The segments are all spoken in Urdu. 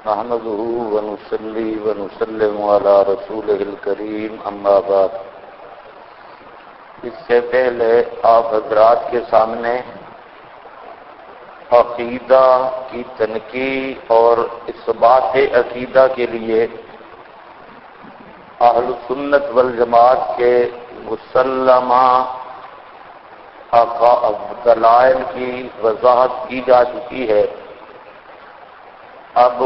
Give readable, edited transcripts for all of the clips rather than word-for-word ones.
نحمده ونصلي ونسلم على رسوله الكريم اما بعد۔ اس سے پہلے آپ حضرات کے سامنے عقیدہ کی تنقیح اور اثبات عقیدہ کے لیے اہل سنت والجماعت کے مسلمہ دلائل کی وضاحت کی جا چکی ہے۔ اب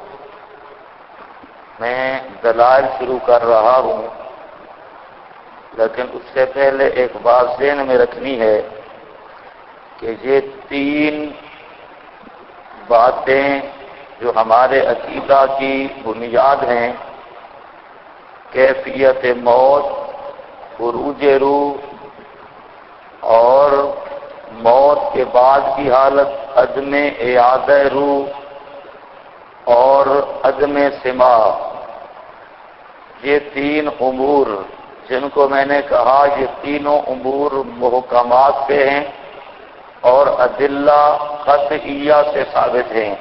میں دلائل شروع کر رہا ہوں، لیکن اس سے پہلے ایک بات ذہن میں رکھنی ہے کہ یہ تین باتیں جو ہمارے عقیدہ کی بنیاد ہیں، کیفیت موت، خروج روح اور موت کے بعد کی حالت، عدم اعادہ روح اور عدم سماع، یہ تین امور جن کو میں نے کہا یہ تینوں امور محکمات سے ہیں اور ادلہ قطعیہ سے ثابت ہیں۔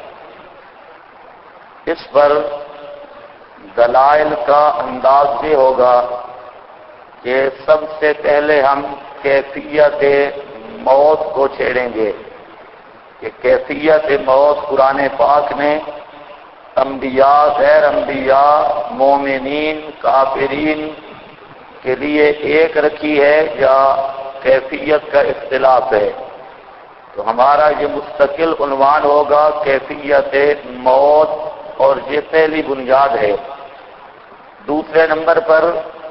اس پر دلائل کا انداز یہ ہوگا کہ سب سے پہلے ہم کیفیت موت کو چھیڑیں گے کہ کیفیت موت قرآن پاک نے انبیاء، غیر انبیاء، مومنین، کافرین کے لیے ایک رکھی ہے یا کیفیت کا اختلاف ہے، تو ہمارا یہ مستقل عنوان ہوگا کیفیت موت، اور یہ پہلی بنیاد ہے۔ دوسرے نمبر پر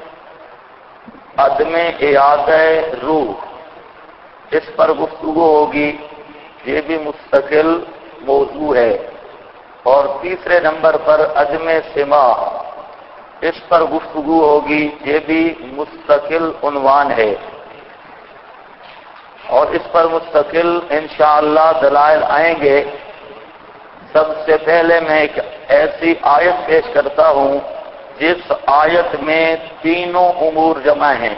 عدم اعادہ روح، اس پر گفتگو ہوگی، یہ بھی مستقل موضوع ہے۔ اور تیسرے نمبر پر عدم سماع، اس پر گفتگو ہوگی، یہ بھی مستقل عنوان ہے، اور اس پر مستقل انشاءاللہ دلائل آئیں گے۔ سب سے پہلے میں ایک ایسی آیت پیش کرتا ہوں جس آیت میں تینوں امور جمع ہیں،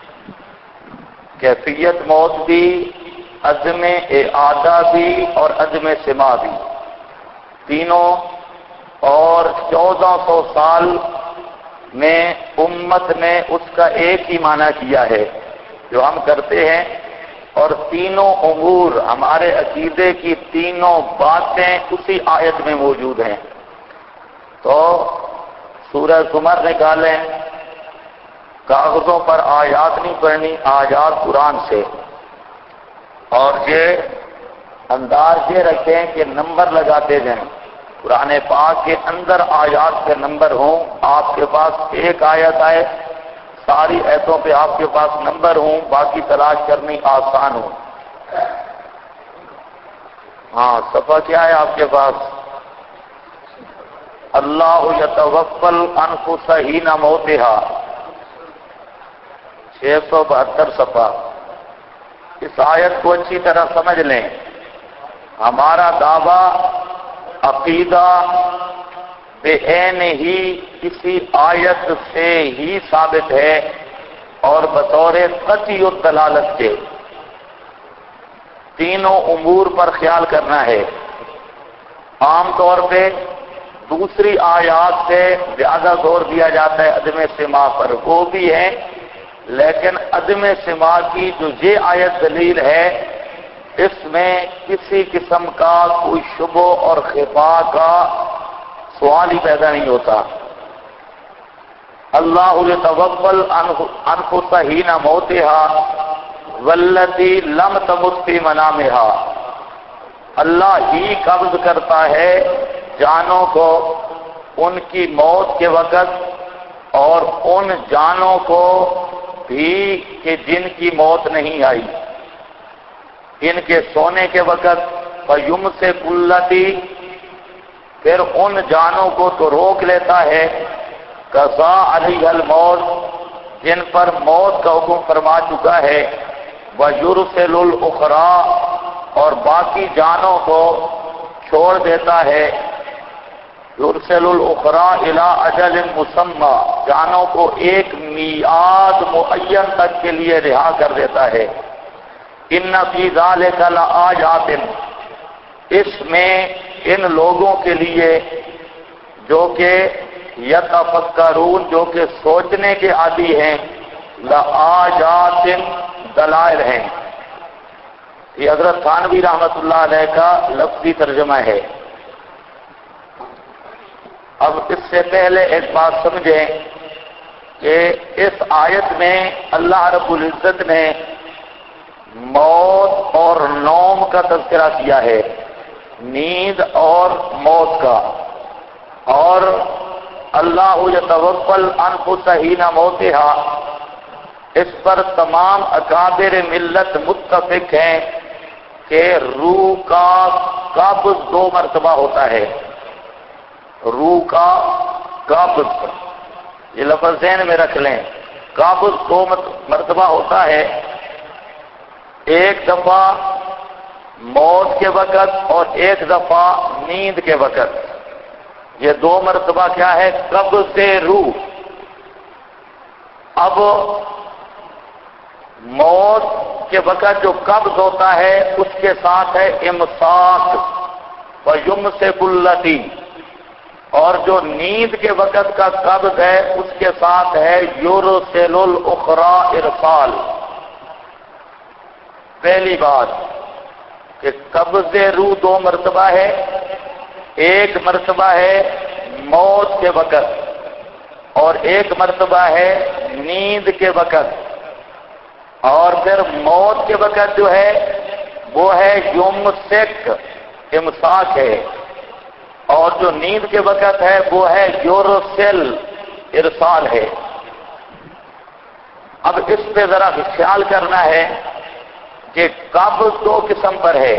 کیفیت موت بھی، عدم اعادہ بھی اور عدم سماع بھی، تینوں، اور 1400 سال میں امت نے اس کا ایک ہی معنی کیا ہے جو ہم کرتے ہیں، اور تینوں امور ہمارے عقیدے کی تینوں باتیں اسی آیت میں موجود ہیں۔ تو سورہ زمر نکالیں، کاغذوں پر آیات نہیں پڑھنی، آیات قرآن سے، اور یہ انداز یہ رکھیں کہ نمبر لگاتے جائیں، قرآن پاک کے اندر آیات کے نمبر ہوں، آپ کے پاس ایک آیت آئے، ساری آیتوں پہ آپ کے پاس نمبر ہوں، باقی تلاش کرنی آسان ہو۔ ہاں، صفحہ کیا ہے آپ کے پاس؟ اللہ یتوفی الانفس حین موتہا، 672 صفحہ۔ اس آیت کو اچھی طرح سمجھ لیں۔ ہمارا دعویٰ عقیدہ بے عین ہی کسی آیت سے ہی ثابت ہے اور بطور قطعی الدلالت کے تینوں امور پر خیال کرنا ہے۔ عام طور پہ دوسری آیات سے زیادہ زور دیا جاتا ہے عدم سماع پر، وہ بھی ہے، لیکن عدم سماع کی جو یہ آیت دلیل ہے، اس میں کسی قسم کا کوئی شبہ اور خفا کا سوال ہی پیدا نہیں ہوتا۔ اللہ یتوفی الانفس حین موتہا والتی لم تمت فی منامہا، اللہ ہی قبض کرتا ہے جانوں کو ان کی موت کے وقت، اور ان جانوں کو بھی کہ جن کی موت نہیں آئی، ان کے سونے کے وقت، فیمسک التی، پھر ان جانوں کو تو روک لیتا ہے، قضا علیہ الموت، جن پر موت کا حکم فرما چکا ہے، ویرسل الاخری، اور باقی جانوں کو چھوڑ دیتا ہے، یرسل الاخری الی اجل مسمى، جانوں کو ایک میعاد معین تک کے لیے رہا کر دیتا ہے۔ ان فی ذلک لآیات، اس میں ان لوگوں کے لیے جو کہ یتفکرون، جو کہ سوچنے کے عادی ہیں، لآیات دلائل ہیں۔ یہ حضرت تھانوی رحمت اللہ علیہ کا لفظی ترجمہ ہے۔ اب اس سے پہلے ایک بات سمجھیں کہ اس آیت میں اللہ رب العزت نے موت اور نوم کا تذکرہ کیا ہے، نیند اور موت کا، اور اللہ یتوفی الانفس حین موتہا، اس پر تمام اکابر ملت متفق ہیں کہ روح کا قبض 2 مرتبہ ہوتا ہے۔ روح کا قبض، یہ لفظ ذہن میں رکھ لیں، قبض 2 مرتبہ ہوتا ہے، ایک دفعہ موت کے وقت اور ایک دفعہ نیند کے وقت۔ یہ 2 مرتبہ کیا ہے؟ قبض روح۔ اب موت کے وقت جو قبض ہوتا ہے اس کے ساتھ ہے امساک وَيُمْسِكُ الَّتِي، اور جو نیند کے وقت کا قبض ہے اس کے ساتھ ہے یُرْسِلُ الْأُخْرَى ارسال۔ پہلی بات کہ قبض روح 2 مرتبہ ہے، ایک مرتبہ ہے موت کے وقت اور ایک مرتبہ ہے نیند کے وقت، اور پھر موت کے وقت جو ہے وہ ہے یمسک، امساک ہے، اور جو نیند کے وقت ہے وہ ہے یرسل، ارسال ہے۔ اب اس پہ ذرا خیال کرنا ہے کہ قبض 2 قسم پر ہے۔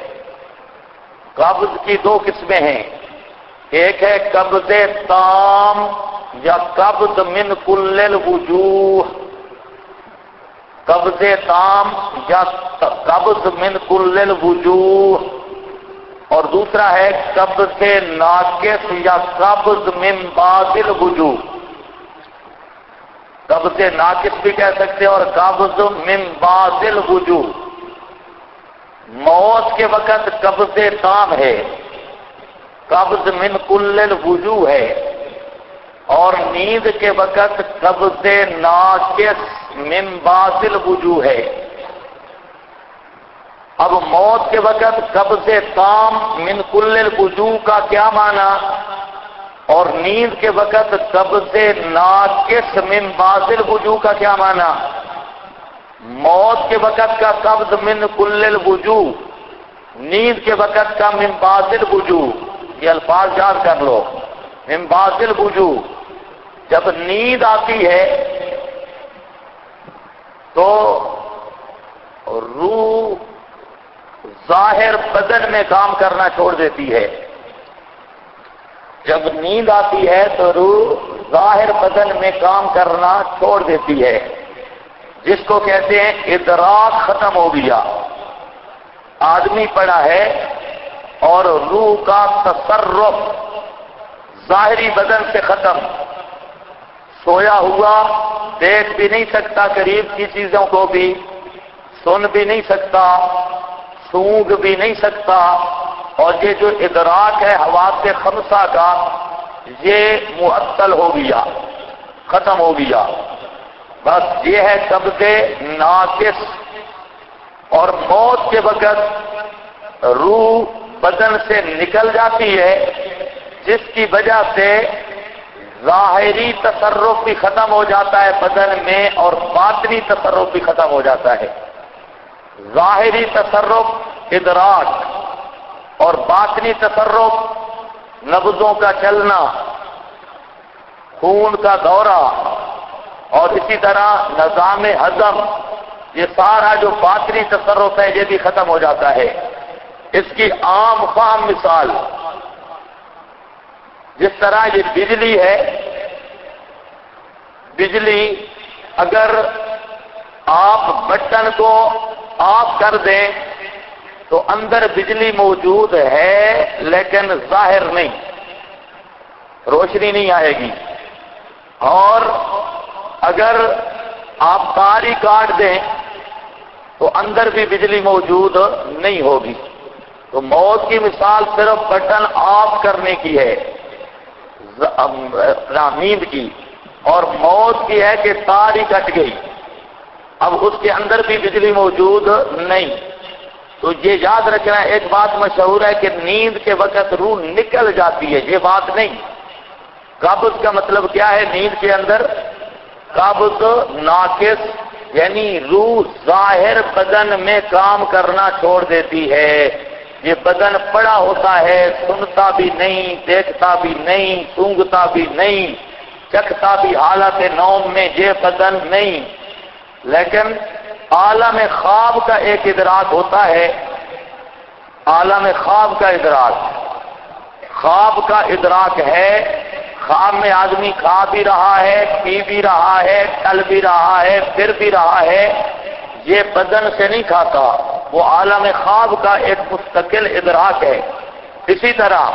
قبض کی 2 قسمیں ہیں، ایک ہے قبض تام یا قبض من کل الوجوہ، قبض تام یا قبض من کل الوجوہ، اور دوسرا ہے قبض ناقص یا قبض من بعض الوجوہ۔ قبض ناقص بھی کہہ سکتے ہیں اور قبض من بعض الوجوہ۔ موت کے وقت قبض تام ہے، قبض من کل الوجوہ ہے، اور نیند کے وقت قبض ناقص من بعض الوجوہ ہے۔ اب موت کے وقت قبض تام من کل الوجوہ کا کیا معنی، اور نیند کے وقت قبض ناقص من بعض الوجوہ کا کیا معنی؟ موت کے وقت کا قبض من کل الوجوہ، نیند کے وقت کا من بعض الوجوہ، یہ الفاظ یاد کر لو، من بعض الوجوہ۔ جب نیند آتی ہے تو روح ظاہر بدن میں کام کرنا چھوڑ دیتی ہے۔ جب نیند آتی ہے تو روح ظاہر بدن میں کام کرنا چھوڑ دیتی ہے، جس کو کہتے ہیں ادراک ختم ہو گیا۔ آدمی پڑا ہے اور روح کا تصرف ظاہری بدن سے ختم، سویا ہوا دیکھ بھی نہیں سکتا قریب کی چیزوں کو بھی، سن بھی نہیں سکتا، سونگ بھی نہیں سکتا، اور یہ جو ادراک ہے حواس خمسہ کا یہ معطل ہو گیا، ختم ہو گیا۔ بس یہ ہے قبض ناقص۔ اور موت کے وقت روح بدن سے نکل جاتی ہے، جس کی وجہ سے ظاہری تصرف بھی ختم ہو جاتا ہے بدن میں اور باطنی تصرف بھی ختم ہو جاتا ہے۔ ظاہری تصرف ادراک اور باطنی تصرف نبضوں کا چلنا، خون کا دورہ، اور اسی طرح نظام ہضم، یہ سارا جو باطنی تصرف ہے یہ بھی ختم ہو جاتا ہے۔ اس کی عام فہم مثال، جس طرح یہ بجلی ہے، بجلی اگر آپ بٹن کو آف کر دیں تو اندر بجلی موجود ہے لیکن ظاہر نہیں، روشنی نہیں آئے گی، اور اگر آپ تار ہی کاٹ دیں تو اندر بھی بجلی موجود نہیں ہوگی۔ تو موت کی مثال صرف بٹن آف کرنے کی ہے، نیند کی، اور موت کی ہے کہ تار ہی کٹ گئی، اب اس کے اندر بھی بجلی موجود نہیں۔ تو یہ یاد رکھنا، ایک بات مشہور ہے کہ نیند کے وقت روح نکل جاتی ہے، یہ بات نہیں۔ قبض کا مطلب کیا ہے نیند کے اندر؟ قبض ناقص، یعنی روح ظاہر بدن میں کام کرنا چھوڑ دیتی ہے۔ یہ بدن پڑا ہوتا ہے، سنتا بھی نہیں، دیکھتا بھی نہیں، سونگتا بھی نہیں، چکھتا بھی حالت نوم میں، یہ بدن نہیں۔ لیکن عالم خواب کا ایک ادراک ہوتا ہے، عالم خواب کا ادراک، خواب کا ادراک ہے۔ خواب میں آدمی کھا بھی رہا ہے، پی بھی رہا ہے، چل بھی رہا ہے، پھر بھی رہا ہے، یہ بدن سے نہیں کھاتا، وہ عالم خواب کا ایک مستقل ادراک ہے۔ اسی طرح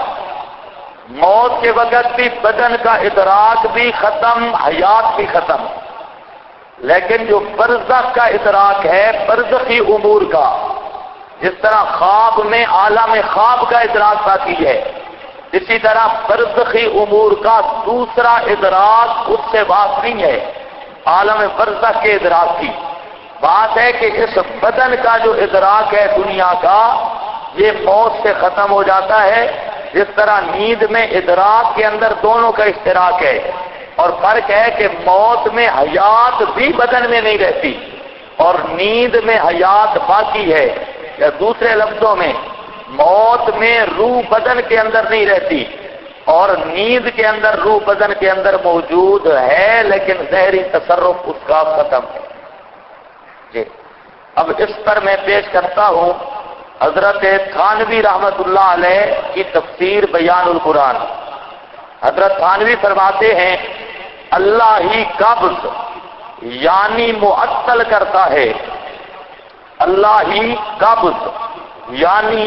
موت کے وقت بھی بدن کا ادراک بھی ختم، حیات بھی ختم، لیکن جو برزخ کا ادراک ہے، برزخی امور کا، جس طرح خواب میں عالم خواب کا ادراک باقی ہے، اسی طرح برزخی امور کا دوسرا ادراک اس سے بات نہیں ہے، عالم برزخ کے ادراک کی بات ہے کہ اس بدن کا جو ادراک ہے دنیا کا، یہ موت سے ختم ہو جاتا ہے۔ جس طرح نیند میں ادراک کے اندر دونوں کا اشتراک ہے، اور فرق ہے کہ موت میں حیات بھی بدن میں نہیں رہتی اور نیند میں حیات باقی ہے، یا دوسرے لفظوں میں موت میں روح بدن کے اندر نہیں رہتی اور نیند کے اندر روح بدن کے اندر موجود ہے، لیکن ظاہری تصرف اس کا ختم ہے۔ جی اب اس پر میں پیش کرتا ہوں حضرت تھانوی رحمت اللہ علیہ کی تفسیر بیان القرآن۔ حضرت تھانوی فرماتے ہیں اللہ ہی قبض یعنی معطل کرتا ہے، اللہ ہی قبض یعنی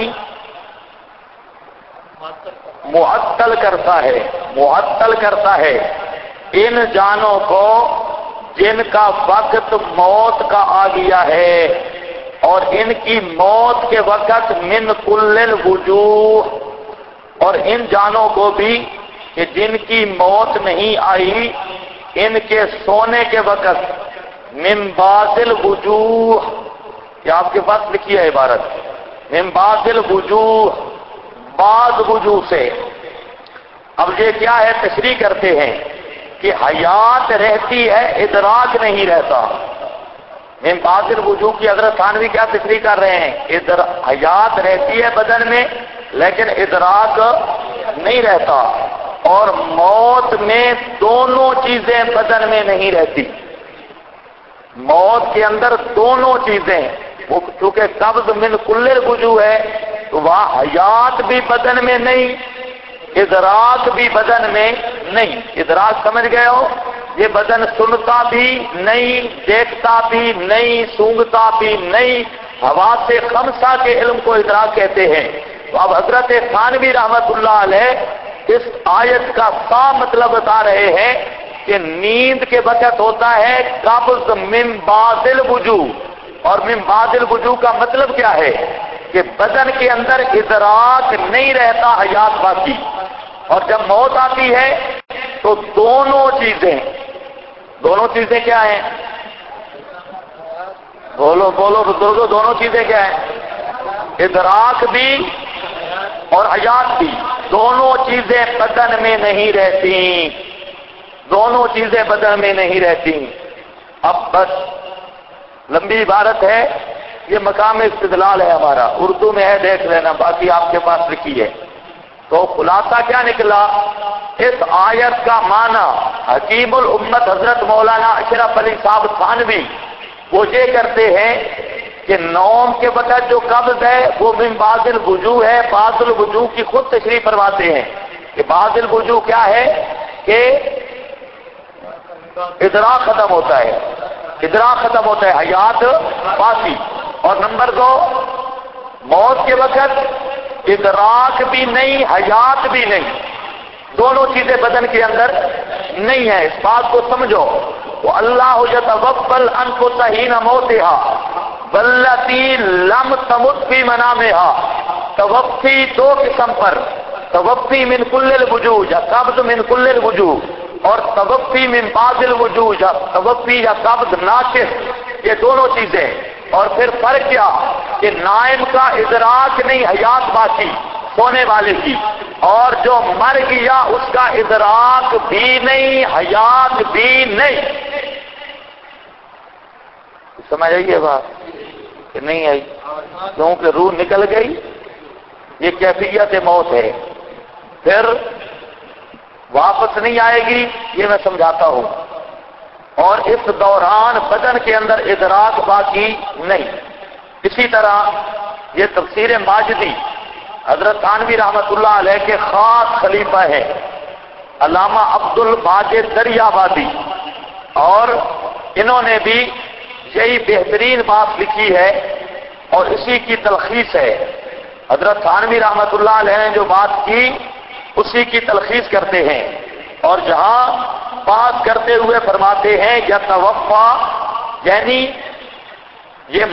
معطل کرتا ہے ان جانوں کو جن کا وقت موت کا آ گیا ہے، اور ان کی موت کے وقت من کل الوجوہ، اور ان جانوں کو بھی کہ جن کی موت نہیں آئی، ان کے سونے کے وقت من بعض الوجوہ، یہ آپ کے پاس لکھی ہے عبارت، من بعض الوجوہ، بعض وجوہ سے۔ اب یہ کیا ہے؟ تشریح کرتے ہیں کہ حیات رہتی ہے، ادراک نہیں رہتا۔ من بعض الوجوہ کی حضرت تھانوی کیا تشریح کر رہے ہیں؟ حیات رہتی ہے بدن میں لیکن ادراک نہیں رہتا، اور موت میں دونوں چیزیں بدن میں نہیں رہتی، موت کے اندر دونوں چیزیں، وہ چونکہ قبض من کل الوجوہ ہے تو وہاں حیات بھی بدن میں نہیں، ادراک بھی بدن میں نہیں۔ ادراک سمجھ گئے ہو؟ یہ بدن سنتا بھی نہیں، دیکھتا بھی نہیں، سونگتا بھی نہیں، حواس خمسہ کے علم کو ادراک کہتے ہیں۔ تو اب حضرت تھانوی رحمت اللہ علیہ اس آیت کا صاف مطلب بتا رہے ہیں کہ نیند کے وقت ہوتا ہے قبض من بعض الوجوہ، اور من بعض الوجوہ کا مطلب کیا ہے کہ بدن کے اندر ادراک نہیں رہتا، حیات باقی، اور جب موت آتی ہے تو دونوں چیزیں کیا ہیں؟ بولو بزرگوں، دونوں چیزیں کیا ہیں؟ ادراک بھی اور حیات بھی، دونوں چیزیں بدن میں نہیں رہتی، دونوں چیزیں بدن میں نہیں رہتی۔ اب بس لمبی عبارت ہے، یہ مقام استدلال ہے ہمارا، اردو میں ہے دیکھ لینا، باقی آپ کے پاس لکھی ہے۔ تو خلاصہ کیا نکلا؟ اس آیت کا معنی حکیم الامت حضرت مولانا اشرف علی صاحب تھانوی وہ یہ کرتے ہیں کہ نوم کے وقت جو قبض ہے وہ من بعض الوجوہ ہے، بعض الوجوہ کی خود تشریح فرماتے ہیں کہ بعض الوجوہ کیا ہے کہ ادراک ختم ہوتا ہے، حیات باقی، اور نمبر 2 موت کے وقت ادراک بھی نہیں، حیات بھی نہیں، دونوں چیزیں بدن کے اندر نہیں ہیں۔ اس بات کو سمجھو، تو اللہ یتوفی الانفس حین موتها والتی لم تمت فی منامها، توفی 2 قسم پر، توفی من کل الوجوہ یا قبض من کل الوجوہ، اور توفی من بعض الوجوہ یا توفی یا قبض ناقص، یہ دونوں چیزیں. اور پھر فرق کیا کہ نائم کا ادراک نہیں، حیات باقی سونے والے کی، اور جو مر گیا اس کا ادراک بھی نہیں، حیات بھی نہیں. سمجھ آئی یہ بات کہ نہیں آئی؟ کیونکہ روح نکل گئی، یہ کیفیت موت ہے، پھر واپس نہیں آئے گی، یہ میں سمجھاتا ہوں. اور اس دوران بدن کے اندر ادراک باقی نہیں. اسی طرح یہ تفسیر ماجدی حضرت تھانوی رحمت اللہ علیہ کے خاص خلیفہ ہے علامہ عبد الماجد دریابادی، اور انہوں نے بھی یہی بہترین بات لکھی ہے اور اسی کی تلخیص ہے. حضرت تھانوی رحمت اللہ علیہ نے جو بات کی اسی کی تلخیص کرتے ہیں، اور جہاں بات کرتے ہوئے فرماتے ہیں یا توفا، یعنی یہ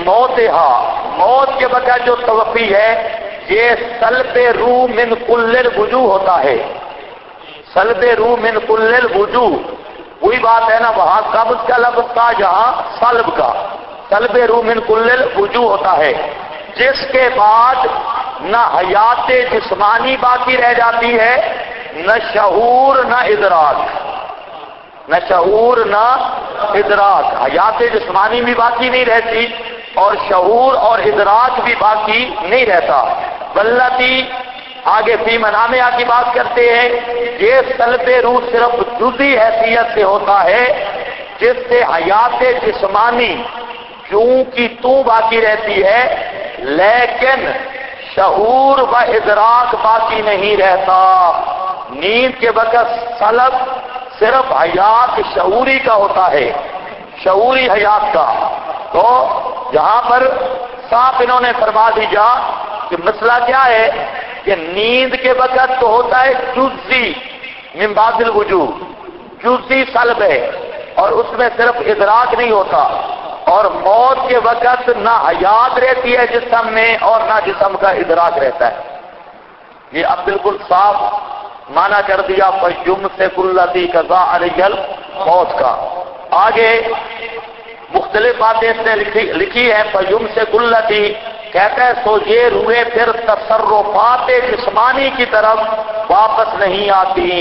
موت کے بغیر جو توفی ہے یہ سلب روح من کل الوجوہ ہوتا ہے. سلب روح من کل الوجوہ، وہی بات ہے نا، وہاں قبض کا لفظ تھا، جہاں سلب کا. سلب روح من کل الوجوہ ہوتا ہے، جس کے بعد نہ حیات جسمانی باقی رہ جاتی ہے، نہ شعور نہ ادراک. نہ شعور نہ ادراک، حیات جسمانی بھی باقی نہیں رہتی اور شعور اور ادراک بھی باقی نہیں رہتا. واللتی آگے فی منامہ کی بات کرتے ہیں، یہ سلب روح صرف جزئی حیثیت سے ہوتا ہے، جس سے حیات جسمانی کیوں کی تو باقی رہتی ہے، لیکن شعور و ادراک باقی نہیں رہتا. نیند کے وقت سلب صرف حیات شعوری کا ہوتا ہے، شعوری حیات کا. تو یہاں پر صاف انہوں نے فرما دیا کہ مسئلہ کیا ہے کہ نیند کے وقت تو ہوتا ہے جزئی من بعض الوجوہ، جزئی سلب ہے اور اس میں صرف ادراک نہیں ہوتا، اور موت کے وقت نہ حیات رہتی ہے جسم میں اور نہ جسم کا ادراک رہتا ہے. یہ اب بالکل صاف مانا کر دیا فَيُمْسِكُ الَّذِي قَضَىٰ عَلَيْهِ الْمَوْتَ کا. آگے مختلف باتیں اس نے لکھی ہیں. فَيُمْسِكُ الَّذِي کہتا ہے سو یہ روحیں پھر تصرفات جسمانی کی طرف واپس نہیں آتی.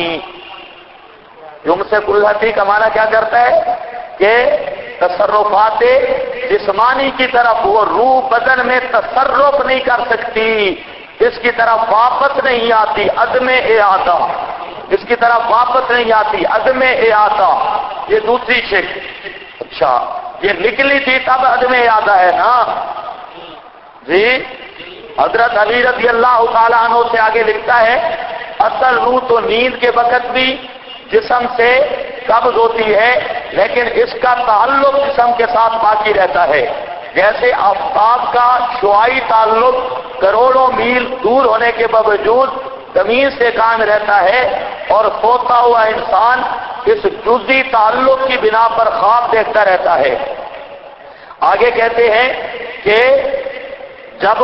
يُمْسِكُ الَّذِي کا معنی کیا کرتا ہے کہ تصرفات جسمانی کی طرف وہ روح بدن میں تصرف نہیں کر سکتی، اس کی طرف واپس نہیں آتی، عدم اعادہ، اس کی طرف واپس نہیں آتی، عدم اعادہ. یہ دوسری شک. اچھا یہ نکلی تھی تب عدم اعادہ ہے نا جی. حضرت علی رضی اللہ تعالیٰ عنہ سے آگے لکھتا ہے اصل روح تو نیند کے وقت بھی جسم سے قبض ہوتی ہے، لیکن اس کا تعلق جسم کے ساتھ باقی رہتا ہے، جیسے آفتاب کا شعاعی تعلق کروڑوں میل دور ہونے کے باوجود زمین سے قائم رہتا ہے، اور سوتا ہوا انسان اس جزئی تعلق کی بنا پر خواب دیکھتا رہتا ہے. آگے کہتے ہیں کہ جب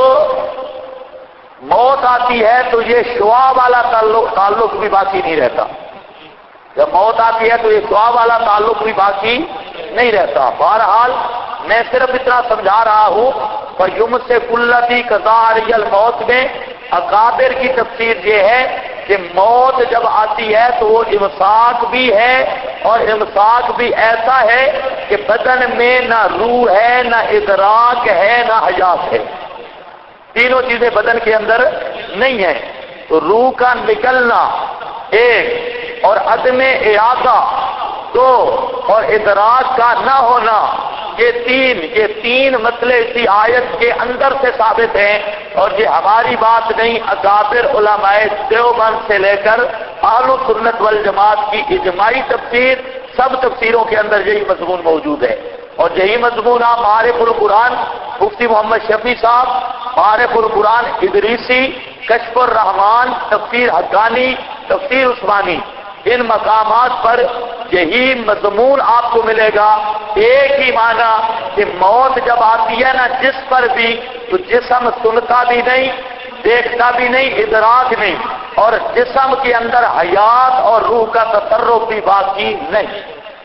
موت آتی ہے تو یہ شعاع والا تعلق بھی باقی نہیں رہتا. جب موت آتی ہے تو یہ شعاع والا تعلق بھی باقی نہیں رہتا. بہرحال میں صرف اتنا سمجھا رہا ہوں فَيُمْسِكُ الَّذِي قَضَىٰ عَلَيْهِ الْمَوْتَ میں اکابر کی تفسیر یہ ہے کہ موت جب آتی ہے تو وہ امساک بھی ہے، اور امساک بھی ایسا ہے کہ بدن میں نہ روح ہے، نہ ادراک ہے، نہ حیات ہے. تینوں چیزیں بدن کے اندر نہیں ہیں. تو روح کا نکلنا ایک، اور عدم اعادہ دو، اور ادراک کا نہ ہونا، یہ تین مسئلے اسی آیت کے اندر سے ثابت ہیں. اور یہ ہماری بات نہیں، اکابر علماء دیوبند سے لے کر اہل سنت والجماعت کی اجماعی تفسیر، سب تفسیروں کے اندر یہی مضمون موجود ہے. اور یہی مضمون آپ معارف القرآن مفتی محمد شفیع صاحب، معارف القرآن ادریسی، کشف الرحمان، تفسیر حقانی، تفسیر عثمانی، ان مقامات پر یہی مضمون آپ کو ملے گا. ایک ہی معنی کہ موت جب آتی ہے نا جس پر بھی، تو جسم سنتا بھی نہیں، دیکھتا بھی نہیں، ادراک نہیں، اور جسم کے اندر حیات اور روح کا تصرف بھی باقی نہیں.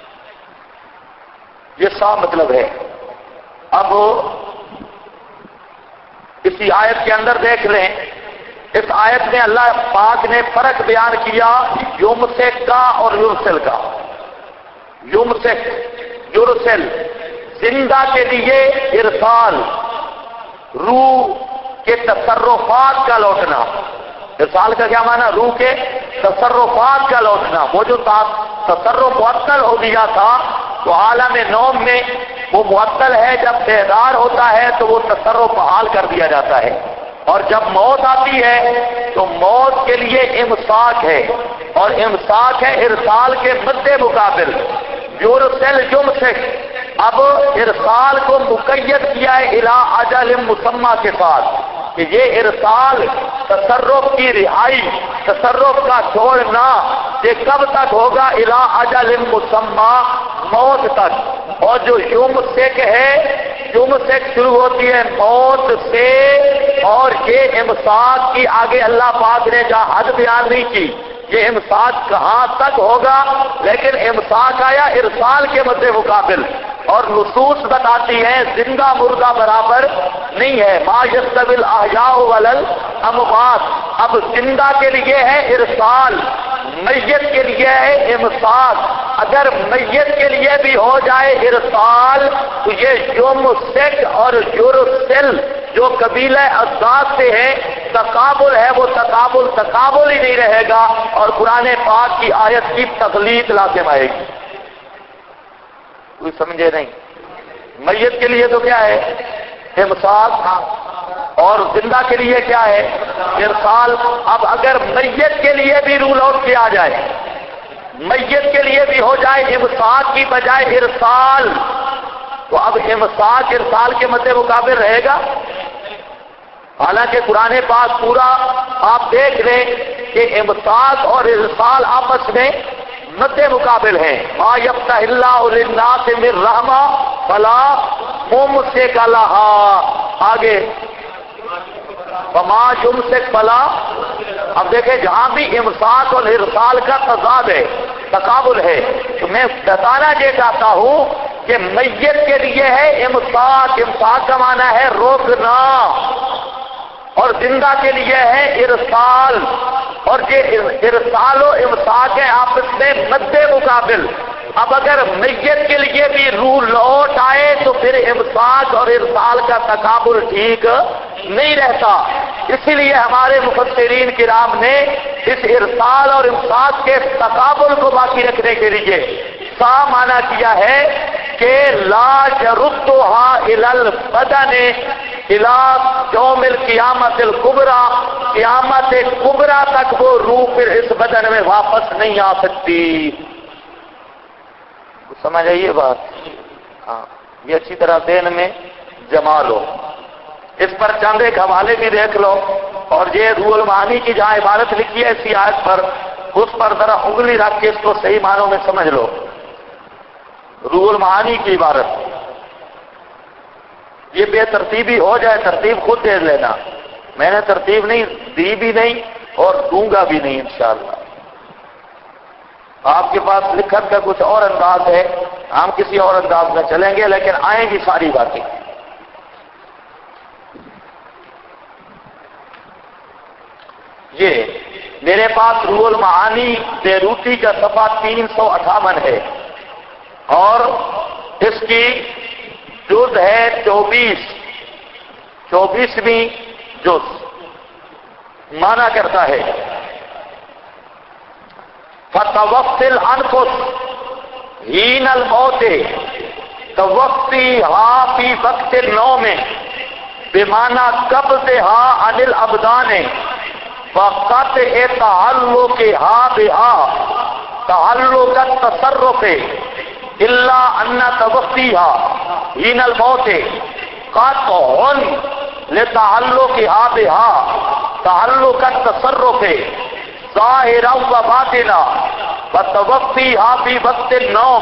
یہ صاف مطلب ہے. اب اسی آیت کے اندر دیکھ لیں، اس آیت میں اللہ پاک نے فرق بیان کیا یمسک کا اور یرسل کا. یمسک، یرسل، زندہ کے لیے ارسال، روح کے تصرفات کا لوٹنا. ارسال کا کیا معنی؟ روح کے تصرفات کا لوٹنا. وہ جو تصرف معطل ہو گیا تھا تو عالم نوم میں وہ معطل ہے، جب بیدار ہوتا ہے تو وہ تصرف بحال کر دیا جاتا ہے. اور جب موت آتی ہے تو موت کے لیے امساک ہے، اور امساک ہے ارسال کے مد مقابل. یرسل یمسک، اب ارسال کو مقید کیا ہے الی اجل مسمى کے ساتھ کہ یہ ارسال تصرف کی رہائی، تصرف کا چھوڑنا، یہ کب تک ہوگا؟ الی اجل مسمى، موت تک. اور جو یمسک ہے، یمسک شروع ہوتی ہے موت سے، اور یہ امساک کی آگے اللہ پاک نے جہاں حد بیان نہیں کی یہ امساک کہاں تک ہوگا، لیکن امساک آیا ارسال کے مد مقابل. اور نصوص بتاتی ہیں زندہ مردہ برابر نہیں ہے. ما یستوی الاحیاء والاموات. اب زندہ کے لیے ہے ارسال، میت کے لیے ہے امساک. اگر میت کے لیے بھی ہو جائے ارسال تو یہ یمسک اور یرسل جو قبیلہ ازداد سے ہے تقابل ہے، وہ تقابل ہی نہیں رہے گا، اور قرآن پاک کی آیت کی تغلیظ لازم آئے گی. کوئی سمجھے نہیں؟ میت کے لیے تو کیا ہے؟ امساک، اور زندہ کے لیے کیا ہے؟ ارسال. اب اگر میت کے لیے بھی رول آؤٹ کیا جائے، میت کے لیے بھی ہو جائے امساک کی بجائے ارسال، تو اب امساک ارسال کے مد مقابل رہے گا. حالانکہ قرآن پاک پورا آپ دیکھ لیں کہ امساک اور ارسال آپس میں مد مقابل ہیں. ما یفتح اللہ للناس من رحمہ فلا ممسک لہا. آگے فما یمسک فلا. اب دیکھیں جہاں بھی امساک اور ارسال کا تضاد ہے، تقابل ہے، تو میں بتانا یہ چاہتا ہوں کہ میت کے لیے ہے امساک، امساک کا معنی ہے روکنا، اور زندہ کے لیے ہے ارسال. اور یہ ارسال و امساک ہے آپس میں مد مقابل. اب اگر میت کے لیے بھی روح لوٹ آئے تو پھر امساک اور ارسال کا تقابل ٹھیک نہیں رہتا. اسی لیے ہمارے مفسرین کرام نے اس ارسال اور امساک کے تقابل کو باقی رکھنے کے لیے سا معنی کیا ہے کہ لا يردها الى البدن الى یوم القیامت الکبریٰ. قیامت کبریٰ تک وہ روح پھر اس بدن میں واپس نہیں آ سکتی. سمجھ آئیے بات؟ ہاں، یہ اچھی طرح ذہن میں جما لو. اس پر چند ایک حوالے بھی دیکھ لو، اور یہ روح المعانی کی جہاں عبارت لکھی ہے اسی آیت پر، اس پر ذرا انگلی رکھ کے اس کو صحیح معنوں میں سمجھ لو. روح المعانی کی عبارت، یہ بے ترتیبی ہو جائے ترتیب خود دے لینا. میں نے ترتیب نہیں دی بھی نہیں اور دوں گا بھی نہیں انشاءاللہ. آپ کے پاس لکھت کا کچھ اور انداز ہے، ہم کسی اور انداز میں چلیں گے، لیکن آئیں گی ساری باتیں. یہ میرے پاس روح المعانی بیروتی کا صفحہ 358 ہے، اور اس کی جز ہے 24ویں جز. مانا کرتا ہے فتوفی الانفس حین الموت توفیھا فی وقت النوم بمعنی قبضھا عن الابدان وقطع تعلقھا بھا تعلق التصرف الا ان توفیھا حین الموت قطع لتعلقھا بھا تعلق التصرف ظاہرا و باطنا وتوفیھا فی وقت النوم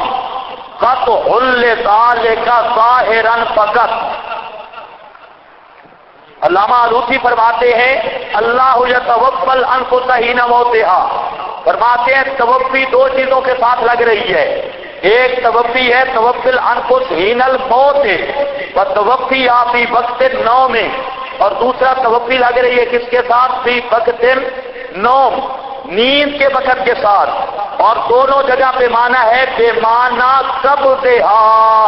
قطع لذلک ظاہرا فقط. علامہ آلوسی فرماتے ہیں اللہ یتوفی الانفس حین موتہا، فرماتے ہیں توفی دو چیزوں کے ساتھ لگ رہی ہے، ایک توفی ہے توفی الانفس حین الموت و توفی فی وقت النوم، اور دوسرا توفی لگ رہی ہے کس کے ساتھ؟ فی وقت النوم، نیند کے وقت کے ساتھ، اور دونوں جگہ پہ معنی ہے بے معنی قبضہا،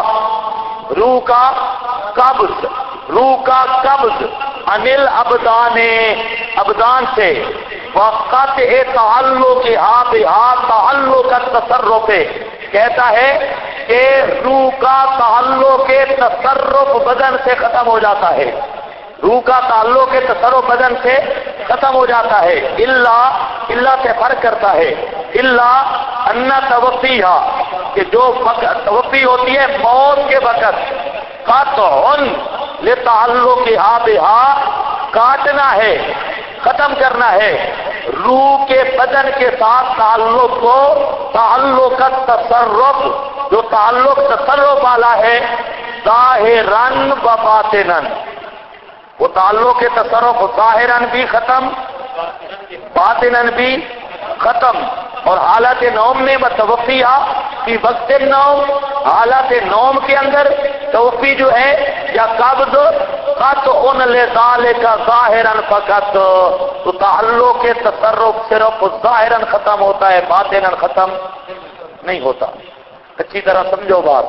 روح کا قبض، روح کا قبض، انل ابدان، ابدان سے، وقت تعلق بہا تعلق التصرف، کہتا ہے کہ روح کا تعلق تصرف بدن سے ختم ہو جاتا ہے، روح کا تعلق تصرف بدن سے ختم ہو جاتا ہے، اللہ سے فرق کرتا ہے، اللہ ان توفیہا، کہ جو توفی ہوتی ہے موت کے وقت، قطع لتعلقہا بہا، کاٹنا ہے، ختم کرنا ہے روح کے بدن کے ساتھ تعلق کو، تعلق تصرف، جو تعلق تصرف والا ہے، ظاہراً و باطناً، وہ تعلق کے تصرف ظاہراً بھی ختم، باطناً بھی ختم، اور حالت نوم میں متوفیہ فی وقت النوم، حالت نوم کے اندر توفی جو ہے یا قبض، قطع لذالک ظاہراً فقط، تو تعلق کے تصرف صرف ظاہراً ختم ہوتا ہے، باطناً ختم نہیں ہوتا۔ اچھی طرح سمجھو بات،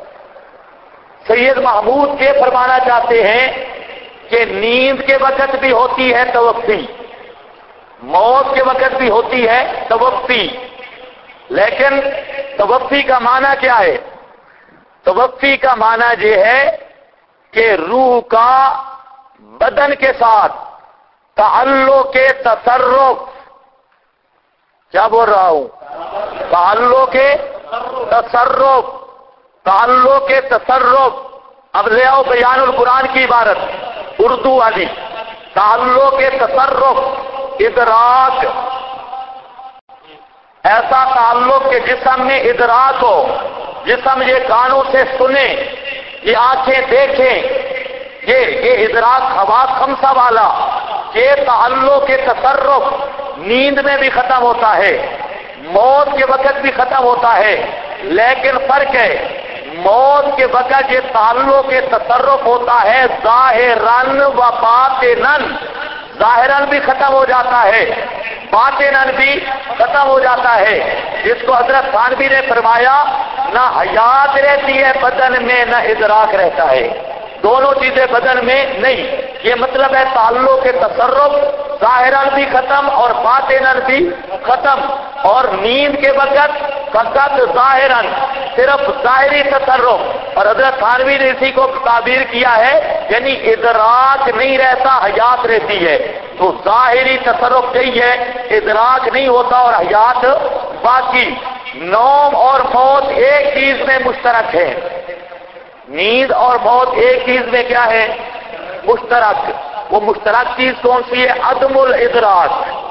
سید محمود یہ فرمانا چاہتے ہیں کہ نیند کے وقت بھی ہوتی ہے توفی، موت کے وقت بھی ہوتی ہے توفی، لیکن توفی کا معنی کیا ہے؟ توفی کا معنی یہ ہے کہ روح کا بدن کے ساتھ تعلق کے تصرف، کیا بول رہا ہوں؟ تعلق کے تصرف، تعلق کے تصرف، اب لے آؤ بیان القرآن کی عبارت اردو والی، تعلق کے تصرف، ادراک، ایسا تعلق کہ جسم میں ادراک ہو، جسم یہ کانوں سے سنے، یہ آنکھیں دیکھیں، یہ ادراک حواس خمسہ والا، یہ تعلق کے تصرف نیند میں بھی ختم ہوتا ہے، موت کے وقت بھی ختم ہوتا ہے، لیکن فرق ہے، موت کے وقت یہ تعلق کے تصرف ہوتا ہے ظاہراً و باطناً، ظاہراً بھی ختم ہو جاتا ہے، باطناً بھی ختم ہو جاتا ہے، جس کو حضرت تھانوی نے فرمایا نہ حیات رہتی ہے بدن میں، نہ ادراک رہتا ہے، دونوں چیزیں بدن میں نہیں، یہ مطلب ہے تعلق کے تصرف ظاہراً بھی ختم اور باطناً بھی ختم، اور نیند کے وقت فقط ظاہراً، صرف ظاہری تصرف، اور حضرت تھانوی نے اسی کو تعبیر کیا ہے یعنی ادراک نہیں رہتا، حیات رہتی ہے، تو ظاہری تصرف یہی ہے، ادراک نہیں ہوتا اور حیات باقی۔ نوم اور موت ایک چیز میں مشترک ہے، نیند اور موت ایک چیز میں کیا ہے؟ مشترک۔ وہ مشترک چیز کون سی ہے؟ عدم الادراک،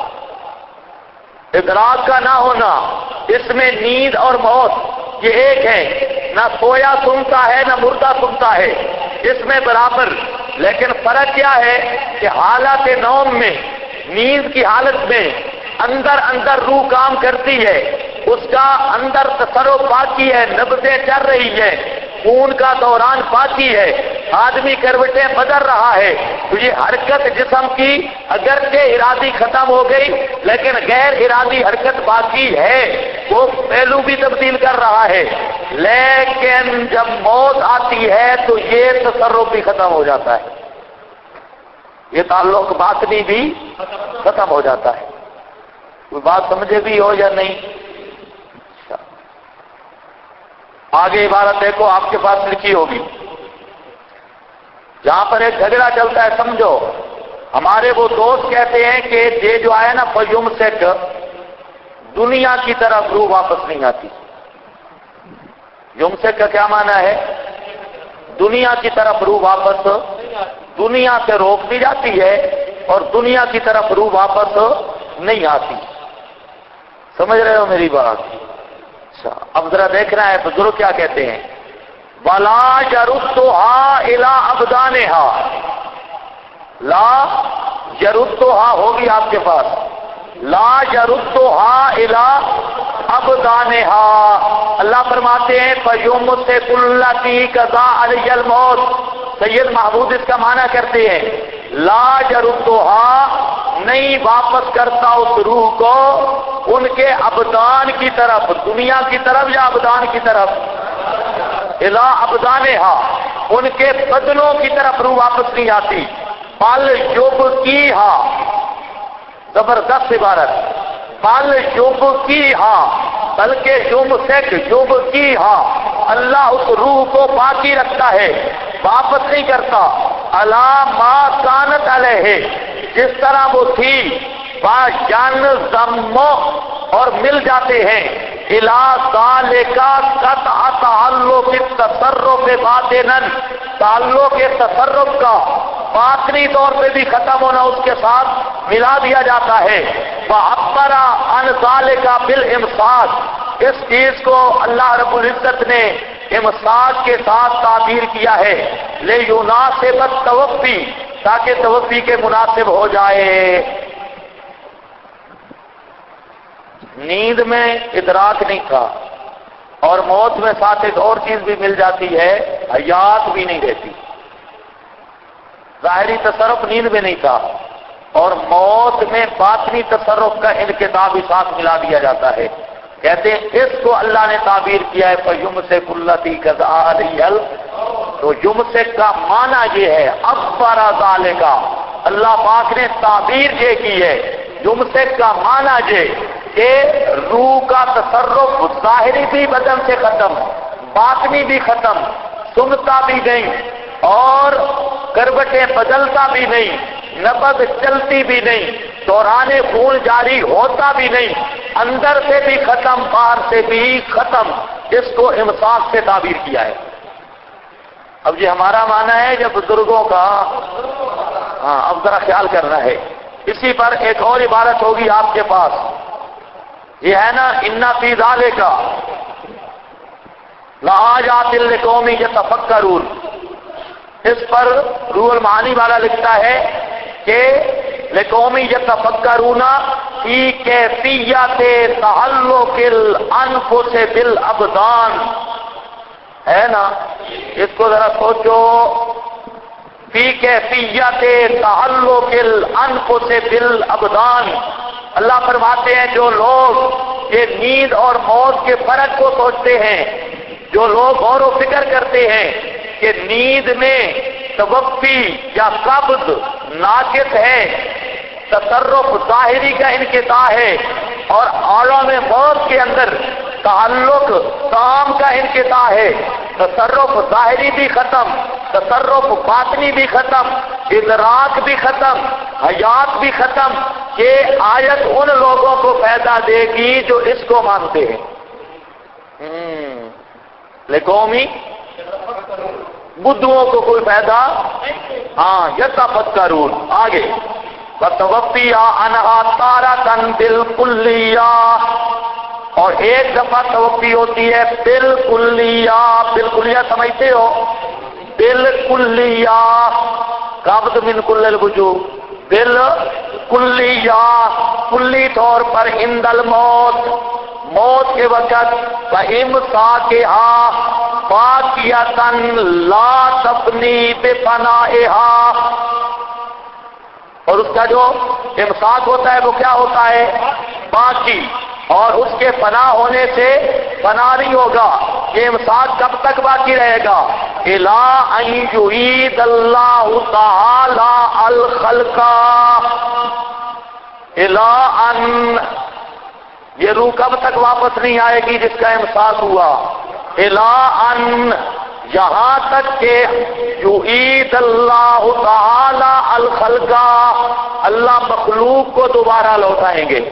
ادراک کا نہ ہونا، اس میں نیند اور موت یہ ایک ہے، نہ سویا سنتا ہے نہ مردہ سنتا ہے، اس میں برابر، لیکن فرق کیا ہے کہ حالت نوم میں، نیند کی حالت میں اندر اندر روح کام کرتی ہے، اس کا اندر تصرف باقی ہے، نبضیں چل رہی ہیں، خون کا دوران باقی ہے، آدمی کروٹیں بدل رہا ہے، تو یہ حرکت جسم کی اگرچہ ارادی ختم ہو گئی لیکن غیر ارادی حرکت باقی ہے، وہ پہلو بھی تبدیل کر رہا ہے، لیکن جب موت آتی ہے تو یہ تصرف بھی ختم ہو جاتا ہے، یہ تعلق باطنی بھی ختم ہو جاتا ہے۔ کوئی بات سمجھے بھی ہو یا نہیں؟ آگے عبارت دیکھو، آپ کے پاس لکھی ہوگی، جہاں پر ایک جھگڑا چلتا ہے، سمجھو، ہمارے وہ دوست کہتے ہیں کہ یہ جو آیا نا فیوم سیٹ، دنیا کی طرف روح واپس نہیں آتی۔ یوم سیٹ کا کیا معنی ہے؟ دنیا کی طرف روح واپس، دنیا سے روک دی جاتی ہے اور دنیا کی طرف روح واپس نہیں آتی۔ سمجھ رہے ہو میری بات؟ اچھا، اب ذرا دیکھنا ہے بزرگ کیا کہتے ہیں، وَلَا يَرُدُّهَا إِلَىٰ أَبْدَانِهَا، لا یردھا ہوگی آپ کے پاس، لا یردھا الی ابدانہا۔ اللہ فرماتے ہیں فیمسک التی قضا علی الموت۔ سید محمود اس کا معنی کرتے ہیں لا یردھا، نہیں واپس کرتا اس روح کو ان کے ابدان کی طرف، دنیا کی طرف یا ابدان کی طرف، الی ابدانہا، ان کے بدنوں کی طرف روح واپس نہیں آتی۔ بل یبکیہا، زبردست عبارت، بل یبکیہا، بلکہ یمسک یبکیہا، اللہ اس روح کو باقی رکھتا ہے، واپس نہیں کرتا، الا ما کانت علیہ، جس طرح وہ تھی، ینضم، اور مل جاتے ہیں، الی ذالک قطع تعلق التصرف باطنا، تعلق تصرف کا باطنی طور پہ بھی ختم ہونا اس کے ساتھ ملا دیا جاتا ہے۔ وعبر عن ذالک بالامساک، اس چیز کو اللہ رب العزت نے امساک کے ساتھ تعبیر کیا ہے، لیناسب التوفی، تاکہ توفی کے مناسب ہو جائے۔ نیند میں ادراک نہیں تھا، اور موت میں ساتھ ایک اور چیز بھی مل جاتی ہے، حیات بھی نہیں رہتی۔ ظاہری تصرف نیند میں نہیں تھا، اور موت میں باطنی تصرف کا انقطاع بھی ساتھ ملا دیا جاتا ہے۔ کہتے ہیں اس کو اللہ نے تعبیر کیا ہے فیمسک التی قضا علی الموت۔ تو یمسک کا معنی یہ ہے اکبر ذالک، اللہ پاک نے تعبیر یہ کی ہے، یمسک کا معنی یہ کہ روح کا تصرف ظاہری بھی بدن سے ختم، باطنی بھی ختم، سنتا بھی نہیں اور کروٹیں بدلتا بھی نہیں، نبض چلتی بھی نہیں، دوران خون جاری ہوتا بھی نہیں، اندر سے بھی ختم باہر سے بھی ختم، اس کو امساک سے تعبیر کیا ہے۔ اب یہ ہمارا معنی ہے یا بزرگوں کا؟ ہاں، اب ذرا خیال کرنا ہے۔ اسی پر ایک اور عبارت ہوگی آپ کے پاس، یہ ہے نا ان فی ذالک لآیات لقوم یتفکرون، اس پر روح المعانی والا لکھتا ہے کہ لقوم یتفکرون فی کیفیت تعلق الانفس بالابدان، ہے نا؟ اس کو ذرا سوچو، فی کیفیت تعلق الانفس بالابدان۔ اللہ فرماتے ہیں جو لوگ یہ نیند اور موت کے فرق کو سوچتے ہیں، جو لوگ غور و فکر کرتے ہیں کہ نیند میں توفی یا قبض ناقص ہے، تصرف ظاہری کا انقطاع ہے، اور عالم موت کے اندر تعلق کام کا انقطاع ہے، تصرف ظاہری بھی ختم، تصرف باطنی بھی ختم، ادراک بھی ختم، حیات بھی ختم، یہ آیت ان لوگوں کو فائدہ دے گی جو اس کو مانتے ہیں۔ لقومی بدھوؤں کو کوئی فائدہ، ہاں، یتفکرون۔ آگے وَتَوَفِّيَا عَنْهَا تَارَةً بِالْكُلِّيَّةِ، اور ایک دفعہ توفی ہوتی ہے بالکلیہ، بالکلیہ سمجھتے ہو؟ بالکلیہ، قبض من کل الوجوہ، بالکلیہ، کلی طور پر عند الموت، موت کے وقت، فَإِمْسَاكِهَا بَاقِيَةً لَا تَفْنِي بِفَنَائِهَا، اور اس کا جو امساک ہوتا ہے وہ کیا ہوتا ہے؟ باقی، اور اس کے فنا ہونے سے فنا نہیں ہوگا۔ یہ امساک کب تک باقی رہے گا؟ اِلَىٰ أَن يُعِيدَ اللَّهُ تَعَالَىٰ الْخَلْقَ، اِلَىٰ أَن، یہ روح کب تک واپس نہیں آئے گی جس کا امساک ہوا؟ اِلَىٰ أَن، یہاں تک کہ یعید اللہ تعالی الخلق، اللہ مخلوق کو دوبارہ لوٹائیں گے۔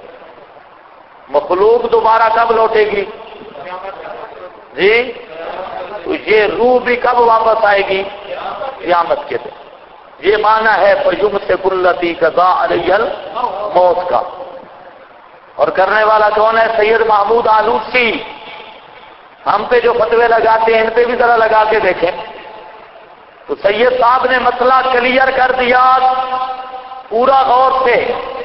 مخلوق دوبارہ کب لوٹے گی؟ جی، تو یہ روح بھی کب واپس آئے گی؟ قیامت کے دن۔ یہ معنی ہے فَيُمْسِكُ الَّتِي قَضَىٰ عَلَيْهَا الْمَوْتَ کا۔ اور کرنے والا کون ہے؟ سید محمود آلوسی۔ ہم پہ جو فتوے لگاتے ہیں ان پہ بھی ذرا لگا کے دیکھیں۔ تو سید صاحب نے مسئلہ کلیئر کر دیا پورا غور سے.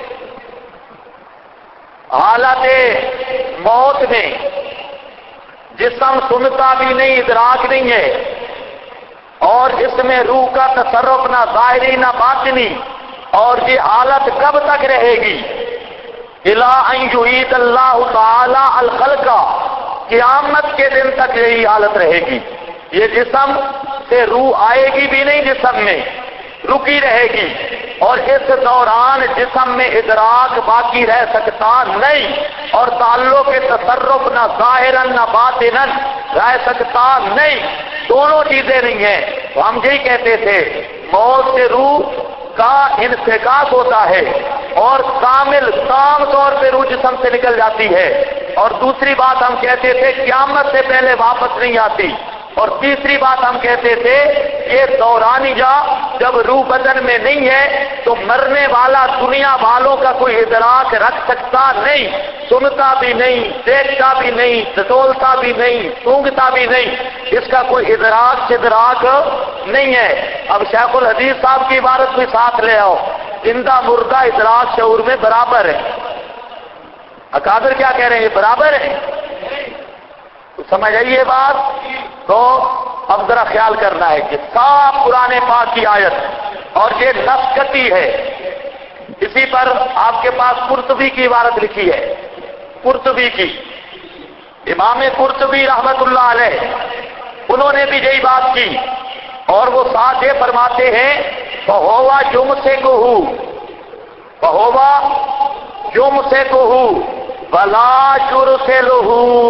حالت موت میں جسم سنتا بھی نہیں، ادراک نہیں ہے، اور اس میں روح کا تصرف نہ ظاہری نہ باطنی، اور یہ حالت کب تک رہے گی؟ الی ان یعید اللہ تعالی الخلق، قیامت کے دن تک یہی حالت رہے گی. یہ جسم سے روح آئے گی بھی نہیں، جسم میں رکی رہے گی، اور اس دوران جسم میں ادراک باقی رہ سکتا نہیں، اور تعلق تصرف نہ ظاہراً نہ باطناً رہ سکتا نہیں. دونوں چیزیں نہیں ہیں. تو ہم یہی کہتے تھے موت سے روح کا انفکاک ہوتا ہے، اور کامل تام طور پہ روح جسم سے نکل جاتی ہے. اور دوسری بات ہم کہتے تھے قیامت سے پہلے واپس نہیں آتی. اور تیسری بات ہم کہتے تھے یہ دورانی جا جب روح بدن میں نہیں ہے تو مرنے والا دنیا والوں کا کوئی ادراک رکھ سکتا نہیں، سنتا بھی نہیں، دیکھتا بھی نہیں، ٹٹولتا بھی نہیں، سونگتا بھی نہیں، اس کا کوئی ادراک شدراک نہیں ہے. اب شیخ الحدیث صاحب کی عبارت بھی ساتھ لے آؤ، زندہ مردہ ادراک شعور میں برابر ہے. اکابر کیا کہہ رہے ہیں؟ یہ برابر ہے. سمجھ آئیے بات؟ تو اب ذرا خیال کرنا ہے کہ صاف قرآن پاک کی آیت، اور یہ نسکتی ہے. اسی پر آپ کے پاس قرطبی کی عبارت لکھی ہے، قرطبی کی، امام قرطبی رحمت اللہ علیہ، انہوں نے بھی یہی بات کی. اور وہ ساتھ یہ فرماتے ہیں فہوا یمسکہ، فہوا یمسکہ ولا یرسلہ،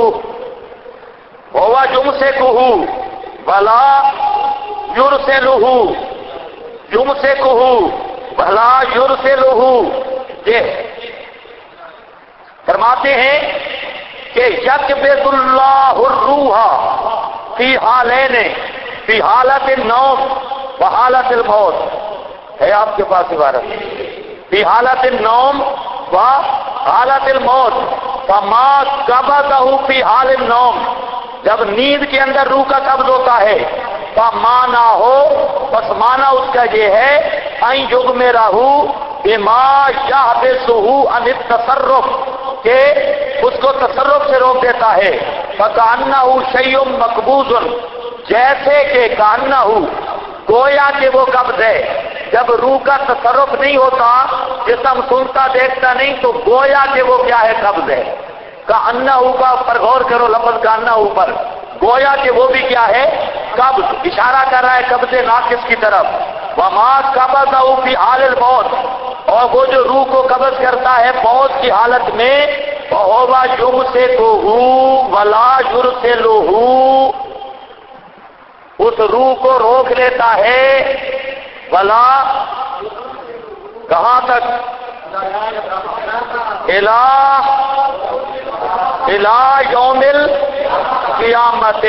فہوا یمسکہ ولا یرسلہ، یمسکہ ولا یرسلہ. یہ فرماتے ہیں کہ یقبض اللہ الروح فی حالین، فی حالت النوم و حالت الموت. ہے آپ کے پاس عبارت؟ فی حالت النوم و حالت الموت. فما قبضہ فی حال النوم، جب نیند کے اندر روح کا قبض ہوتا ہے، فمانا ہو، بس مانا اس کا یہ ہے ان یغمرہ بما یحبسہ عن التصرف، کہ اس کو تصرف سے روک دیتا ہے. فکأنہ شیء مقبوض، جیسے کہ کانہ، گویا کہ وہ قبض ہے. جب روح کا تصرف نہیں ہوتا، جسم سنتا دیکھتا نہیں، تو گویا کہ وہ کیا ہے؟ قبض ہے. کانہ کا پر غور کرو، لفظ کانہ پر، گویا کہ وہ بھی کیا ہے؟ قبض. اشارہ کر رہا ہے قبض ناقص کی طرف. وما قبضہ فی حال الموت، اور وہ جو روح کو قبض کرتا ہے موت کی حالت میں، فہو یمسکہ ولا یرسلہ، اس روح کو روک لیتا ہے. ولا کہاں تک؟ الى یوم القیامت،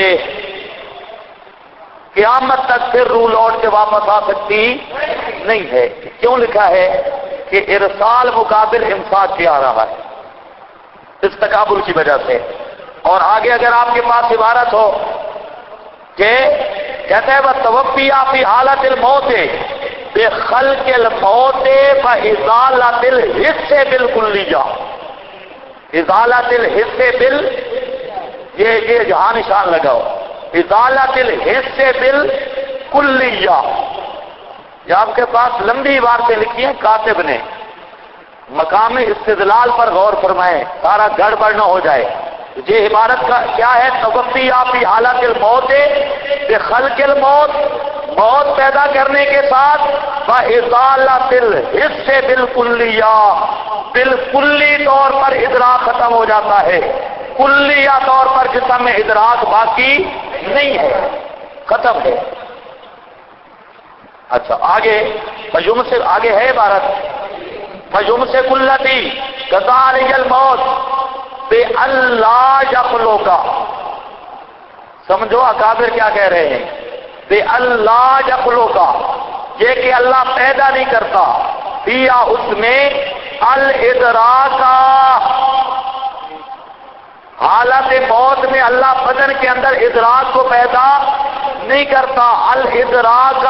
قیامت تک پھر روح لوٹ کے واپس آ سکتی نہیں ہے. کیوں لکھا ہے؟ کہ ارسال مقابل امساک کیا آ رہا ہے اس تقابل کی وجہ سے. اور آگے اگر آپ کے پاس عبارت ہو کہ کہتے ہیں وَتَوَفِّيَ فِي حَالَةِ الْمَوْتِ بِخَلْقِ الْمَوْتِ فَإِزَالَةِ الْحِسِّ بِالْكُلِّيَّةِ، ازالت الحص بال، یہ جہاں نشان لگاؤ، ازالت الحص بالکلیہ. یہ آپ کے پاس لمبی عبارتیں لکھی ہیں کاتب نے، مقام استدلال پر غور فرمائیں سارا گڑبڑ نہ ہو جائے. یہ عبارت کا کیا ہے؟ توفی فی حالت الموت بخلق الموت، موت پیدا کرنے کے ساتھ، وازالت الحص بالکلیہ، بالکلی طور پر ادراک ختم ہو جاتا ہے، کلیہ طور پر جسم میں ادراک باقی نہیں ہے، ختم ہے. اچھا آگے فیوم سے آگے ہے عبارت، فیوم سے کلتی کذالک الموت بے اللہ یخلو کا. سمجھو اکابر کیا کہہ رہے ہیں؟ بے اللہ یخلو کا، یہ کہ اللہ پیدا نہیں کرتا، دیا اس میں الادراک، حالت موت میں اللہ بدن کے اندر ادراک کو پیدا نہیں کرتا الادراک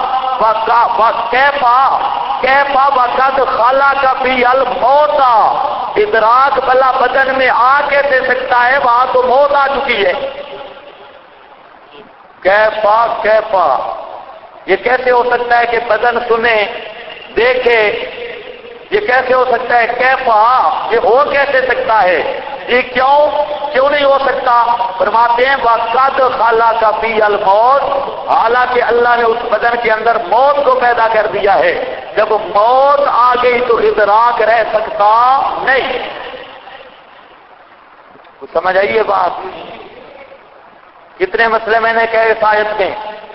کیفا وقد خلق فی الموت، ادراک بلا بدن میں آ کے دے سکتا ہے، وہاں تو موت آ چکی ہے. کیفا یہ کیسے ہو سکتا ہے کہ بدن سنے دیکھے؟ یہ کیسے ہو سکتا ہے؟ کیفا یہ ہو کیسے سکتا ہے؟ یہ کیوں نہیں ہو سکتا؟ فرماتے ہیں وقد خلق فی الموت، حالانکہ اللہ نے اس بدن کے اندر موت کو پیدا کر دیا ہے. جب موت آ گئی تو ادراک رہ سکتا نہیں. کچھ سمجھ آئیے بات؟ کتنے مسئلے میں نے کہے اس آیت میں؟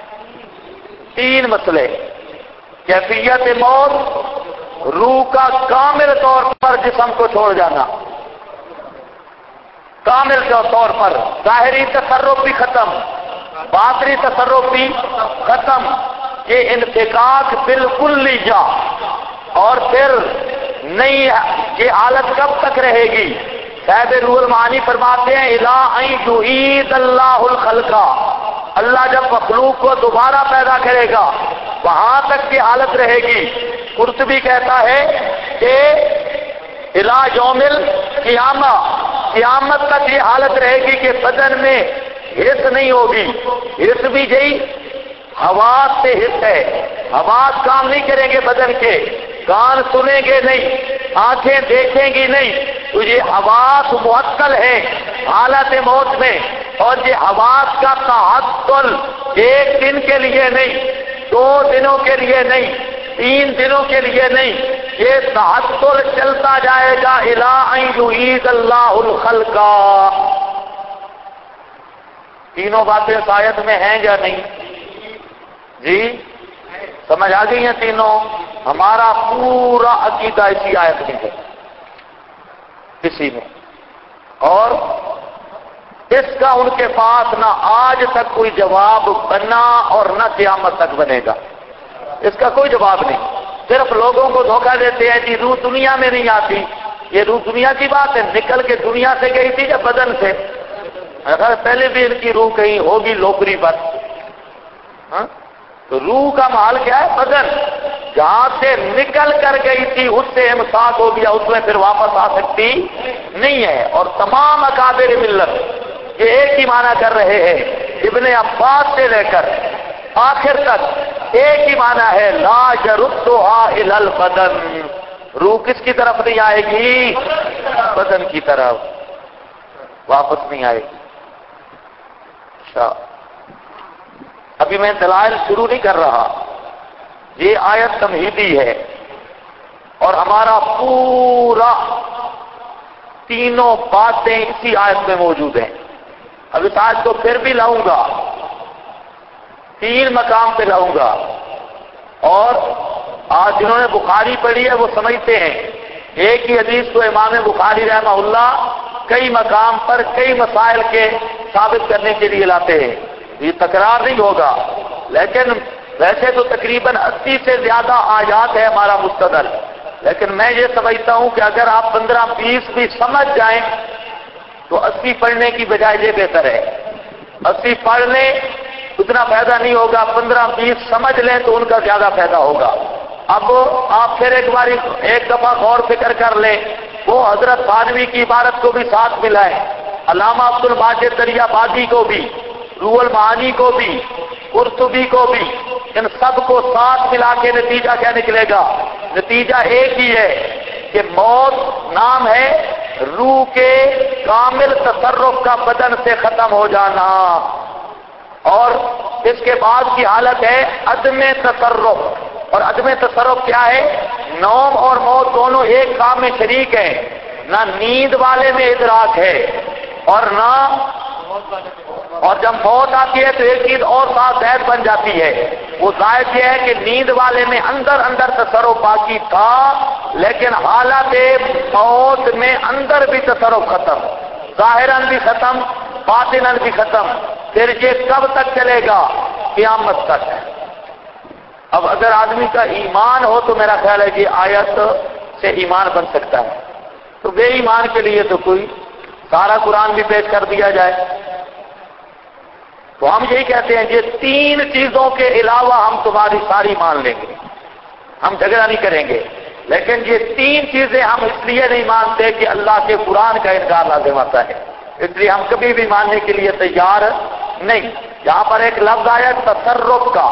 3 مسئلے. کیفیت موت، روح کا کامل طور پر جسم کو چھوڑ جانا، کامل طور پر، ظاہری تصرف بھی ختم، باطنی تصرف بھی ختم، یہ انفکاک بالکل لیجا. اور پھر نہیں، یہ حالت کب تک رہے گی؟ صاحب روح المعانی فرماتے ہیں الی ان یعید اللہ الخلق، اللہ جب مخلوق کو دوبارہ پیدا کرے گا وہاں تک کی حالت رہے گی. قرطبی کہتا ہے کہ الی یوم القیامہ، قیامت تک یہ حالت رہے گی کہ بدن میں حس نہیں ہوگی. حس بھی جئی حواس سے حس ہے، حواس کام نہیں کریں گے بدن کے، کان سنیں گے نہیں، آنکھیں دیکھیں گی نہیں، تو یہ حواس معطل ہے حالت موت میں. اور یہ حواس کا تعطل 1 دن کے لیے نہیں، 2 دنوں کے لیے نہیں، 3 دنوں کے لیے نہیں، یہ تعطل چلتا جائے گا الی ان یعید اللہ الخلق. تینوں باتیں اس آیت میں ہیں یا نہیں؟ جی سمجھ آ گئی ہیں تینوں؟ ہمارا پورا عقیدہ اسی آیت میں ہے، اسی میں. اور اس کا ان کے پاس نہ آج تک کوئی جواب بنا اور نہ قیامت تک بنے گا. اس کا کوئی جواب نہیں. صرف لوگوں کو دھوکہ دیتے ہیں کہ روح دنیا میں نہیں آتی. یہ روح دنیا کی بات ہے، نکل کے دنیا سے گئی تھی یا بدن سے؟ اگر پہلے بھی ان کی روح کہیں ہوگی لوکری پر. تو روح کا محل کیا ہے؟ بدن. جہاں سے نکل کر گئی تھی اس سے امساک ہو گیا، اس میں پھر واپس آ سکتی نہیں ہے. اور تمام اکابر ملت یہ ایک ہی معنی کر رہے ہیں، ابن عباس سے لے کر آخر تک ایک ہی معنی ہے، لا یردھا الی البدن. روح کس کی طرف نہیں آئے گی؟ بدن کی طرف واپس نہیں آئے گی. اچھا، ابھی میں دلائل شروع نہیں کر رہا، یہ آیت تمہیدی ہے اور ہمارا پورا تینوں باتیں اسی آیت میں موجود ہیں. اب اس آیت کو پھر بھی لاؤں گا، 3 مقام پہ لاؤں گا. اور آج جنہوں نے بخاری پڑھی ہے وہ سمجھتے ہیں ایک ہی حدیث کو امام بخاری رحمہ اللہ کئی مقام پر کئی مسائل کے ثابت کرنے کے لیے لاتے ہیں. یہ تکرار نہیں ہوگا، لیکن ویسے تو تقریباً 80 سے زیادہ آیات ہے ہمارا مستدل. لیکن میں یہ سمجھتا ہوں کہ اگر آپ 15-20 بھی سمجھ جائیں تو 80 پڑھنے کی بجائے یہ بہتر ہے. 80 پڑھ لیں اتنا فائدہ نہیں ہوگا، 15-20 سمجھ لیں تو ان کا زیادہ فائدہ ہوگا. اب آپ پھر ایک دفعہ غور فکر کر لیں، وہ حضرت تھانوی کی عبارت کو بھی ساتھ ملائیں، علامہ عبد الماجد دریابادی کو بھی، روح المعانی کو بھی، قرطبی کو بھی، ان سب کو ساتھ ملا کے نتیجہ کیا نکلے گا؟ نتیجہ ایک ہی ہے کہ موت نام ہے روح کے کامل تصرف کا بدن سے ختم ہو جانا، اور اس کے بعد کی حالت ہے عدم تصرف. اور عدم تصرف کیا ہے؟ نوم اور موت دونوں ایک کام میں شریک ہیں. نہ نیند والے میں ادراک ہے اور نہ، اور جب موت آتی ہے تو ایک چیز اور ساتھ زائد بن جاتی ہے. وہ زائد یہ ہے کہ نیند والے میں اندر تصرف باقی تھا، لیکن حالت موت میں اندر بھی تصرف ختم، ظاہراً بھی ختم، باطناً بھی ختم. پھر یہ کب تک چلے گا؟ قیامت تک. اب اگر آدمی کا ایمان ہو تو میرا خیال ہے کہ آیت سے ایمان بن سکتا ہے. تو بے ایمان کے لیے تو کوئی سارا قرآن بھی پیش کر دیا جائے. تو ہم یہی کہتے ہیں یہ تین چیزوں کے علاوہ ہم تمہاری ساری مان لیں گے، ہم جھگڑا نہیں کریں گے، لیکن یہ تین چیزیں ہم اس لیے نہیں مانتے کہ اللہ کے قرآن کا انکار لازم آتا ہے، اس لیے ہم کبھی بھی ماننے کے لیے تیار نہیں۔ یہاں پر ایک لفظ آیا تصرف کا،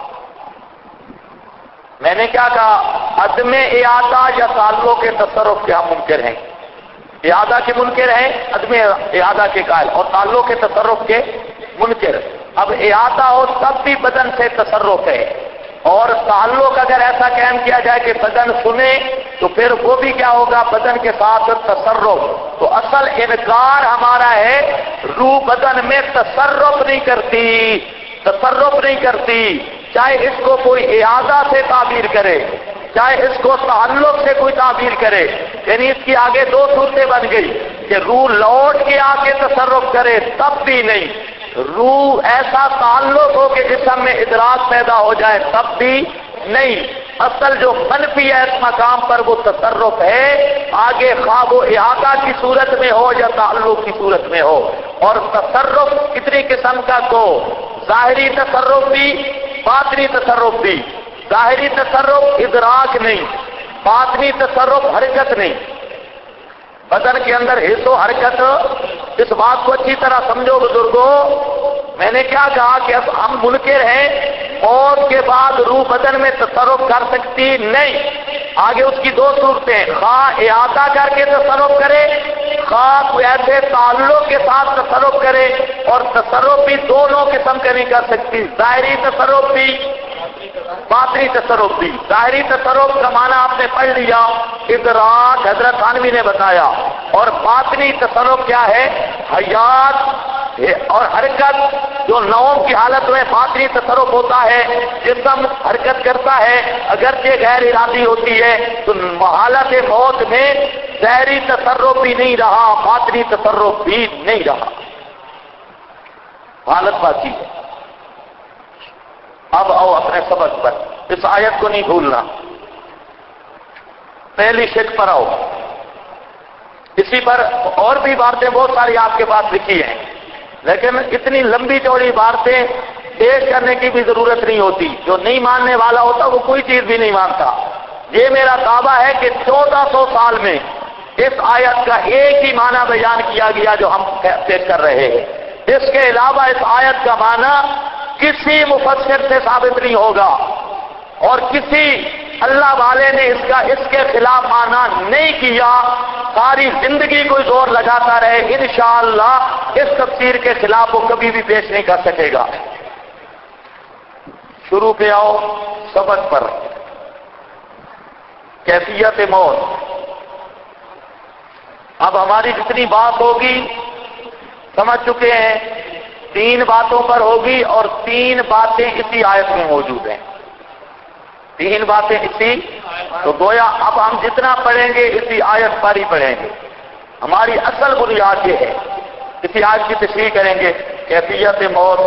میں نے کیا کہا؟ عدم اعادہ یا تعلق کے تصرف کے ہم منکر ہیں، اعادہ کے منکر ہیں، عدم اعادہ کے قائل، اور تعلق کے تصرف کے منکر۔ اب اعادہ ہو تب بھی بدن سے تصرف ہے، اور تعلق اگر ایسا قائم کیا جائے کہ بدن سنے تو پھر وہ بھی کیا ہوگا؟ بدن کے ساتھ تصرف۔ تو اصل انکار ہمارا ہے روح بدن میں تصرف نہیں کرتی، تصرف نہیں کرتی، چاہے اس کو کوئی اعادہ سے تعبیر کرے، چاہے اس کو تعلق سے کوئی تعبیر کرے، یعنی اس کی آگے دو صورتیں بن گئی کہ روح لوٹ کے آ کے تصرف کرے تب بھی نہیں، روح ایسا تعلق ہو کہ جسم میں ادراک پیدا ہو جائے تب بھی نہیں۔ اصل جو منفی ہے اس مقام پر وہ تصرف ہے، آگے خواہ وہ احاطہ کی صورت میں ہو یا تعلق کی صورت میں ہو۔ اور تصرف کتنی قسم کا؟ تو ظاہری تصرف بھی، باطنی تصرف بھی۔ ظاہری تصرف ادراک نہیں، باطنی تصرف حرکت نہیں، بدن کے اندر حص و حرکت۔ اس بات کو اچھی طرح سمجھو بزرگوں، میں نے کیا کہا کہ اب ہم منکر ہیں موت کے بعد روح بدن میں تصرف کر سکتی نہیں۔ آگے اس کی دو صورتیں، خواہ احاطہ کر کے تصرف کرے، خواہ کوئی ایسے تعلق کے ساتھ تصرف کرے، اور تصرف بھی دونوں قسم کا نہیں کر سکتی، ظاہری تصرف بھی، باطنی تصرف بھی۔ ظاہری تصرف کا معنی آپ نے پڑھ لیا، ادراک حضرت تھانوی نے بتایا، اور باطنی تصرف کیا ہے؟ حیات اور حرکت۔ جو نوم کی حالت میں باطنی تصرف ہوتا ہے، جسم حرکت کرتا ہے اگرچہ غیر ارادی ہوتی ہے، تو حالت موت میں ظاہری تصرف بھی نہیں رہا، باطنی تصرف بھی نہیں رہا، حالت باقی ہے۔ اب آؤ اپنے سبق پر، اس آیت کو نہیں بھولنا، پہلی شک پر آؤ۔ اسی پر اور بھی باتیں بہت ساری آپ کے پاس لکھی ہیں، لیکن اتنی لمبی چوڑی باتیں پیش کرنے کی بھی ضرورت نہیں ہوتی۔ جو نہیں ماننے والا ہوتا وہ کوئی چیز بھی نہیں مانتا۔ یہ میرا دعویٰ ہے کہ 1400 سال میں اس آیت کا ایک ہی معنی بیان کیا گیا جو ہم پیش کر رہے ہیں، اس کے علاوہ اس آیت کا معنی کسی مفسر سے ثابت نہیں ہوگا، اور کسی اللہ والے نے اس کے خلاف معنی نہیں کیا۔ ساری زندگی کوئی زور لگاتا رہے، انشاءاللہ اس تفسیر کے خلاف وہ کبھی بھی پیش نہیں کر سکے گا۔ شروع پہ آؤ سبق پر، کیفیت موت۔ اب ہماری جتنی بات ہوگی سمجھ چکے ہیں، 3 باتوں پر ہوگی، اور 3 باتیں اسی آیت میں موجود ہیں، 3 باتیں اسی، تو گویا اب ہم جتنا پڑھیں گے اسی آیت پر ہی پڑھیں گے۔ ہماری اصل بنیاد یہ ہے، اسی آیت کی تشریح کریں گے، کیفیت موت۔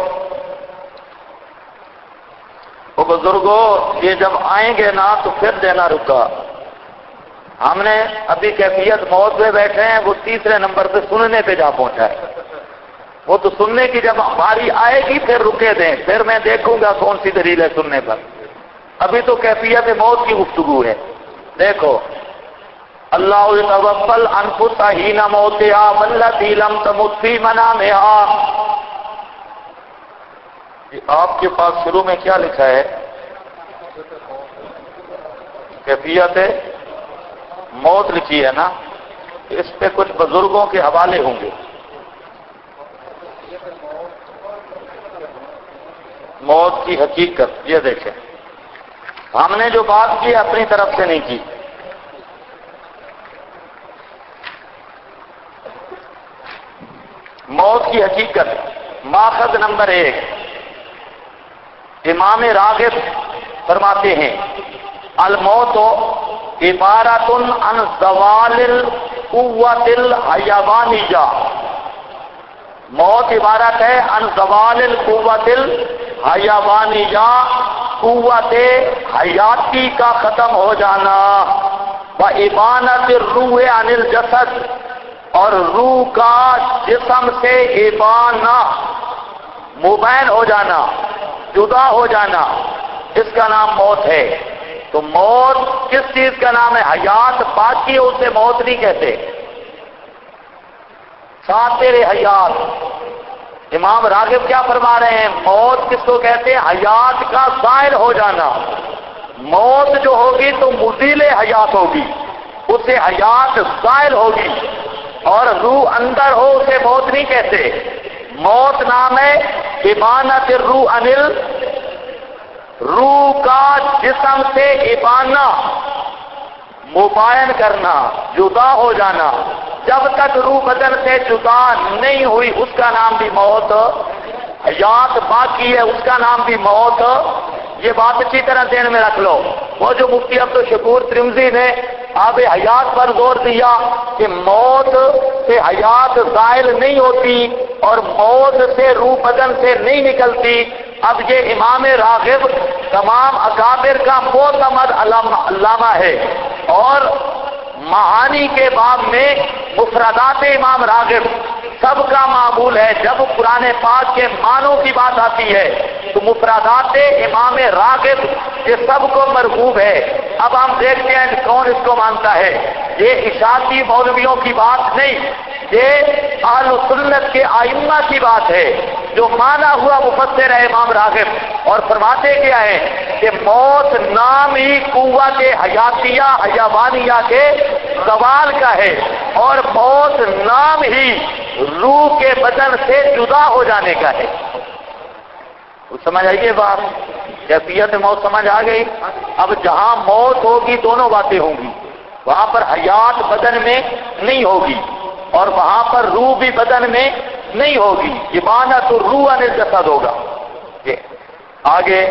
وہ بزرگوں یہ جب آئیں گے نا تو پھر دینا رکا، ہم نے ابھی کیفیت موت پہ بیٹھے ہیں، وہ تیسرے نمبر پہ سننے پہ جا پہنچا ہے۔ وہ تو سننے کی جب باری آئے گی پھر رکے دیں، پھر میں دیکھوں گا کون سی دلیل ہے سننے پر، ابھی تو کیفیت موت کی گفتگو ہے۔ دیکھو، اللہ یتوفی الانفس حین موتها والتی لم تمت فی منامها۔ آپ کے پاس شروع میں کیا لکھا ہے؟ کیفیت موت لکھی ہے نا، اس پہ کچھ بزرگوں کے حوالے ہوں گے۔ موت کی حقیقت، یہ دیکھیں، ہم نے جو بات کی اپنی طرف سے نہیں کی۔ موت کی حقیقت، ماخذ نمبر 1، امام راغب فرماتے ہیں الموت عبارت عن زوال القوت الحیوانیہ۔ موت عبارت ہے عن زوال القوت الحیوانیہ، قوت حیاتی کا ختم ہو جانا، وابانۃ الروح عن الجسد، اور روح کا جسم سے ابانہ، مبین ہو جانا، جدا ہو جانا، اس کا نام موت ہے۔ تو موت کس چیز کا نام ہے؟ حیات باقی ہے اسے موت نہیں کہتے۔ ساتر حیات، امام راغب کیا فرما رہے ہیں؟ موت کس کو کہتے ہیں؟ حیات کا زائل ہو جانا۔ موت جو ہوگی تو مزیل حیات ہوگی، اسے حیات زائل ہوگی، اور روح اندر ہو اسے موت نہیں کہتے۔ موت نام ہے ابانت الروح انل، روح کا جسم سے ابانا، مباین کرنا، جدا ہو جانا۔ جب تک روح بدن سے جدا نہیں ہوئی اس کا نام بھی موت، حیات باقی ہے اس کا نام بھی موت۔ یہ بات اچھی طرح ذہن میں رکھ لو۔ وہ جو مفتی عبدالشکور ترمذی نے آب حیات پر زور دیا کہ موت سے حیات زائل نہیں ہوتی اور موت سے روح بدن سے نہیں نکلتی، اب یہ امام راغب تمام اکابر کا معتمد علامہ ہے، اور معانی کے باب میں مفردات امام راغب سب کا معمول ہے۔ جب قرآن پاک کے معنوں کی بات آتی ہے تو مفردات امام راغب یہ سب کو مرغوب ہے۔ اب ہم دیکھتے ہیں کون اس کو مانتا ہے۔ یہ اشاعتی مولویوں کی بات نہیں، یہ اہل سنت کے ائمہ کی بات ہے، جو مانا ہوا مفسر ہے امام راغب، اور فرماتے کیا ہے کہ موت نام ہی قوت حیاتیہ حیوانیہ کے زوال کا ہے، اور موت نام ہی روح کے بدن سے جدا ہو جانے کا ہے۔ سمجھ آئیے بات؟ کیفیت موت سمجھ آ گئی؟ اب جہاں موت ہوگی دونوں باتیں ہوں گی، وہاں پر حیات بدن میں نہیں ہوگی، اور وہاں پر روح بھی بدن میں نہیں ہوگی۔ ابانت الروح عن الجسد ہوگا۔ یہ آگے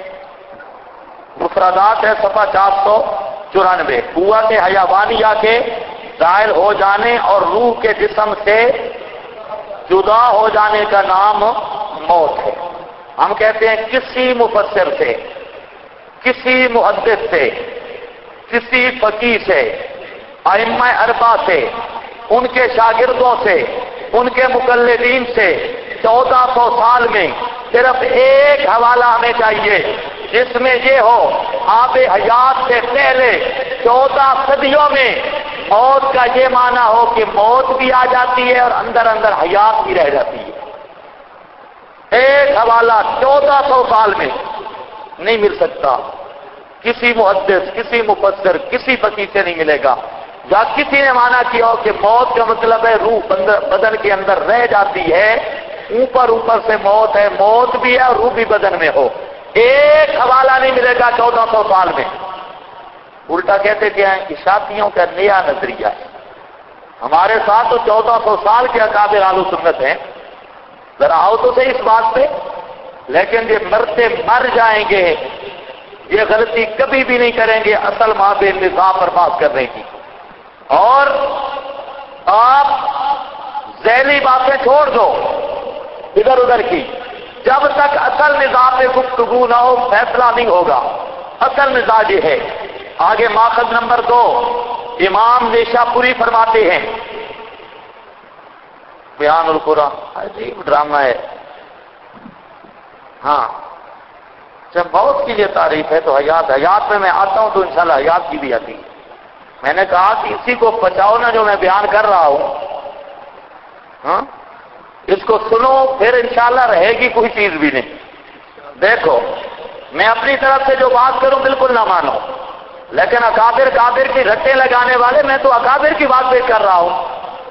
مفردات ہے صفحہ 494۔ قوت حیوانیہ کے زائل ہو جانے اور روح کے جسم سے جدا ہو جانے کا نام موت ہے۔ ہم کہتے ہیں کسی مفسر سے، کسی محدث سے، کسی فقیہ سے، ائمہ اربعہ سے، ان کے شاگردوں سے، ان کے مقلدین سے 1400 سال میں صرف ایک حوالہ ہمیں چاہیے جس میں یہ ہو آب حیات سے پہلے 14 صدیوں میں موت کا یہ معنی ہو کہ موت بھی آ جاتی ہے اور اندر اندر حیات بھی رہ جاتی ہے۔ ایک حوالہ 1400 سال میں نہیں مل سکتا، کسی محدث، کسی مفسر، کسی فقیہ سے نہیں ملے گا، یا کسی نے مانا کیا ہو کہ موت کا مطلب ہے روح بدن کے اندر رہ جاتی ہے، اوپر اوپر سے موت ہے، موت بھی ہے اور روح بھی بدن میں ہو۔ ایک حوالہ نہیں ملے گا 1400 سال میں۔ الٹا کہتے کیا ہے کہ اشاعتیوں کا نیا نظریہ ہے۔ ہمارے ساتھ تو 1400 سال کے اکابر اہل سنت ہیں، ذرا آؤ تو صحیح اس بات پہ، لیکن یہ مرتے مر جائیں گے، یہ غلطی کبھی بھی نہیں کریں گے اصل مابع نظام پر بات کرنے کی۔ اور آپ ذیلی باتیں چھوڑ دو ادھر ادھر کی، جب تک اصل نظام میں گفتگو نہ ہو فیصلہ نہیں ہوگا۔ اصل مزاج یہ ہے۔ آگے ماخذ نمبر 2 امام نیشا پوری فرماتے ہیں، بیان القرآن عجیب ڈرامہ ہے۔ ہاں جب موت کی یہ تعریف ہے تو حیات میں میں آتا ہوں تو انشاءاللہ حیات کی بھی آتی ہے۔ میں نے کہا کہ اسی کو بچاؤ نا جو میں بیان کر رہا ہوں، ہاں اس کو سنو پھر انشاءاللہ رہے گی کوئی چیز بھی نہیں۔ دیکھو میں اپنی طرف سے جو بات کروں بالکل نہ مانو، لیکن اکابر کابر کی رٹے لگانے والے، میں تو اکابر کی بات پیش کر رہا ہوں۔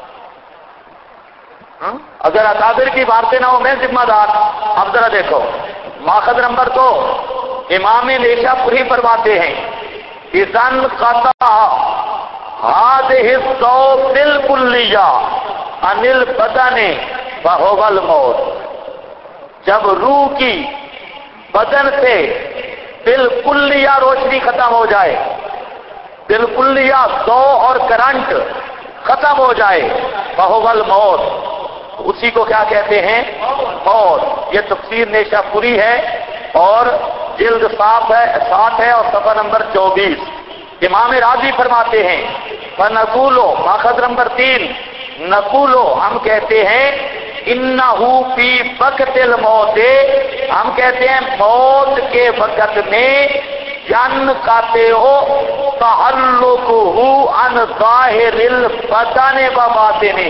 اگر اکابر کی باتیں نہ ہو میں ذمہ دار۔ اب ذرا دیکھو ماخذ نمبر 2 امام نیشا پوری فرماتے ہیں، اذن قطع هذه الصوت بالکلیہ عن البدن فهو الموت، جب روح کی بدن سے بالکلیہ روشنی ختم ہو جائے، بالکلیہ سو اور کرنٹ ختم ہو جائے، فهو الموت، اسی کو کیا کہتے ہیں؟ موت۔ یہ تفسیر نیشا پوری ہے اور جلد 7 ہے اور صفحہ نمبر 24۔ امام راضی فرماتے ہیں فنقولو، ماخذ نمبر 3 نقولو، ہم کہتے ہیں انہو فی وقت الموت، ہم کہتے ہیں موت کے وقت میں ین کہتے ہو تعلقہ عن ظاہر البدن و باطنہ،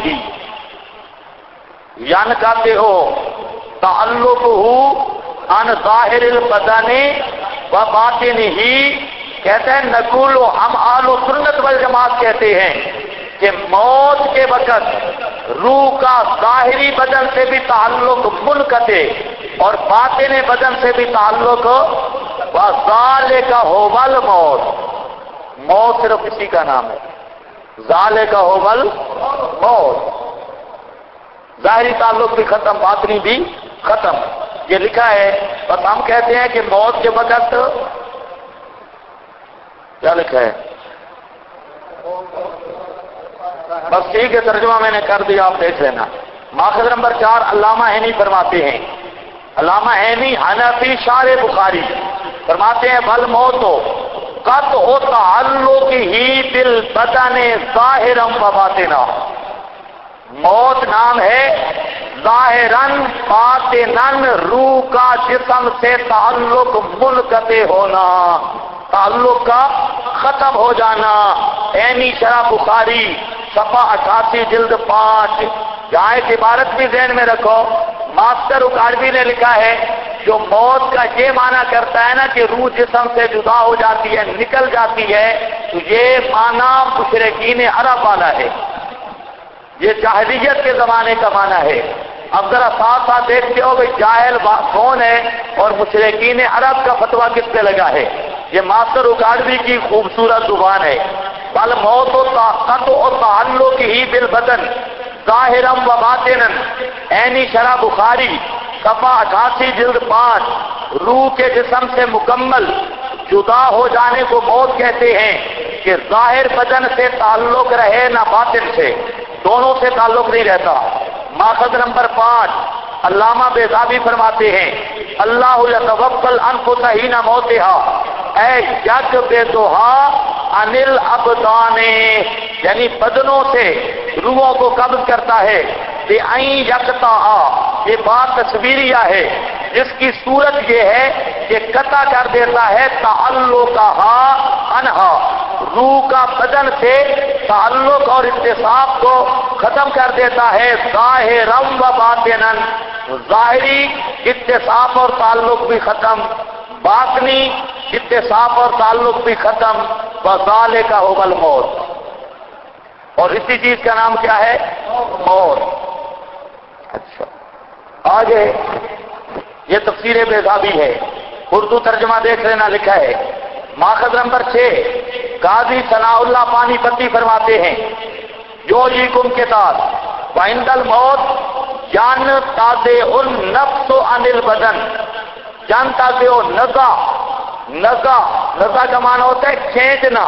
ین کہتے ہو تعلقہ عن ظاہر البدن و باطنہ، کہتے ہیں نقول ہم اہل سنت والجماعت کہتے ہیں کہ موت کے وقت روح کا ظاہری بدن سے بھی تعلق منقطع اور باطن بدن سے بھی تعلق، وذالک ھو الموت، موت صرف اسی کا نام ہے، ذالک ھو الموت، ظاہری تعلق بھی ختم باطنی بھی ختم، یہ لکھا ہے۔ بس ہم کہتے ہیں کہ موت کے وقت کیا لکھا ہے، بس ٹھیک ہے ترجمہ میں نے کر دیا، آپ دیکھ لینا۔ ماخذ نمبر 4 علامہ عینی فرماتے ہیں، علامہ عینی حنفی شارح بخاری فرماتے ہیں بل موت قط ہو تعلق ہی بالبدن ظاہرا و باطنا، موت نام ہے ظاہراً باطناً روح کا جسم سے تعلق منقطع ہونا، تعلق کا ختم ہو جانا۔ عینی شرح بخاری صفحہ 88 جلد 5، جہاں ایک عبارت بھی ذہن میں رکھو، ماسٹر اکاڑوی نے لکھا ہے جو موت کا یہ معنی کرتا ہے نا کہ روح جسم سے جدا ہو جاتی ہے، نکل جاتی ہے، تو یہ معنی مشرکین عرب والا ہے، یہ جاہلیت کے زمانے کا معنی ہے۔ اب ذرا ساتھ ساتھ دیکھتے ہو کہ جاہل کون ہے اور مشرکین عرب کا فتویٰ کس پہ لگا ہے، یہ ماسٹر اکاڑوی کی خوبصورت زبان ہے۔ بل موت و طاقت و تعلق ہی بالبدن ظاہرا و باطنا، عینی شرح بخاری صفحہ 88 جلد 5، روح کے جسم سے مکمل جدا ہو جانے کو موت کہتے ہیں کہ ظاہر بدن سے تعلق رہے نہ باطن سے، دونوں سے تعلق نہیں رہتا۔ ماخذ نمبر 5 علامہ بیضاوی فرماتے ہیں اللہ یتوفی الانفس حین موتها اے یقبضھا عن الابدان، یعنی بدنوں سے روحوں کو قبض کرتا ہے، بِأَن یقطعھا، یہ بات تصویریہ ہے، جس کی صورت یہ ہے کہ قطع کر دیتا ہے تعلقھا عنہا، روح کا بدن سے تعلق اور اتصاب کو ختم کر دیتا ہے، ظاہرا و باطنا، ظاہری اتصاب اور تعلق بھی ختم، باطنی اتصاب اور تعلق بھی ختم، وذالک ھو الموت، اور اسی چیز کا نام کیا ہے، موت۔ اچھا آگے یہ تفسیر بیضاوی ہے، اردو ترجمہ دیکھ لینا، لکھا ہے ماخذ نمبر 6 قاضی ثناء اللہ پانی پتی فرماتے ہیں یوجیکم کتاب وعند الموت جان تازے النفس عن البدن، جان تازے نزا، نزا کا معنی ہوتا ہے کھینچنا،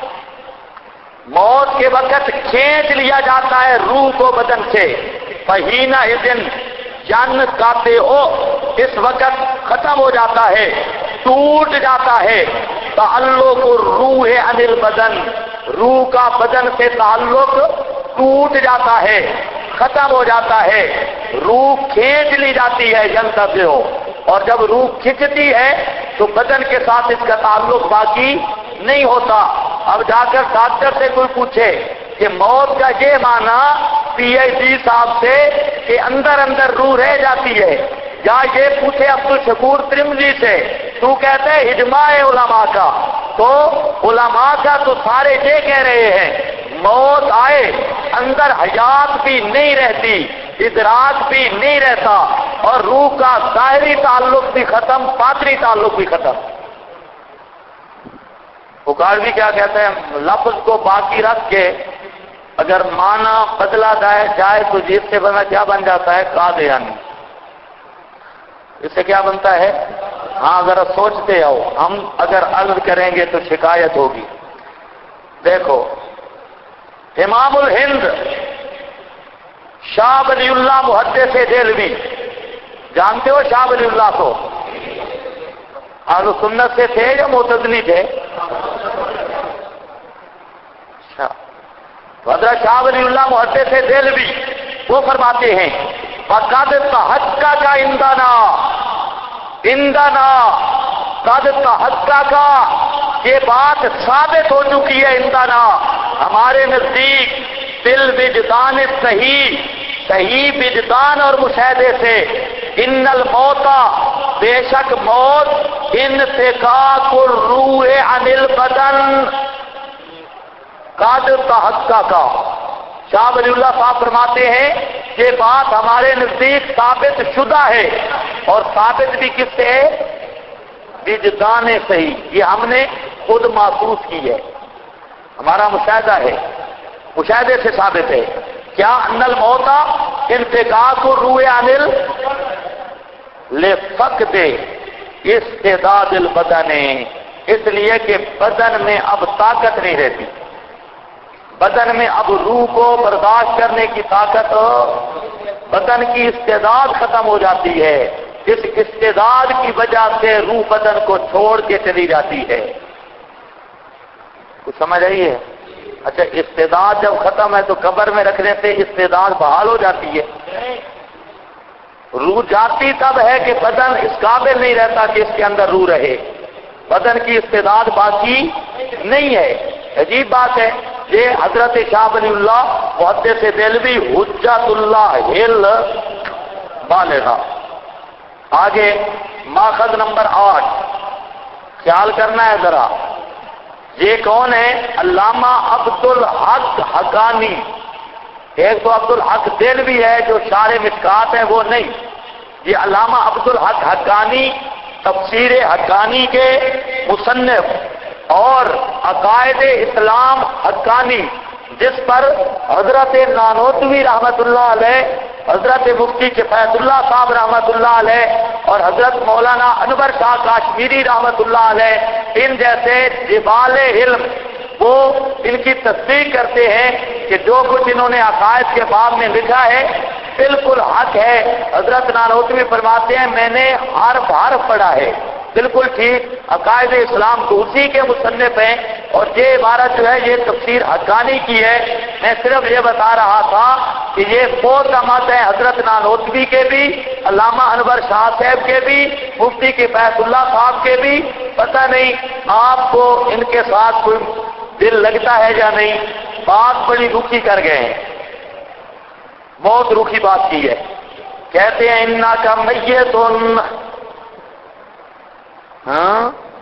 موت کے وقت کھینچ لیا جاتا ہے روح کو بدن سے، فہینہ اذن جان کاتے ہو، اس وقت ختم ہو جاتا ہے، ٹوٹ جاتا ہے، تعلق الروح عن البدن، روح کا بدن سے تعلق ٹوٹ جاتا ہے، ختم ہو جاتا ہے، روح کھینچ لی جاتی ہے، جنتا سے ہو، اور جب روح کھنچتی ہے تو بدن کے ساتھ اس کا تعلق باقی نہیں ہوتا۔ اب جا کر ڈاکٹر سے کوئی پوچھے کہ موت کا یہ معنی پی ایچ ڈی صاحب سے کہ اندر اندر روح رہ جاتی ہے، یا یہ پوچھے عبدالشکور ترمذی سے، تو کہتے ہیں اجماع علماء کا، تو علماء کا تو سارے یہ کہہ رہے ہیں موت آئے اندر حیات بھی نہیں رہتی، ادراک بھی نہیں رہتا، اور روح کا ظاہری تعلق بھی ختم، باطنی تعلق بھی ختم۔ بخاری کیا کہتے ہیں، لفظ کو باقی رکھ کے اگر معنی بدلا جائے تو جس سے بنا کیا بن جاتا ہے، قادیان، اس سے کیا بنتا ہے، ہاں ذرا سوچتے آؤ، ہم اگر عرض کریں گے تو شکایت ہوگی۔ دیکھو امام الہند شاہ ولی اللہ محدث دہلوی، جانتے ہو شاہ ولی اللہ کو، اہل سنت سے تھے یا معتزلی تھے؟ اچھا، حضرت شاہ ولی اللہ محدث دہلوی وہ فرماتے ہیں فقد تحقق عندنا قد تحقق، یہ بات ثابت ہو چکی ہے عندنا ہمارے نزدیک، بالوجدان صحیح وجدان اور مشاہدے سے، ان الموت، بے شک موت، انفکاک الروح عن البدن، قد تحقق۔ شاہ ولی اللہ صاحب فرماتے ہیں یہ بات ہمارے نزدیک ثابت شدہ ہے، اور ثابت بھی کس سے ہے؟ وجدان صحیح، یہ ہم نے خود محسوس کی ہے، ہمارا مشاہدہ ہے، مشاہدے سے ثابت ہے۔ کیا؟ ان الموت انفکاک الروح عن لفقد استعداد البدن، اس لیے کہ بدن میں اب طاقت نہیں رہتی، بدن میں اب روح کو برداشت کرنے کی طاقت، بدن کی استعداد ختم ہو جاتی ہے، اس استعداد کی وجہ سے روح بدن کو چھوڑ کے چلی جاتی ہے۔ کچھ سمجھ آئی ہے؟ اچھا، استعداد جب ختم ہے تو قبر میں رکھنے سے استعداد بحال ہو جاتی ہے؟ روح جاتی تب ہے کہ بدن اس قابل نہیں رہتا کہ اس کے اندر روح رہے، بدن کی استعداد باقی نہیں ہے۔ عجیب بات ہے، یہ حضرت شاہ ولی اللہ محدث دہلوی حجت اللہ ہل بالغہ۔ آگے ماخذ نمبر 8 خیال کرنا ہے ذرا، یہ کون ہے؟ علامہ عبدالحق حقانی۔ ایک تو عبدالحق دہلوی ہے جو شارح مشکات ہے، وہ نہیں، یہ علامہ عبدالحق حقانی تفسیر حقانی کے مصنف اور عقائد اسلام حقانی، جس پر حضرت نانوتوی رحمت اللہ علیہ، حضرت مفتی کفایت اللہ صاحب رحمت اللہ علیہ اور حضرت مولانا انور شاہ کاشمیری رحمت اللہ علیہ، ان جیسے جبال علم وہ ان کی تصدیق کرتے ہیں کہ جو کچھ انہوں نے عقائد کے باب میں لکھا ہے بالکل حق ہے۔ حضرت نانوتوی فرماتے ہیں میں نے حرف پڑھا ہے، بالکل ٹھیک، عقائد اسلام تو اسی کے مصنف ہیں، اور یہ عبارت جو ہے یہ تفسیر حقانی کی ہے۔ میں صرف یہ بتا رہا تھا کہ یہ معتمد ہے حضرت نانوتوی کے بھی، علامہ انور شاہ صاحب کے بھی، مفتی کفایت اللہ صاحب کے بھی۔ پتہ نہیں آپ کو ان کے ساتھ کوئی دل لگتا ہے یا نہیں، بات بڑی روکھی کر گئے ہیں، بہت روکھی بات کی ہے۔ کہتے ہیں انا کا میتن، ہاں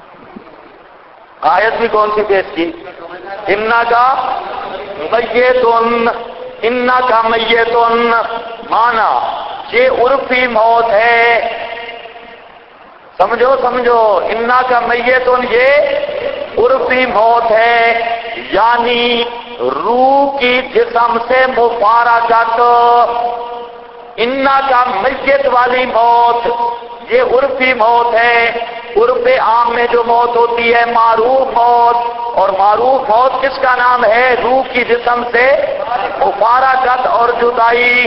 آیت بھی کون سی پیش کی؟ انا کا میتن، انا کا میتن مانا یہ عرفی موت ہے، سمجھو، انا کا میتن یہ عرفی موت ہے، یعنی روح کی جسم سے مفارقت۔ انا کا میت والی موت یہ عرفی موت ہے، عرف عام میں جو موت ہوتی ہے معروف موت، اور معروف موت کس کا نام ہے؟ روح کی جسم سے مفارقت اور جدائی۔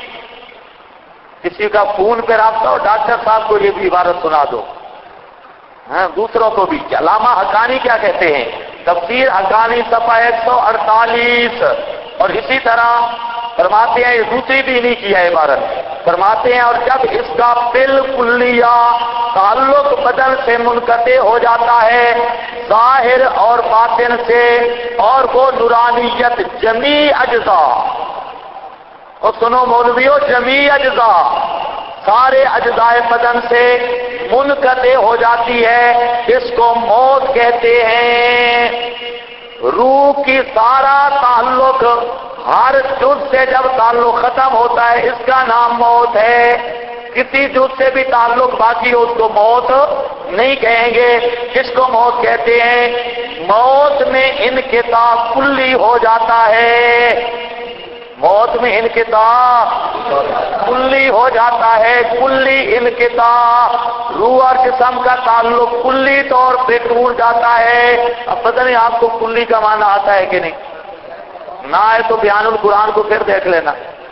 کسی کا فون پہ رابطہ ہو، ڈاکٹر صاحب کو یہ بھی عبارت سنا دو، ہاں دوسروں کو بھی۔ علامہ حقانی کیا کہتے ہیں؟ تفسیر حقانی صفحہ 148، اور اسی طرح فرماتے ہیں، یہ دوسری بھی نہیں کی ہے عبارت، فرماتے ہیں اور جب اس کا بالکلیہ تعلق بدن سے منقطع ہو جاتا ہے ظاہر اور باطن سے، اور وہ نورانیت جمیع اجزاء، اور سنو مولویوں، جمیع اجزاء سارے اجزاء بدن سے منقطع ہو جاتی ہے، اس کو موت کہتے ہیں۔ روح کی سارا تعلق ہر جز سے جب تعلق ختم ہوتا ہے اس کا نام موت ہے، کسی جز سے بھی تعلق باقی ہو اس کو موت نہیں کہیں گے۔ کس کو موت کہتے ہیں؟ موت میں انقطاع کلی ہو جاتا ہے، موت میں انقطاع کلی ہو جاتا ہے، کلی انقطاع، روح اور جسم کا تعلق کلی طور پہ ٹوٹ جاتا ہے۔ اب پتہ نہیں آپ کو کلی کا معنی آتا ہے کہ نہیں، نہ آئے تو بیان القرآن کو پھر دیکھ لینا۔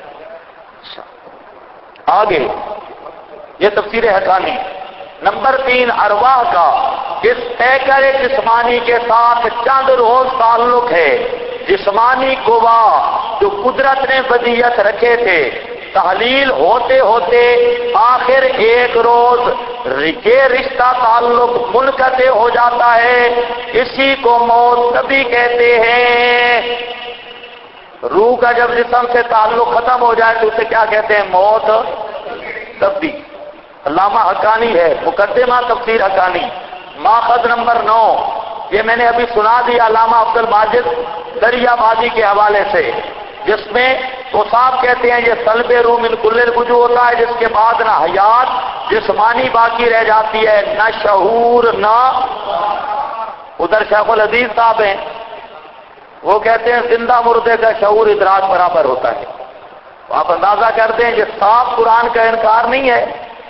آگے یہ تفسیر حقانی۔ نمبر 3 ارواح کا اس پیکر جسمانی کے ساتھ چند روز تعلق ہے۔ جسمانی قوا جو قدرت نے بدیت رکھے تھے تحلیل ہوتے ہوتے آخر ایک روز یہ رشتہ تعلق منقطع ہو جاتا ہے، اسی کو موت تبھی کہتے ہیں۔ روح کا جب جسم سے تعلق ختم ہو جائے تو اسے کیا کہتے ہیں؟ موت تبھی۔ علامہ حقانی ہے، مقدمہ تفسیر حقانی، ماخذ نمبر 9، یہ میں نے ابھی سنا دیا علامہ عبد الماجد دریا بازی کے حوالے سے، جس میں وہ صاحب کہتے ہیں یہ سلب روح من کل الوجوہ ہوتا ہے، جس کے بعد نہ حیات جسمانی باقی رہ جاتی ہے، نہ شعور، نہ ادھر شیخ الحدیث صاحب ہیں، وہ کہتے ہیں زندہ مردے کا شعور ادراک برابر ہوتا ہے۔ آپ اندازہ کرتے ہیں کہ صاف قرآن کا انکار نہیں ہے۔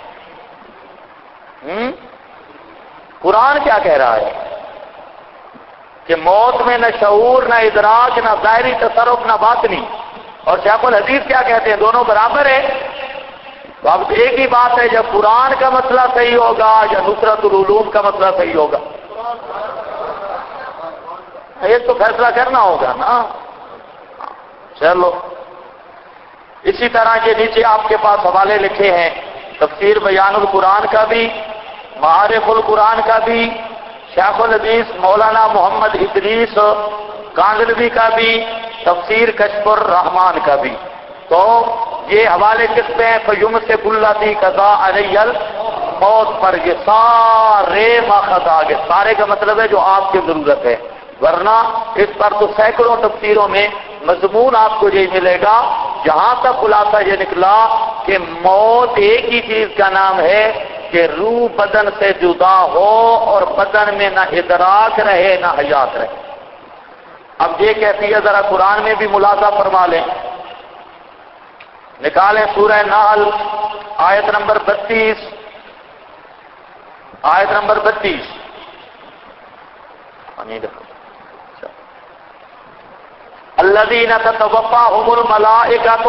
قرآن کیا کہہ رہا ہے کہ موت میں نہ شعور، نہ ادراک، نہ ظاہری تصرف، نہ باطنی، اور شیخ الحدیث کیا کہتے ہیں؟ دونوں برابر ہیں۔ تو اب ایک ہی بات ہے، جب قرآن کا مسئلہ صحیح ہوگا یا نصرت العلوم کا مسئلہ صحیح ہوگا، یہ تو فیصلہ کرنا ہوگا نا۔ چلو، اسی طرح کے نیچے آپ کے پاس حوالے لکھے ہیں، تفسیر بیان القرآن کا بھی، معارف القرآن کا بھی، شیخ الحدیث مولانا محمد ادریس کاندلوی کا بھی، تفسیر کشف الرحمان کا بھی۔ تو یہ حوالے کس پہ ہیں؟ فیمسک الذی قضا علی الموت پر، یہ سارے ماخذ آگے، سارے کا مطلب ہے جو آپ کی ضرورت ہے، ورنہ اس پر تو سینکڑوں تفسیروں میں مضمون آپ کو یہ ملے گا۔ جہاں تک خلاصہ یہ نکلا کہ موت ایک ہی چیز کا نام ہے کہ روح بدن سے جدا ہو اور بدن میں نہ ادراک رہے نہ حیات رہے۔ اب یہ کیفیت ذرا قرآن میں بھی ملاحظہ فرما لیں، نکالیں سورہ نحل آیت نمبر 32، آیت نمبر 32۔ الذین تتوفاہم الملائکۃ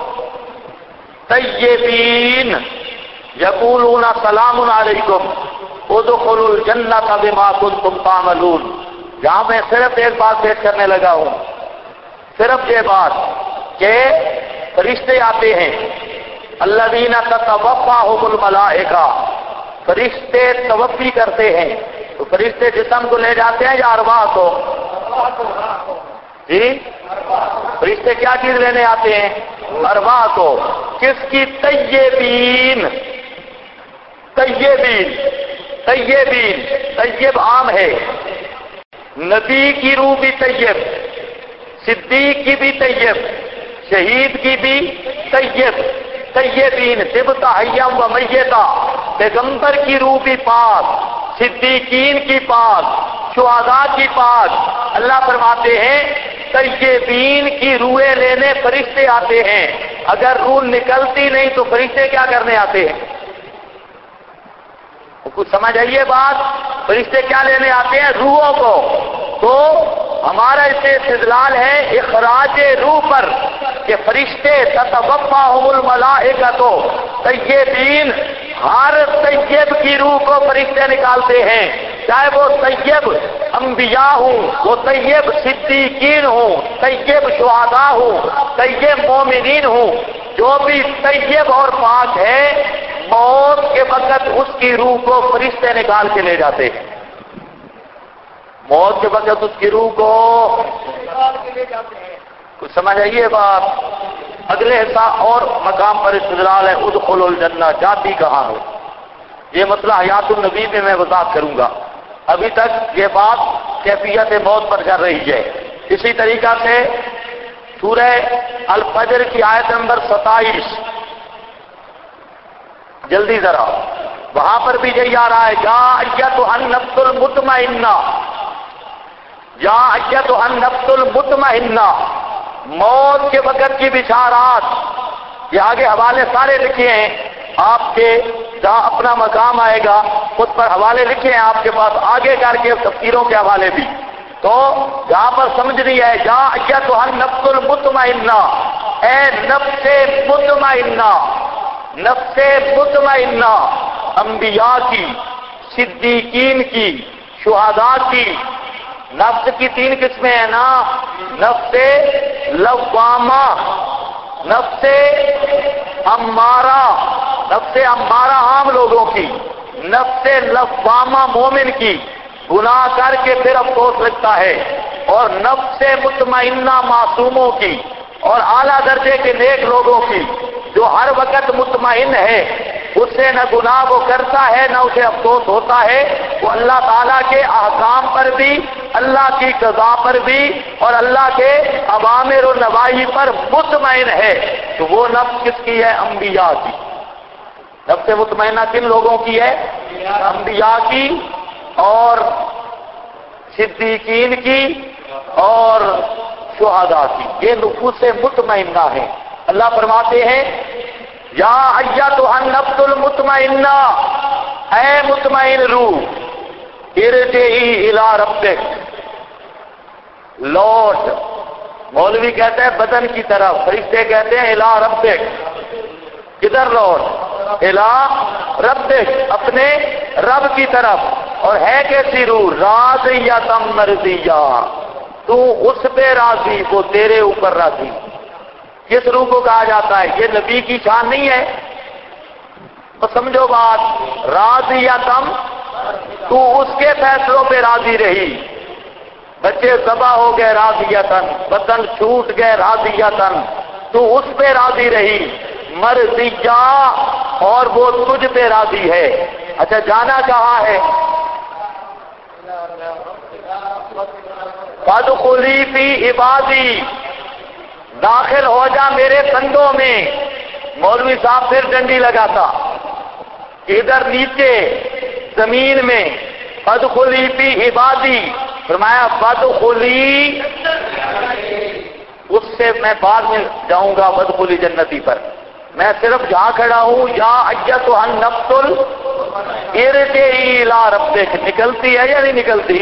طیبین یقولون سلام علیکم ادخلوا الجنۃ بما کنتم تعملون۔ یہاں میں صرف ایک بات پیش کرنے لگا ہوں، صرف یہ بات کہ فرشتے آتے ہیں، الذین تتوفاہم الملائکہ، فرشتے توفی کرتے ہیں، تو فرشتے جسم کو لے جاتے ہیں یا ارواح کو؟ جی، فرشتے کیا چیز لینے آتے ہیں؟ ارواح کو۔ کس کی؟ طیبین، طیبین، طیبین، طیب عام ہے، نبی کی روح بھی طیب، صدیق کی بھی طیب، شہید کی بھی طیب، طیبین طبت حیا و میتا، پیغمبر کی روح بھی پاک، صدیقین کی پاک، شہداء کی پاک۔ اللہ فرماتے ہیں طیبین کی روحیں لینے فرشتے آتے ہیں، اگر روح نکلتی نہیں تو فرشتے کیا کرنے آتے ہیں؟ کچھ سمجھ آئیے بات، فرشتے کیا لینے آتے ہیں؟ روحوں کو۔ تو ہمارا اس سے استدلال ہے اخراج روح پر کہ فرشتے تتوفاہم الملائکۃ طیبین، ہر طیب کی روح کو فرشتے نکالتے ہیں، چاہے وہ طیب انبیاء ہوں، وہ طیب صدیقین ہوں، طیب شہداء ہوں، طیب مومنین ہوں، جو بھی طیب اور پاک ہے، موت کے وقت اس کی روح کو فرشتے نکال کے لے جاتے ہیں۔ موت کے وقت اس کی روح کو نکال کے لے جاتے ہیں۔ کچھ سمجھ آئیے بات؟ اگلے حصہ اور مقام پر استدلال ہے ادخلوا الجنہ، جاتی کہاں ہو؟ یہ مسئلہ حیات النبی میں میں وضاحت کروں گا، ابھی تک یہ بات کیفیت موت پر چل رہی ہے۔ اسی طریقہ سے سورہ الفجر کی آیت نمبر 27، جلدی ذرا، وہاں پر بھی یہی آ رہا ہے، یا ایتھا النفس المطمئنہ، یا ایتھا النفس المطمئنہ، موت کے وقت کی بشارات۔ یہ آگے حوالے سارے لکھے ہیں آپ کے، جہاں اپنا مقام آئے گا اس پر حوالے لکھے ہیں آپ کے پاس، آگے کر کے تفسیروں کے حوالے بھی۔ تو یہاں پر سمجھنی ہے، یا ایتھا النفس المطمئنہ، اے نفس مطمئنہ، نفس مطمئنہ، انبیاء کی، صدیقین کی، شہداء کی۔ نفس کی 3 قسمیں ہیں نا، نفس لوامہ، نفس امارہ، نفس امارہ عام لوگوں کی، نفس لوامہ مومن کی، گناہ کر کے پھر افسوس لگتا ہے، اور نفس مطمئنہ معصوموں کی، اور اعلیٰ درجے کے نیک لوگوں کی، جو ہر وقت مطمئن ہے، اس سے نہ گناہ وہ کرتا ہے نہ اسے افسوس ہوتا ہے، وہ اللہ تعالیٰ کے احکام پر بھی، اللہ کی قضا پر بھی، اور اللہ کے اوامر و نواہی پر مطمئن ہے، تو وہ نفس کس کی ہے؟ انبیاء کی۔ نفس مطمئنہ کن لوگوں کی ہے؟ انبیاء کی اور صدیقین کی اور شہداء کی، یہ نفوس مطمئنہ ہیں۔ اللہ فرماتے ہیں یا ایتھا النفس المطمئنہ، اے مطمئن روح، ارجعی الی ربک، لوٹ، مولوی کہتے ہیں بدن کی طرف، فرشتے کہتے ہیں الی ربک، کدھر لوٹ؟ الی ربک، اپنے رب کی طرف، اور ہے کیسی روح؟ راضیۃ مرضیہ، تو اس پہ راضی، وہ تیرے اوپر راضی۔ کس روح کو کہا جاتا ہے؟ یہ نبی کی شان نہیں ہے، تو سمجھو بات، راضیتم، تو اس کے فیصلوں پہ راضی رہی، بچے ذبح ہو گئے راضیتن، بدن چھوٹ گئے راضیتن، تو اس پہ راضی رہی، مرضیہ، اور وہ تجھ پہ راضی ہے۔ اچھا جانا کہاں ہے؟ فادخلی فی عبادی، داخل ہو جا میرے بندوں میں۔ مولوی صاحب پھر ڈنڈی لگاتا، ادھر نیچے زمین میں، فادخلی فی عبادی، فرمایا فادخلی، اس سے میں بعد میں جاؤں گا فادخلی جنتی پر، میں صرف جہاں کھڑا ہوں یا ایتھا النفس ارجعی الی ربک، نکلتی ہے یا نہیں نکلتی؟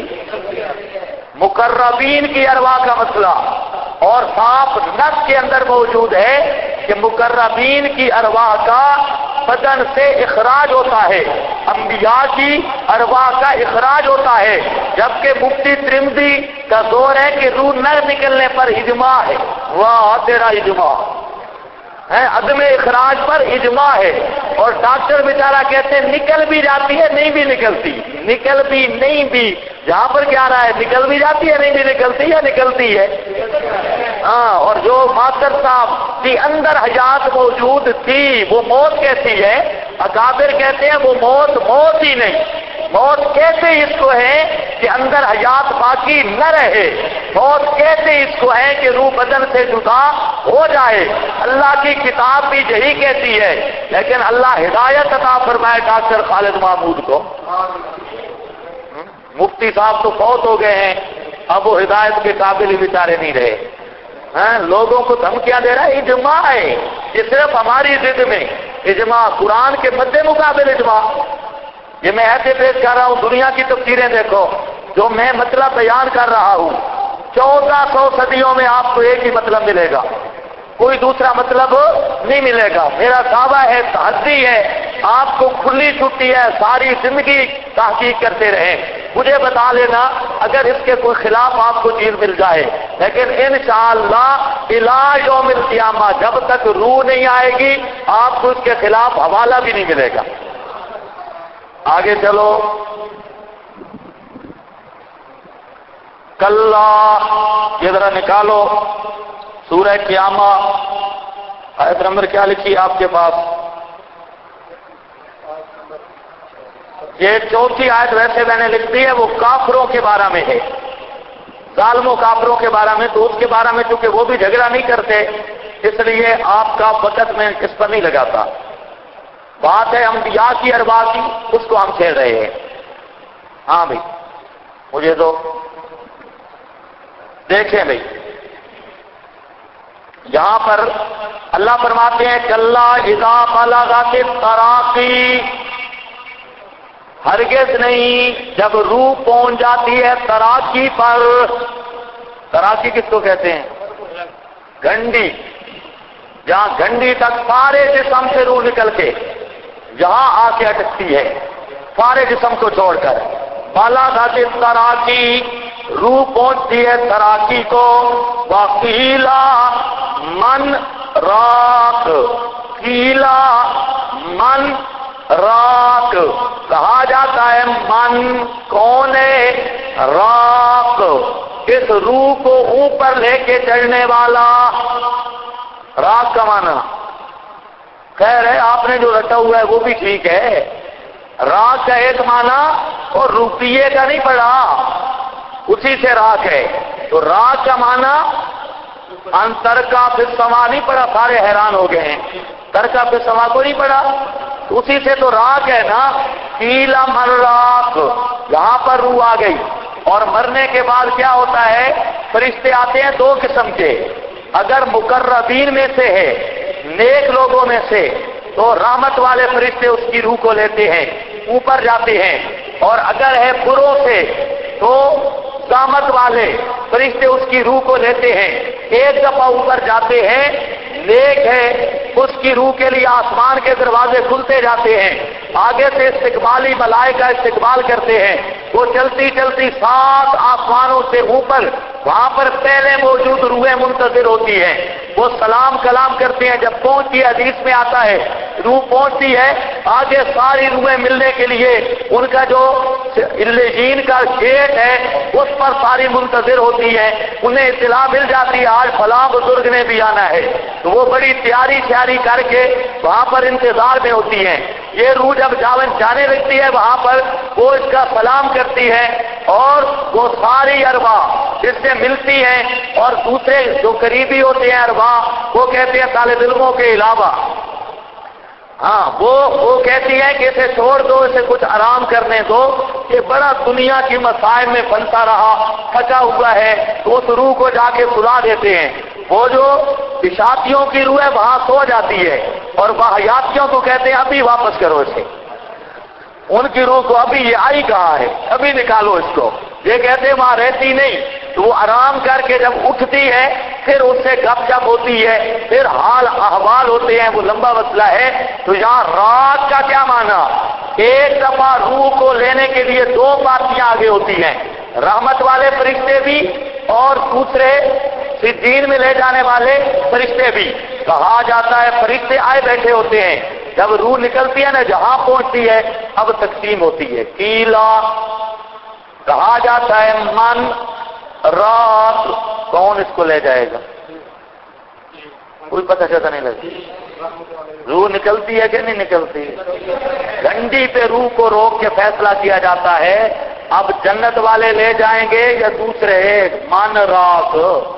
مقربین کی ارواح کا مسئلہ، اور صاف نص کے اندر موجود ہے کہ مقربین کی ارواح کا بدن سے اخراج ہوتا ہے، انبیاء کی ارواح کا اخراج ہوتا ہے، جبکہ مفتی ترمذی کا زور ہے کہ روح نہ نکلنے پر اجماع ہے۔ واہ تیرا اجماع ہے، عدم اخراج پر اجماع ہے، اور ڈاکٹر بیچارہ کہتے ہیں نکل بھی جاتی ہے نہیں بھی نکلتی، نکل بھی نہیں بھی، جہاں پر کیا رہا ہے؟ نکل بھی جاتی ہے نہیں بھی نکلتی یا نکلتی ہے؟ ہاں، اور جو ماسٹر صاحب کی اندر حیات موجود تھی، وہ موت کیسی ہے؟ اکابر کہتے ہیں وہ موت ہی نہیں، موت کیسے اس کو ہے کہ اندر حیات باقی نہ رہے، موت کیسے اس کو ہے کہ روح بدن سے جدا ہو جائے؟ اللہ کی کتاب بھی یہی کہتی ہے، لیکن اللہ ہدایت عطا فرمائے ڈاکٹر خالد محمود کو۔ مفتی صاحب تو فوت ہو گئے ہیں، اب وہ ہدایت کے قابل ہی بیچارے نہیں رہے، لوگوں کو دھمکیاں دے رہا ہے، اجماع ہے، یہ صرف ہماری ضد میں اجماع، قرآن کے مد مقابل اجماع۔ یہ میں ایسے پیش کر رہا ہوں، دنیا کی تفسیریں دیکھو، جو میں مطلب بیان کر رہا ہوں، 1400 صدیوں میں آپ کو ایک ہی مطلب ملے گا، کوئی دوسرا مطلب نہیں ملے گا۔ میرا دعویٰ ہے، تحدی ہے، آپ کو کھلی چھٹی ہے، ساری زندگی تحقیق کرتے رہیں، مجھے بتا لینا اگر اس کے کوئی خلاف آپ کو چیز مل جائے، لیکن انشاءاللہ الی یوم القیامہ جب تک روح نہیں آئے گی آپ کو اس کے خلاف حوالہ بھی نہیں ملے گا۔ آگے چلو، کلا، یہ ذرا نکالو سورہ قیامہ، آیت نمبر کیا لکھی آپ کے پاس؟ یہ چوتھی آیت ویسے میں نے لکھ دی ہے، وہ کافروں کے بارے میں ہے، ظالموں کافروں کے بارے میں، تو اس کے بارے میں چونکہ وہ بھی جھگڑا نہیں کرتے اس لیے آپ کا وقت میں اس پر نہیں لگاتا۔ بات ہے انبیاء کی ارواح کی، اس کو ہم چھیڑ رہے ہیں۔ ہاں بھائی مجھے تو دیکھیں بھائی، یہاں پر اللہ فرماتے ہیں کلا اذا بلغت التراقی، ہرگز نہیں جب روح پہنچ جاتی ہے تراقی پر۔ تراقی کس کو کہتے ہیں؟ گھنڈی، جہاں گھنڈی تک سارے جسم سے روح نکل کے جہاں آ کے اٹکتی ہے، سارے جسم کو چھوڑ کر۔ بلغت التراقی، روح پہنچتی ہے تراقی کو۔ وقیلا من راک، قیلا من راک، کہا جاتا ہے من کون ہے؟ راک، اس روح کو اوپر لے کے چڑھنے والا۔ راک کا معنی خیر ہے، آپ نے جو رٹا ہوا ہے وہ بھی ٹھیک ہے۔ راک کا ایک معنی اور روپیے کا نہیں پڑا، اسی سے راک ہے۔ تو راک کا معنی انتر کا پھر سما نہیں پڑا، سارے حیران ہو گئے ہیں، تر کا پھر سما کو نہیں پڑا، اسی سے تو راک ہے نا۔ قیلا من راک، یہاں پر روح آ گئی۔ اور مرنے کے بعد کیا ہوتا ہے؟ فرشتے آتے ہیں دو قسم کے، اگر مقربین میں سے ہے، نیک لوگوں میں سے، تو رحمت والے فرشتے اس کی روح کو لیتے ہیں، اوپر جاتے ہیں، اور اگر ہے بروں سے تو قامت والے فرشتے اس کی روح کو لیتے ہیں، ایک دفعہ اوپر جاتے ہیں، نیک ہے اس کی روح کے لیے آسمان کے دروازے کھلتے جاتے ہیں، آگے سے استقبالی ملائکہ استقبال کرتے ہیں، وہ چلتی چلتی 7 آسمانوں سے اوپر وہاں پر پہلے موجود روحیں منتظر ہوتی ہیں، وہ سلام کلام کرتے ہیں، جب پہنچتی ہے حدیث میں آتا ہے روح پہنچتی ہے، آگے ساری روحیں ملنے کے لیے ان کا جو علیین کا گیٹ ہے اس پر ساری منتظر ہوتی ہیں، انہیں اطلاع مل جاتی ہے آج فلاں بزرگ نے بھی آنا ہے، تو وہ بڑی تیاری شیاری کر کے وہاں پر انتظار میں ہوتی ہیں۔ یہ روح جب جانے لگتی ہے وہاں پر وہ اس کا سلام کرتی ہے، اور وہ ساری ارواح جس سے ملتی ہیں اور دوسرے جو قریبی ہوتے ہیں ارواح وہ کہتے ہیں طالب علموں کے علاوہ، ہاں وہ کہتی ہے کہ اسے چھوڑ دو، اسے کچھ آرام کرنے دو، یہ بڑا دنیا کی مسائل میں پھنسا رہا، تھکا ہوا ہے، تو اس روح کو جا کے سلا دیتے ہیں۔ وہ جو پشاتیوں کی روح ہے وہاں سو جاتی ہے، اور حیاتیوں کو کہتے ہیں ابھی واپس کرو اسے، ان کی روح کو ابھی یہ آئی کہاں ہے، ابھی نکالو اس کو، یہ کہتے ہیں وہاں رہتی نہیں، تو وہ آرام کر کے جب اٹھتی ہے پھر اس سے گپ شپ ہوتی ہے، پھر حال احوال ہوتے ہیں، وہ لمبا مسئلہ ہے۔ تو یہاں رات کا کیا معنی؟ ایک دفعہ روح کو لینے کے لیے 2 پارٹیاں آگے ہوتی ہیں، رحمت والے فرشتے بھی اور دوسرے سجین میں لے جانے والے فرشتے بھی، کہا جاتا ہے فرشتے آئے بیٹھے ہوتے ہیں، جب روح نکلتی ہے نا جہاں پہنچتی ہے اب تقسیم ہوتی ہے۔ قیلا، کہا جاتا ہے من رات، کون اس کو لے جائے گا؟ کوئی پتہ چلتا نہیں لگتا، روح نکلتی ہے کہ نہیں نکلتی؟ گھنٹی پہ روح کو روک کے فیصلہ کیا جاتا ہے اب جنت والے لے جائیں گے یا دوسرے؟ من رات،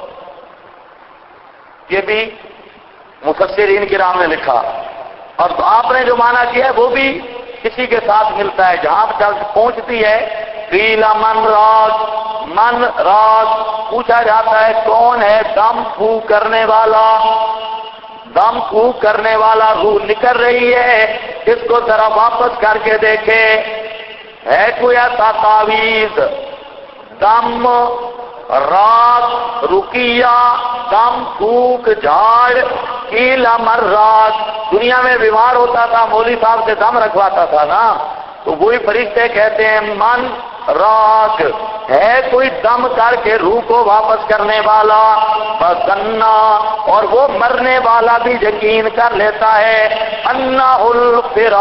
یہ بھی مفسرین کرام نے لکھا، اور آپ نے جو معنی کیا ہے وہ بھی کسی کے ساتھ ملتا ہے، جہاں پہنچتی ہے قیلا من رات، من رات، پوچھا جاتا ہے کون ہے؟ دم پھونک کرنے والا، دم پھونک کرنے والا، روح نکل رہی ہے، اس کو ذرا واپس کر کے دیکھے، ہے کوئی ایسا تعویذ؟ دم رات، رقیہ، دم پھونک، جھاڑ، قیلا من رات، دنیا میں بیمار ہوتا تھا مولوی صاحب سے دم رکھواتا تھا نا، تو وہی فرشتے کہتے ہیں من راک، ہے کوئی دم کر کے روح کو واپس کرنے والا؟ بسنا، اور وہ مرنے والا بھی یقین کر لیتا ہے، انہ الفراق،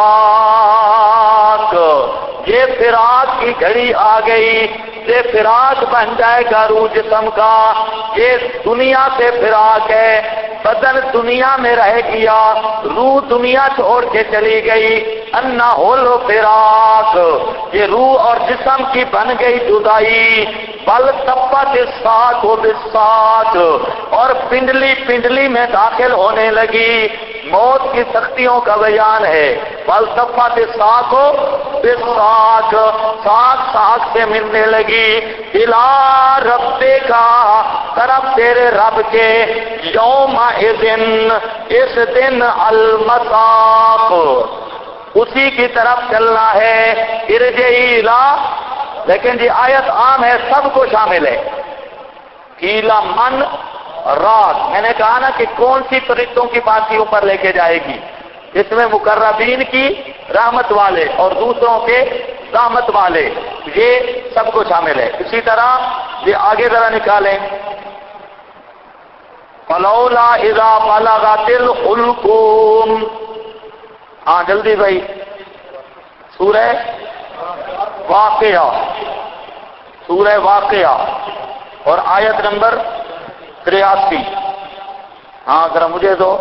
یہ فراق کی گھڑی آ گئی، یہ فراق بن جائے گا روح جسم کا، یہ دنیا سے فراق ہے، بدن دنیا میں رہ گیا، روح دنیا چھوڑ کے چلی گئی، انہ الفراق، یہ روح اور جسم کی بن گئی جدائی، بل تپت الساق بالساق، اور پنڈلی پنڈلی میں داخل ہونے لگی، موت کی سختیوں کا بیان ہے، بل تپت الساق بالساق، ساق ساق سے ملنے لگی، الی ربک، طرف تیرے رب کے، یوم اذن، اس دن، المساق، اسی کی طرف چلنا ہے، ارجعی الی، لیکن یہ آیت عام ہے، سب کو شامل ہے۔ قیلا من رات، میں نے کہا نا کہ کون سی فرشتوں کی پارٹیوں پر لے کے جائے گی، اس میں مقربین کی رحمت والے اور دوسروں کے رحمت والے، یہ سب کو شامل ہے۔ اسی طرح یہ آگے ذرا نکالیں، فلولا اذا بلغت الحلقوم. ہاں جلدی بھائی. سورہ واقعہ، سورہ واقعہ اور آیت نمبر 83. ہاں ذرا مجھے دو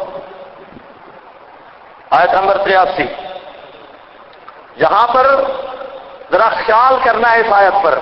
آیت نمبر 83. یہاں پر ذرا خیال کرنا ہے اس آیت پر.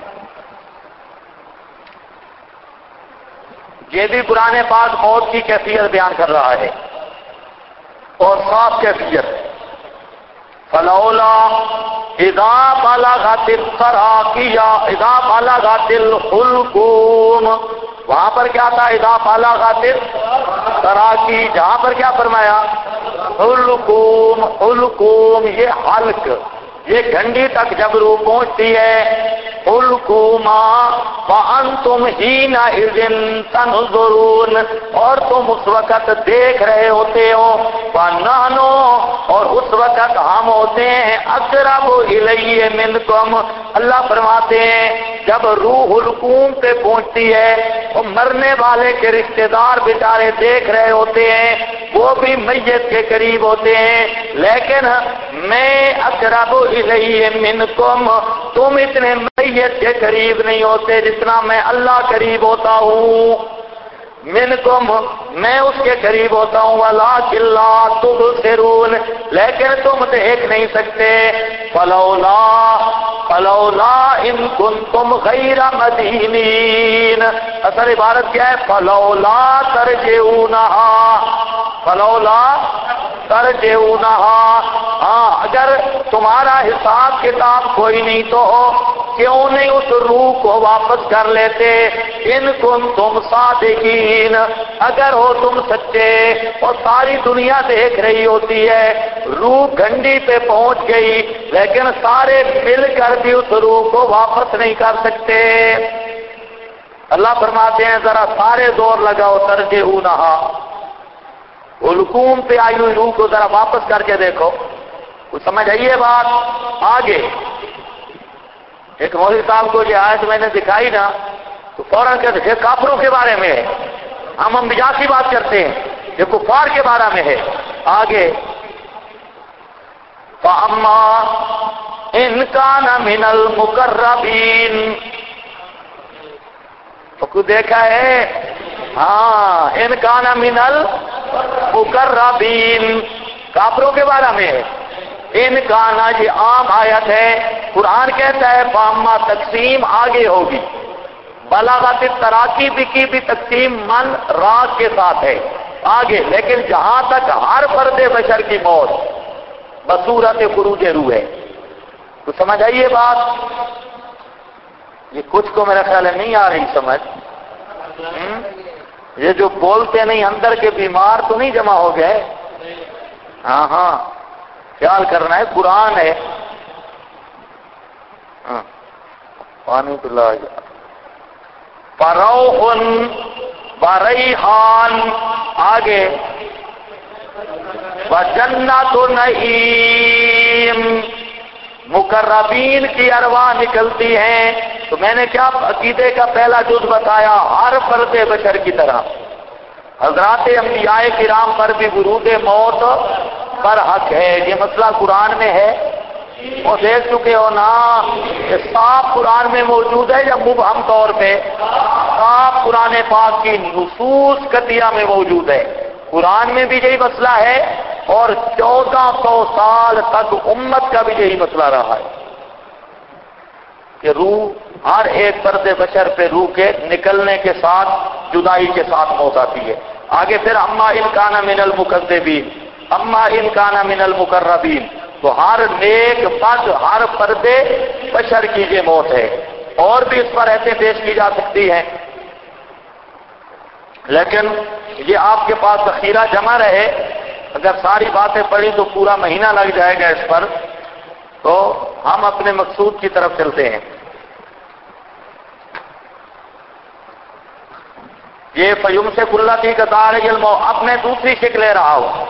یہ بھی قرآن پاک موت کی کیفیت بیان کر رہا ہے اور صاف کیفیت. فلولا اذا بلغت التراقی اذا بلغت الحلقوم. وہاں پر کیا تھا؟ اذا بلغت التراقی. جہاں پر کیا فرمایا؟ حلقوم. حلقوم یہ حلق، یہ گھنٹی تک جب روح پہنچتی ہے. حلقوما وانتم حینئذ تنظرون. اور تم اس وقت دیکھ رہے ہوتے ہو. ونحن اور اس وقت ہم ہوتے ہیں اقرب الیہ منکم. اللہ فرماتے ہیں جب روح حلقوم پہ پہنچتی ہے وہ مرنے والے کے رشتہ دار بیچارے دیکھ رہے ہوتے ہیں، وہ بھی میت کے قریب ہوتے ہیں، لیکن میں اقرب الیہ منکم، تم اتنے میت کے قریب نہیں ہوتے جتنا میں اللہ قریب ہوتا ہوں. منکم میں اس کے قریب ہوتا ہوں. ولکن لا تبصرون لیکن تم دیکھ نہیں سکتے. فلولا ان کنتم غیر مدینین. اصل عبارت کیا ہے؟ فلولا ترجعونها. فلولا ترجعونها. ہاں اگر تمہارا حساب کتاب کوئی نہیں تو کیوں نہیں اس روح کو واپس کر لیتے؟ ان کنتم صادقین اگر ہو تم سچے. اور ساری دنیا دیکھ رہی ہوتی ہے، روح گھنٹی پہ پہنچ گئی لیکن سارے مل کر بھی اس روح کو واپس نہیں کر سکتے. اللہ فرماتے ہیں ذرا سارے زور لگاؤ. ترجعونها. حلقوم پہ آئی ہوئی روح کو ذرا واپس کر کے دیکھو. کچھ سمجھ آئیے بات؟ آگے ایک مولوی صاحب کو یہ آیت میں نے دکھائی نا تو فوراً کہتے ہیں کافروں کے بارے میں ہے. ہم انبیاء کی بات کرتے ہیں، یہ کفار کے بارے میں ہے. آگے فَأَمَّا إِنْ كَانَ مِنَ الْمُقَرَّبِينَ. تو کچھ دیکھا ہے؟ ہاں إِنْ كَانَ مِنَ الْمُقَرَّبِينَ کافروں کے بارے میں ہے. ان کا نا یہ عام آیت ہے. قرآن کہتا ہے فاما تقسیم آگے ہوگی. بلاغت تراکی کی بھی تقسیم من راگ کے ساتھ ہے آگے، لیکن جہاں تک ہر فرد بشر کی موت بصورت خروج روح ہے. تو سمجھ آئیے بات؟ یہ کچھ کو میرا خیال ہے نہیں آ رہی سمجھ. یہ جو بولتے نہیں اندر کے بیمار تو نہیں جمع ہو گئے؟ ہاں ہاں خیال کرنا ہے، قرآن ہے. پانی پلا. فروح وریحان آگے وجنت نعیم. مقربین کی ارواح نکلتی ہیں. تو میں نے کیا عقیدے کا پہلا جز بتایا؟ ہر فرد بشر کی طرح حضرات انبیاء کرام پر بھی ورود موت پر حق ہے. یہ مسئلہ قرآن میں ہے اور دیکھ چکے ہو نا. یہ صاف قرآن میں موجود ہے یا مبہم طور پہ؟ صاف قرآن پاک کی نصوص قطعیہ میں موجود ہے. قرآن میں بھی یہی مسئلہ ہے اور 1400 سال تک امت کا بھی یہی مسئلہ رہا ہے کہ روح ہر ایک فرد بشر پہ روح کے نکلنے کے ساتھ جدائی کے ساتھ موت آتی ہے. آگے پھر اما ان کان من المکذبین، اما ان کان من المقربین. تو ہر نیک بد ہر فرد بشر کی یہ موت ہے. اور بھی اس پر ایسے پیش کی جا سکتی ہیں لیکن یہ آپ کے پاس ذخیرہ جمع رہے. اگر ساری باتیں پڑھی تو پورا مہینہ لگ جائے گا اس پر. تو ہم اپنے مقصود کی طرف چلتے ہیں. یہ فیوم سے کلتی کا دار علم. اب میں دوسری شکل لے رہا ہوں.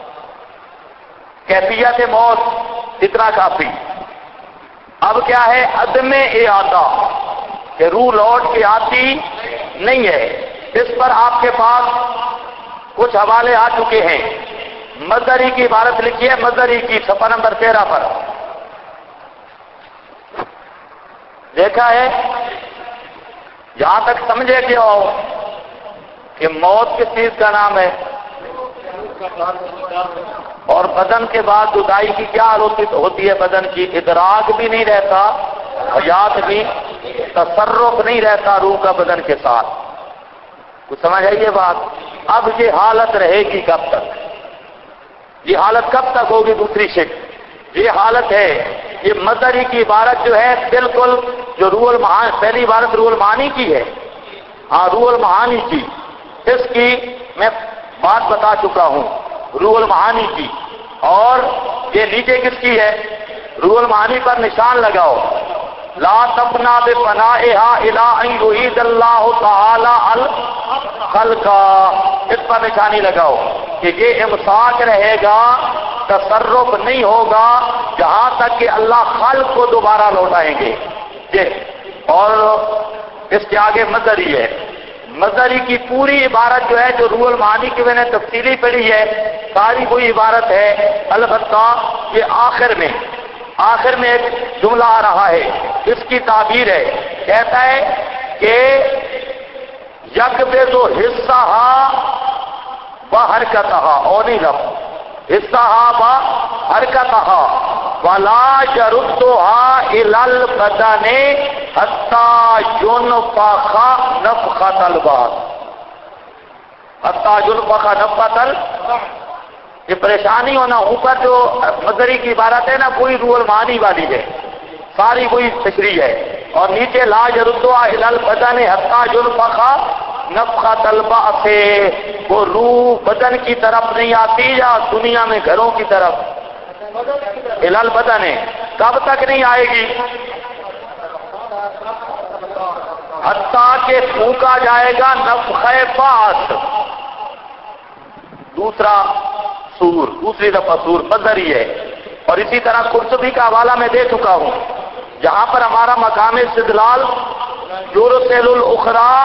کیفیت موت اتنا کافی. اب کیا ہے؟ عدم اعادہ کہ روح لوٹ کے آتی نہیں ہے. اس پر آپ کے پاس کچھ حوالے آ چکے ہیں. مزدری کی عبارت لکھی ہے، مزدری کی صفحہ نمبر 13 پر دیکھا ہے. جہاں تک سمجھے کہ موت کس چیز کا نام ہے، اور بدن کے بعد جدائی کی کیا حالت ہوتی ہے، بدن کی ادراک بھی نہیں رہتا، حیات بھی، تصرف نہیں رہتا روح کا بدن کے ساتھ. کچھ سمجھ آئی یہ بات؟ اب یہ حالت رہے گی کب تک؟ یہ حالت کب تک ہوگی؟ دوسری شکل یہ حالت ہے. یہ مزدری کی عبارت جو ہے بالکل جو روح المعانی، پہلی عبارت روح المعانی کی ہے، ہاں روح المعانی کی، اس کی میں بات بتا چکا ہوں، روح المعانی کی. اور یہ نیچے کس کی ہے؟ روح المعانی پر نشان لگاؤ، لا تفنا بفنائها الى ان يعيد اللہ تعالی الخلق، اس پر نشانی لگاؤ کہ یہ امساک رہے گا، تصرف نہیں ہوگا جہاں تک کہ اللہ خلق کو دوبارہ لوٹائیں گے. اور اس کے آگے مزدری ہے. مزدری کی پوری عبارت جو ہے، جو روح المعانی کی میں نے تفصیلی پڑھی ہے، ساری وہی عبارت ہے. البتہ یہ آخر میں ایک جملہ آ رہا ہے، اس کی تعبیر ہے، کہتا ہے کہ یک بے دو حصہ و حرکتہا، اور نہیں لفظ حصہ و حرکتہا ولا یردہا الی البدن حتی ینفخ نفخۃ البعث، حتی ینفخ نفخۃ البعث. یہ پریشانی ہونا، اوپر جو مزدری کی عبارت ہے نا پوری روح المعانی والی ہے، ساری وہی تشریح ہے، اور نیچے لا یردہا الی البدن حتی ینفخ نفخۃ البعث، وہ روح بدن کی طرف نہیں آتی یا دنیا میں گھروں کی طرف، الی البدن کب تک نہیں آئے گی؟ حتیٰ کہ پھونکا جائے گا نفخہ بعث، دوسری دفعہ سور مزدری ہے. اور اسی طرح قرطبی کا حوالہ میں دے چکا ہوں، جہاں پر ہمارا مقام استدلال یرسل الاخری،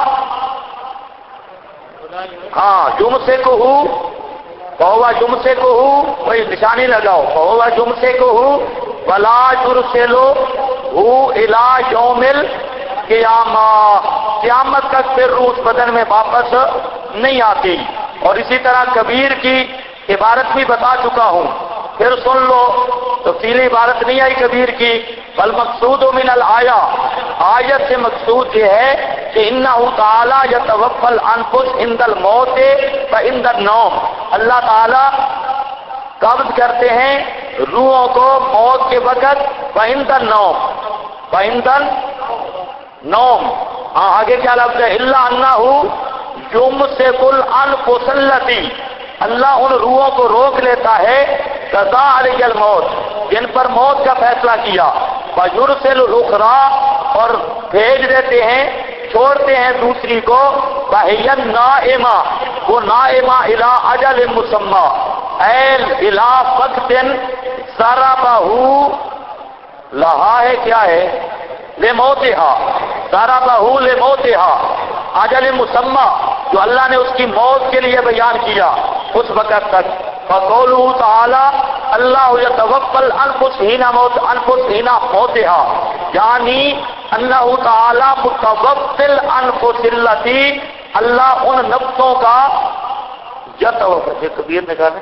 ہاں یمسکہ فہو یمسکہ، وہی نشانی لگاؤ، فہو یمسکہ ولا یرسلہ الی یوم القیامہ، قیامت تک پھر روح اس بدن میں واپس نہیں آتی. اور اسی طرح کبیر کی عبارت بھی بتا چکا ہوں، پھر سن لو، تفصیلی عبارت نہیں آئی کبیر کی. والمقصود من الآیہ، آیت سے مقصود یہ ہے کہ انہ تعالی یتوفی الانفس عند الموت وعند النوم، اللہ تعالی قبض کرتے ہیں روحوں کو موت کے وقت، وعند النوم، وعند النوم. آگے کیا لفظ ہے؟ الا انہ یمسک الانفس التی، اللہ ان روحوں کو روک لیتا ہے قضاء علیہ الموت، جن پر موت کا فیصلہ کیا، ویرسل الاخری، اور بھیج دیتے ہیں، چھوڑتے ہیں دوسری کو، وہی نائمہ، وہ نائمہ الی اجل مسمی، الی وقت ضربہ لہا ہے، کیا ہے؟ لموتہا، ضربہ لموتہا، اجل مسمی جو اللہ نے اس کی موت کے لیے بیان کیا اس وقت تک. فقولہ تعالی اللہ یتوفی الانفس حین موتہا، یعنی اللہ تعالی متوفی الانفس التی، اللہ ان نفسوں کا یتوفی، یہ کبیر نکالیں،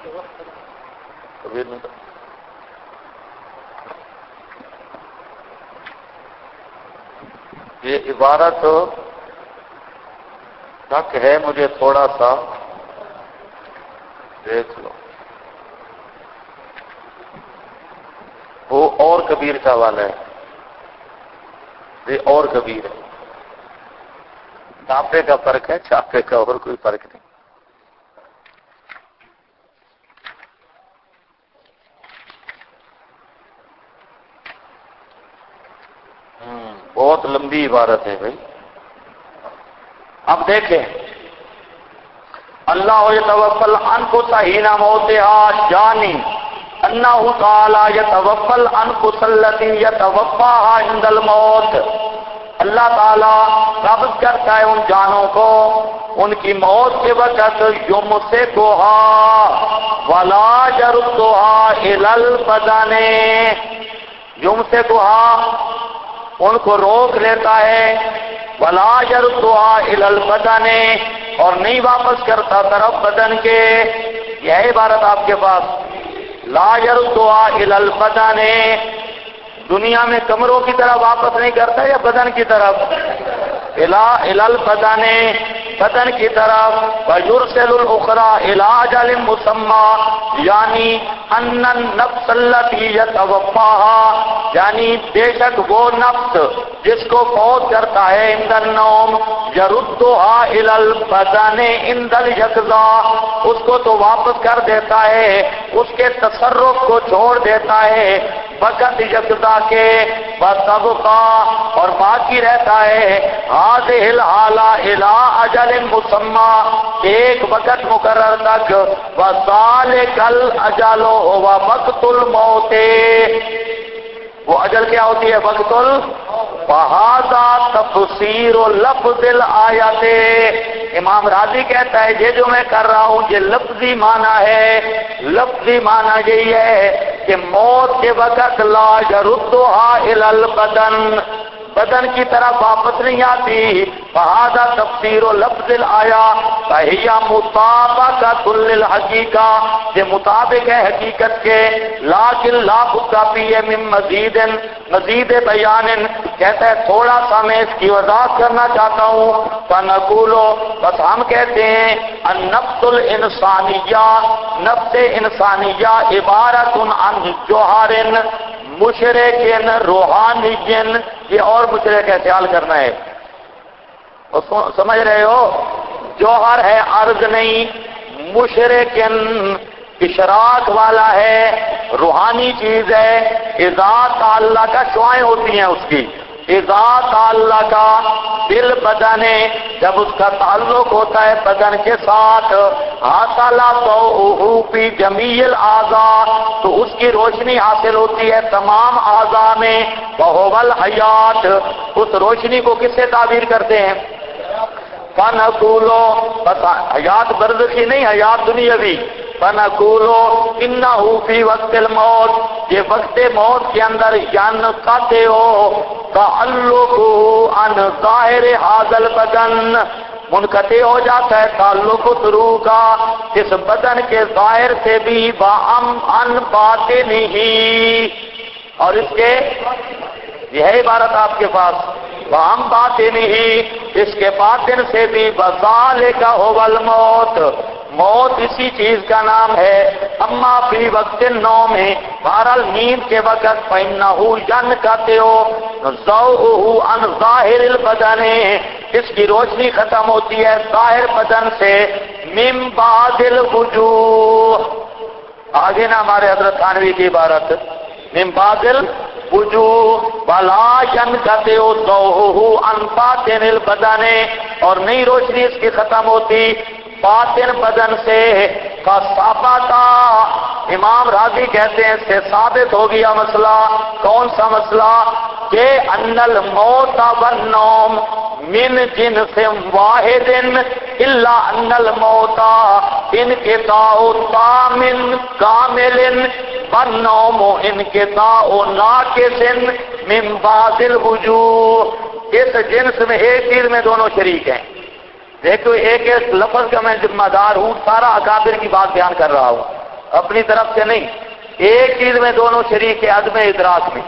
کبیر نکالیں، یہ عبارت تک ہے، مجھے تھوڑا سا دیکھ لو، وہ اور کبیر کا حوالہ ہے، یہ اور کبیر ہے، چھاپے کا فرق ہے، چھاپے کا اور کوئی فرق نہیں. بہت لمبی عبارت ہے بھائی. اب دیکھیں، اللہ یتوفی الانفس حین موتہا، جانی انہ تعالی یتوفی الانفس التی یتوفاہا عند الموت، اللہ تعالیٰ قبض کرتا ہے ان جانوں کو ان کی موت کے وقت، یمسکھا ولا یردھا الی البدن، یمسکھا ان کو روک لیتا ہے، ولا یردھا الی البدن اور نہیں واپس کرتا طرف بدن کے. یہ عبارت آپ کے پاس، لا یردھا الی البدن، دنیا میں کمروں کی طرح واپس نہیں کرتا یا بدن کی طرف؟ الی البدن، بدن کی طرف. وَيُرْسِلُ الْأُخْرَى إِلَىٰ أَجَلٍ مُّسَمًّى، یعنی أَنَّ النَّفْسَ الَّتِي يَتَوَفَّاهَا، یعنی بے شک وہ نفس جس کو فوت کرتا ہے عند النوم، يَرُدُّهَا إِلَى الْبَدَنِ عند الْيَقظَةِ، اس کو تو واپس کر دیتا ہے، اس کے تصرف کو چھوڑ دیتا ہے وقت یقظہ کے. وَتَبْقَىٰ اور باقی رہتا ہے هَٰذِهِ الْحَالَةُ إِلَىٰ أَجَلٍ مُّسَمًّى، ایک وقت مقرر تک. وَذَٰلِكَ الْأَجَلُ هُوَ وَقْتُ الْمَوْتِ، وہ اجل کیا ہوتی ہے؟ وقت وَهَٰذَا تَفْسِيرُ لَفْظِ الْآيَةِ، امام راضی کہتا ہے یہ جو میں کر رہا ہوں یہ لفظی معنی ہے. لفظی معنی یہی ہے کہ موت کے وقت لا یردھا الی البدن، بدن کی طرف واپس نہیں آتی. فہذا تفسیر لفظ الآیہ فہی مطابقۃ للحقیقہ، یہ مطابق ہے حقیقت کے. لیکن لا بد فیہ من مزید بیان، کہتا ہے تھوڑا سا میں اس کی وضاحت کرنا چاہتا ہوں. فنقول، بس ہم کہتے ہیں النفس الانسانیہ، نفس انسانیہ عبارت عن جوہر مشرکن روحانین، یہ اور مشرک ہے، خیال کرنا ہے. سمجھ رہے ہو؟ جوہر ہے، عرض نہیں. مشرکن اشراق والا ہے، روحانی چیز ہے. اذا تعالیٰ کا شعائیں ہوتی ہیں اس کی. اذا تعالیٰ کا دل بدن، جب اس کا تعلق ہوتا ہے بدن کے ساتھ، حاصل ضوءہ فی جمیع الاعضاء، تو اس کی روشنی حاصل ہوتی ہے تمام اعضاء میں. وہو الحیات، اس روشنی کو کس سے تعبیر کرتے ہیں؟ فنقولو، بس حیات برزخی نہیں، حیات دنیاوی. فنقولو انہ فی وقت الموت، یہ وقت موت کے اندر ینقطع تعلق عن ظاہر ھذا البدن، منقطع ہو جاتا ہے تعلق روح کا اس بدن کے ظاہر سے بھی. عن باطنہ، اور اس کے یہ ہے عبارت آپ کے پاس، وَعَنْ بَاطِنِهِ، اس کے باطن سے بھی. وَذَٰلِكَ هُوَ الْمَوْتُ، موت اسی چیز کا نام ہے. اما فی وقت النوم، بہرحال نیند کے وقت، فَإِنَّهُ يَنْقَطِعُ ضَوْءُهُ عَنْ ظَاهِرِ الْبَدَنِ، اس کی روشنی ختم ہوتی ہے ظاہر بدن سے. مِن بَعْضِ الْوُجُوهِ، آگے نا ہمارے حضرت تھانوی کی عبارت، مِن بَعْضِ الْوُجُوهِ وَلَا يَنْقَطِعُ ضَوْءُهُ عَنْ بَاطِنِ الْبَدَنِ، اور نہیں روشنی اس کی ختم ہوتی باطن بدن سے. فَثَبَتَ، امام راضی کہتے ہیں سے ثابت ہو گیا مسئلہ. کون سا مسئلہ؟ کہ ان الموت والنوم من جنس واحد الا ان الموت انقطاع تام کامل والنوم انقطاع ناقص من بعض الوجوہ. اس جنس میں ایک چیز میں دونوں شریک ہیں. دیکھو ایک لفظ کا میں ذمہ دار ہوں، سارا اکابر کی بات بیان کر رہا ہوں، اپنی طرف سے نہیں. ایک چیز میں دونوں شریک ہے، عدم ادراک میں.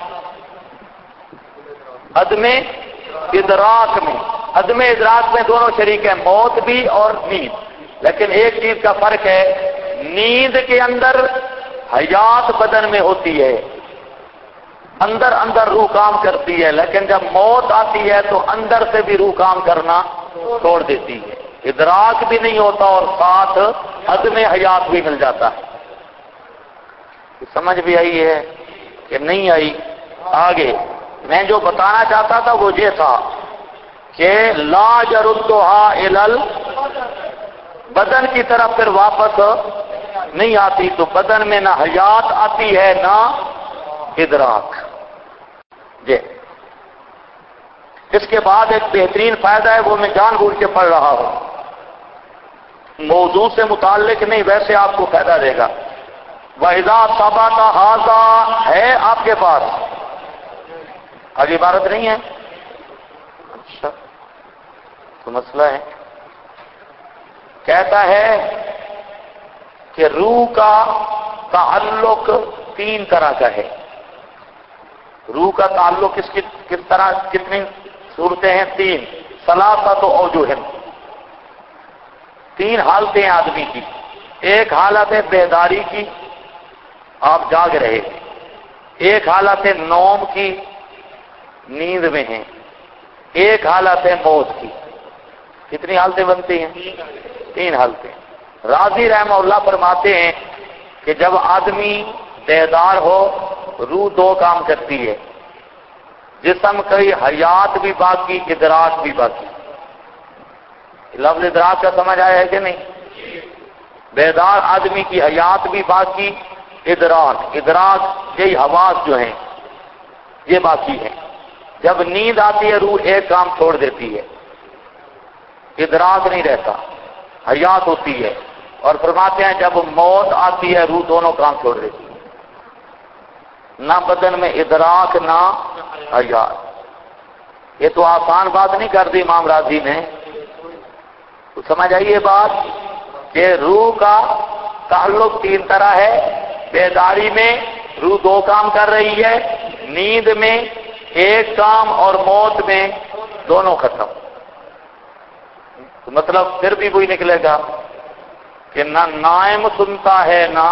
عدم ادراک میں، عدم ادراک میں دونوں شریک ہیں، موت بھی اور نیند. لیکن ایک چیز کا فرق ہے، نیند کے اندر حیات بدن میں ہوتی ہے، اندر اندر روح کام کرتی ہے. لیکن جب موت آتی ہے تو اندر سے بھی روح کام کرنا چھوڑ دیتی ہے، ادراک بھی نہیں ہوتا اور ساتھ عدم حیات بھی مل جاتا ہے. سمجھ بھی آئی ہے کہ نہیں آئی؟ آگے میں جو بتانا چاہتا تھا وہ یہ تھا کہ لا یردھا الی بدن کی طرف پھر واپس نہیں آتی، تو بدن میں نہ حیات آتی ہے نہ ادراک. جی اس کے بعد ایک بہترین فائدہ ہے، وہ میں جان بوجھ کے پڑھ رہا ہوں، موضوع سے متعلق نہیں، ویسے آپ کو فائدہ دے گا۔ وَإِذَا ثَبَتَ هَذَا ہے آپ کے پاس، آگے عبارت نہیں ہے؟ اچھا تو مسئلہ ہے، کہتا ہے کہ روح کا تعلق تین طرح کا ہے۔ روح کا تعلق کس طرح، کتنی صورتیں ہیں؟ تین، ثلاثۃ اوجہ، تین حالتیں آدمی کی۔ ایک حالت ہے بیداری کی، آپ جاگ رہے، ایک حالت ہے نوم کی، نیند میں ہیں، ایک حالت ہے موت کی۔ کتنی حالتیں بنتی ہیں؟ تین حالتیں۔ راضی رحمہ اللہ فرماتے ہیں کہ جب آدمی بیدار ہو، روح دو کام کرتی ہے، جسم کی حیات بھی باقی، ادراک بھی باقی۔ لفظ ادراک کا سمجھ آیا ہے کہ نہیں؟ بیدار آدمی کی حیات بھی باقی، ادراک یہی حواس جو ہیں یہ باقی ہیں۔ جب نیند آتی ہے روح ایک کام چھوڑ دیتی ہے، ادراک نہیں رہتا، حیات ہوتی ہے، اور فرماتے ہیں جب موت آتی ہے روح دونوں کام چھوڑ دیتی ہے، نہ بدن میں ادراک نہ حیات۔ یہ تو آسان بات نہیں کر دی امام راضی نے، تو سمجھ آئیے بات کہ روح کا تعلق تین طرح ہے۔ بیداری میں روح دو کام کر رہی ہے، نیند میں ایک کام، اور موت میں دونوں ختم۔ تو مطلب پھر بھی وہی نکلے گا کہ نہ نائم سنتا ہے نہ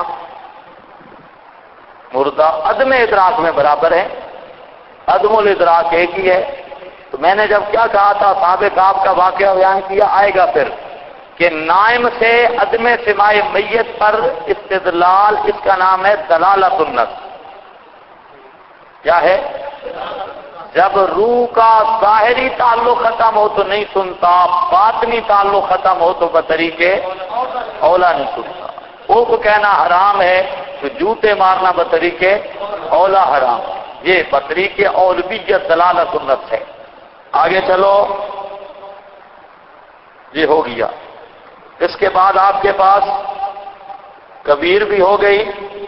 مردہ، عدم ادراک میں برابر ہے، عدم الادراک ایک ہی ہے۔ تو میں نے جب کیا کہا تھا، صحابہ کعب کا واقعہ بیان کیا، آئے گا پھر کہ نائم سے عدم سماع میت پر استدلال، اس کا نام ہے دلالۃ النص۔ کیا ہے؟ جب روح کا ظاہری تعلق ختم ہو تو نہیں سنتا، باطنی تعلق ختم ہو تو بطریقے اولا نہیں سنتا۔ وہ کو کہنا حرام ہے تو جوتے مارنا بطریقے اولا حرام، یہ بطریقے اولویت دلالۃ النص ہے۔ آگے چلو، یہ ہو گیا۔ اس کے بعد آپ کے پاس کبیر بھی ہو گئی۔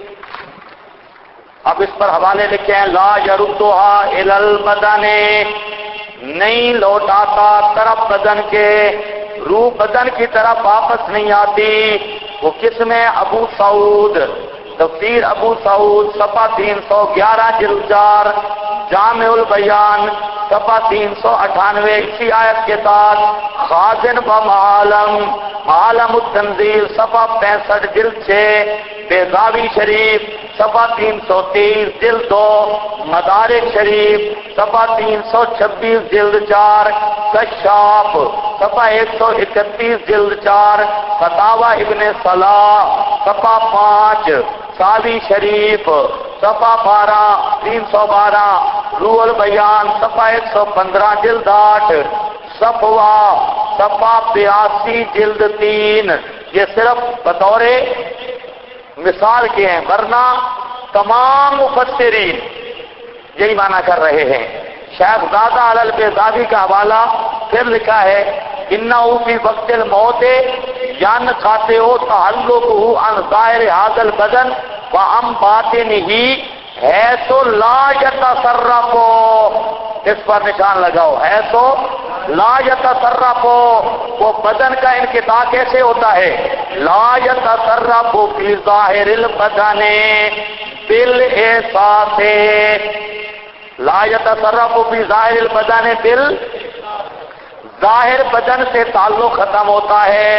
اب اس پر حوالے لکھے ہیں، لا یردھا الی البدن، نہیں لوٹاتا طرف بدن کے، روح بدن کی طرف واپس نہیں آتی۔ وہ کس میں؟ ابو سعود، تفسیر ابو سعود صفحہ 311 جلد 4، جامع البیان صفحہ 398 اسی آیت کے ساتھ، خازن و معالم التنزیل صفحہ 65 جلد 6، بیضاوی شریف صفحہ 330 جلد 2، مدارک شریف صفحہ 326 جلد 4، کشاف صفحہ 131 جلد 4، فتاوی ابن صلاح صفحہ 5، ساوی شریف صفحہ 312، روح البیان صفحہ 115 جلد 8، صفحہ 82 جلد 3۔ یہ صرف بطور مثال کے ہیں، ورنہ تمام مفسرین یہی معنی کر رہے ہیں۔ شیخ زادہ علی البیضاوی کا حوالہ پھر لکھا ہے، انہ فی وقت الموت ینقطع تعلقہ عن ظاہر ھذا البدن وعن باطنہ حیث لا یتصرف، اس پر نشان لگاؤ، حیث لا یتصرف، وہ بدن کا انقطاع کیسے ہوتا ہے؟ لا یتصرف فی ظاہر البدن بالاحساس، لا یتصرف فی ظاہر البدن ظاہر بدن سے تعلق ختم ہوتا ہے،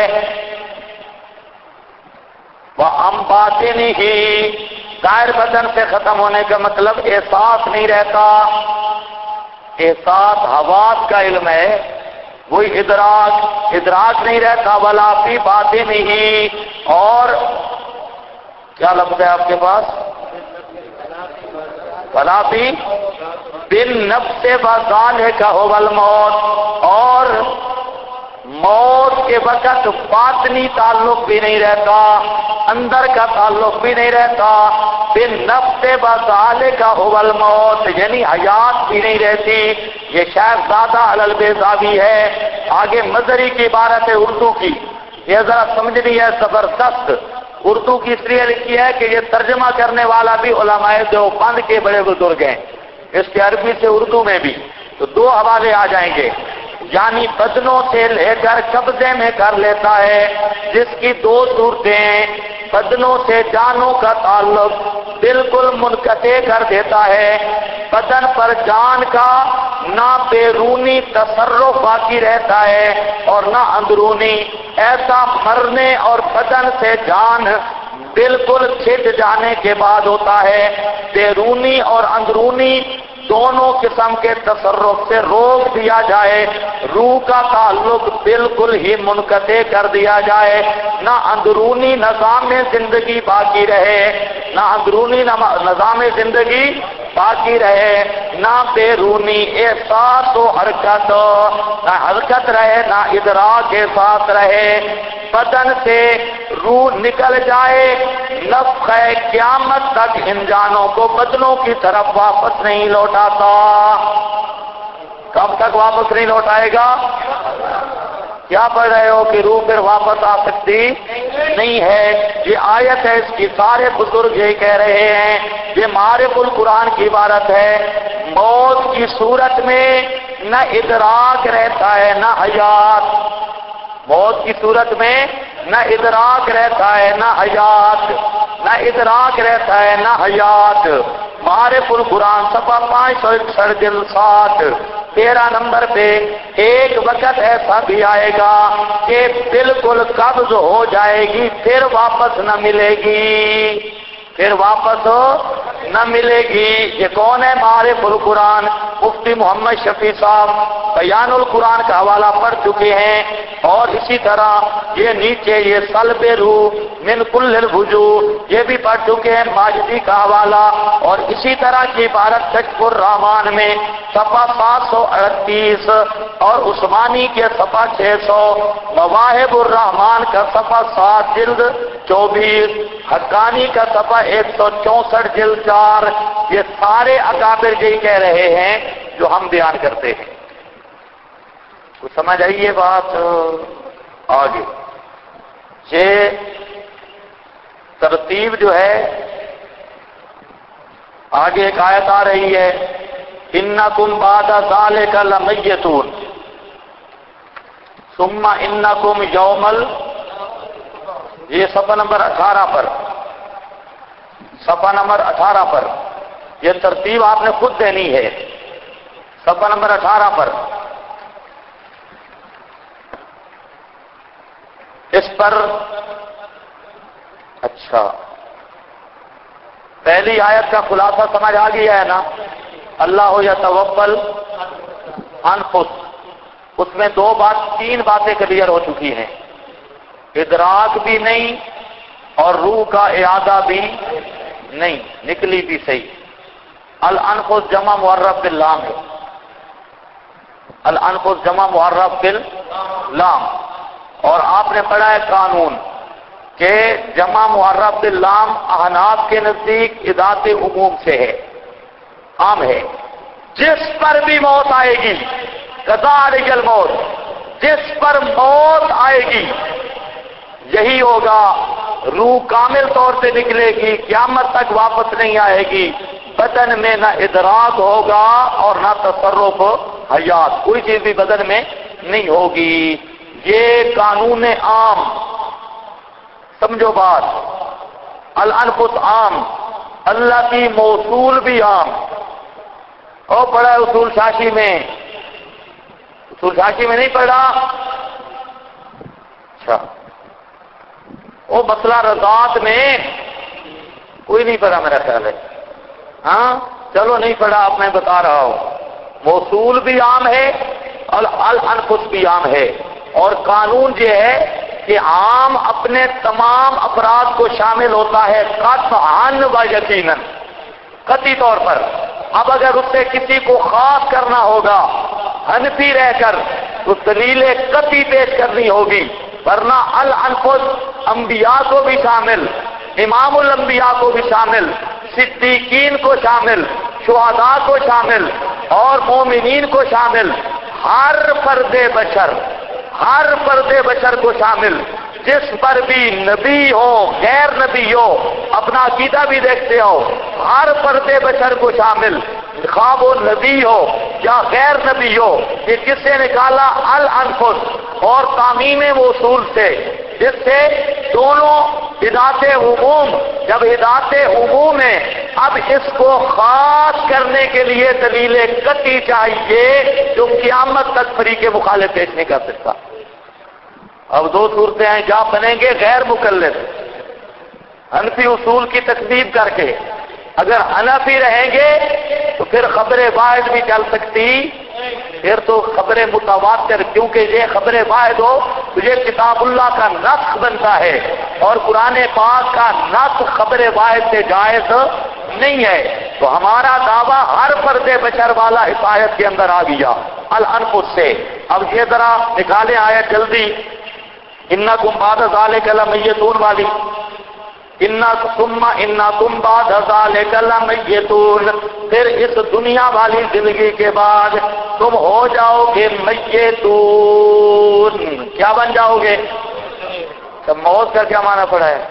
وَعَنْ بَاطِنِهِ، ظاہر بدن سے ختم ہونے کا مطلب احساس نہیں رہتا، احساس حواس کا علم ہے، وہی ادراک نہیں رہتا، وَلَا فِي بَاطِنِهِ، اور کیا لفظ ہے آپ کے پاس؟ وَلَا فِي بِالنَّفْسِ وَذَلِكَ هُوَ الْمَوْتُ، اور موت کے وقت باطنی تعلق بھی نہیں رہتا، اندر کا تعلق بھی نہیں رہتا، بن نفس بذالک هو الموت، یعنی حیات بھی نہیں رہتی۔ یہ شاید زیادہ البیضاوی ہے، آگے مظہری کی عبارت ہے اردو کی، یہ ذرا سمجھنی ہے زبردست۔ اردو کی اس لیے لکھی ہے کہ یہ ترجمہ کرنے والا بھی علماء دیوبند کے بڑے بزرگ ہیں، اس کے عربی سے اردو میں بھی، تو دو حوالے آ جائیں گے۔ یعنی بدنوں سے لے کر قبضے میں کر لیتا ہے، جس کی دو صورتیں، بدنوں سے جانوں کا تعلق بالکل منقطع کر دیتا ہے، بدن پر جان کا نہ بیرونی تصرف باقی رہتا ہے اور نہ اندرونی، ایسا مرنے اور بدن سے جان بالکل چھٹ جانے کے بعد ہوتا ہے۔ بیرونی اور اندرونی دونوں قسم کے تصرف سے روک دیا جائے، روح کا تعلق بالکل ہی منقطع کر دیا جائے، نہ اندرونی نظام زندگی باقی رہے، نہ اندرونی نظام زندگی باقی رہے، نہ بیرونی احساس و حرکت، نہ حرکت رہے نہ ادراک کے ساتھ رہے، بدن سے روح نکل جائے، نفخہ قیامت تک ان جانوں کو بدنوں کی طرف واپس نہیں لوٹاتا۔ کب تک واپس نہیں لوٹائے گا؟ کیا پڑھ رہے ہو کہ روح پھر واپس آ سکتی نہیں ہے؟ یہ آیت ہے، اس کی سارے بزرگ یہی کہہ رہے ہیں، یہ معارف القرآن کی عبارت ہے۔ موت کی صورت میں نہ ادراک رہتا ہے نہ حیات، موت کی صورت میں نہ ادراک رہتا ہے نہ حیات، نہ ادراک رہتا ہے نہ حیات۔ معارف القرآن صفحہ 561 جلد 7 13 نمبر پہ، ایک وقت ایسا بھی آئے گا کہ بالکل قبض ہو جائے گی، پھر واپس نہ ملے گی، پھر واپس نہ ملے گی۔ یہ کون ہے؟ معارف القرآن، مفتی محمد شفیع صاحب بیان القرآن کا حوالہ پڑھ چکے ہیں، اور اسی طرح یہ نیچے یہ سلب روح من کل الوجوہ یہ بھی پڑھ چکے ہیں، ماجدی کا حوالہ، اور اسی طرح کی عبارت کشف الرحمان میں صفحہ 738 اور عثمانی کے صفحہ 600، مواہب الرحمان کا صفحہ 7 جلد 24، حقانی کا صفحہ 164 جلد 4، یہ سارے اکابر یہی کہہ رہے ہیں جو ہم بیان کرتے ہیں۔ تو سمجھ آئیے بات؟ آگے یہ ترتیب جو ہے، آگے ایک آیت آ رہی ہے، انکم بعد ذالک لمیتون ثم انکم یوم یہ صفحہ نمبر 18 پر، صفحہ نمبر 18 پر یہ ترتیب آپ نے خود دینی ہے، صفحہ نمبر 18 پر اس پر۔ اچھا، پہلی آیت کا خلاصہ سمجھ آ گیا ہے نا؟ اللہ یتوفل انفس، اس میں تین باتیں کلیئر ہو چکی ہیں، ادراک بھی نہیں اور روح کا اعادہ بھی نہیں، نکلی بھی صحیح۔ الانفس جمع معرف باللام ہے، الانفس جمع معرف باللام، اور آپ نے پڑھا ہے قانون کہ جمع معرف باللام احناف کے نزدیک ادات عموم سے ہے، عام ہے، جس پر بھی موت آئے گی، کذالک الموت، جس پر موت آئے گی یہی ہوگا، روح کامل طور پہ نکلے گی، قیامت تک واپس نہیں آئے گی، بدن میں نہ ادراک ہوگا اور نہ تصرف حیات، کوئی چیز بھی بدن میں نہیں ہوگی۔ یہ قانون عام، سمجھو بات، الانفس عام، اللہ کی موصول بھی عام۔ اور پڑھا ہے اصول شاشی میں، اصول شاشی میں نہیں پڑھا؟ اچھا، وہ مسئلہ رضاعت میں کوئی نہیں پڑھا میرا خیال ہے، ہاں چلو نہیں پڑھا، اب میں بتا رہا ہوں، موصول بھی عام ہے اور الانفس بھی عام ہے، اور قانون یہ ہے کہ عام اپنے تمام افراد کو شامل ہوتا ہے، قطعاً و یقیناً، قطعی طور پر۔ اب اگر اس سے کسی کو خاص کرنا ہوگا، حنفی رہ کر تو دلیل قطعی پیش کرنی ہوگی، ورنہ الانفس انبیاء کو بھی شامل، امام الانبیاء کو بھی شامل، صدیقین کو شامل، شہداء کو شامل اور مومنین کو شامل، ہر فرد بشر کو شامل، جس پر بھی نبی ہو غیر نبی ہو، اپنا عقیدہ بھی دیکھتے ہو، ہر فرد بشر کو شامل، خواہ وہ نبی ہو یا غیر نبی ہو۔ یہ کس سے نکالا؟ الانفس اور تعمیم موصول سے، جس سے دونوں ہدایت عموم، جب ہدایت عموم ہے اب اس کو خاص کرنے کے لیے دلیل قطعی چاہیے جو قیامت تک فریق مخالف پیش نہیں کر سکتا۔ اب دو صورتیں ہیں، جہاں بنیں گے غیر مقلد، حنفی اصول کی تکذیب کر کے، اگر حنفی رہیں گے تو پھر خبر واحد بھی چل سکتی، پھر تو خبر متواتر، کیونکہ یہ خبر واحد ہو تو یہ کتاب اللہ کا نسخ بنتا ہے اور قرآن پاک کا نسخ خبر واحد سے جائز نہیں ہے۔ تو ہمارا دعویٰ ہر فرد بشر والا حفاظت کے اندر آ گیا الانفس سے۔ اب یہ ذرا نکالیں آیت جلدی، انکم بعد ذالک لمیتون والی، انکم بعد ذالک لمیتون، پھر اس دنیا والی زندگی کے بعد تم ہو جاؤ گے میتون، کیا بن جاؤ گے؟ تب موت کا کیا معنی پڑا ہے؟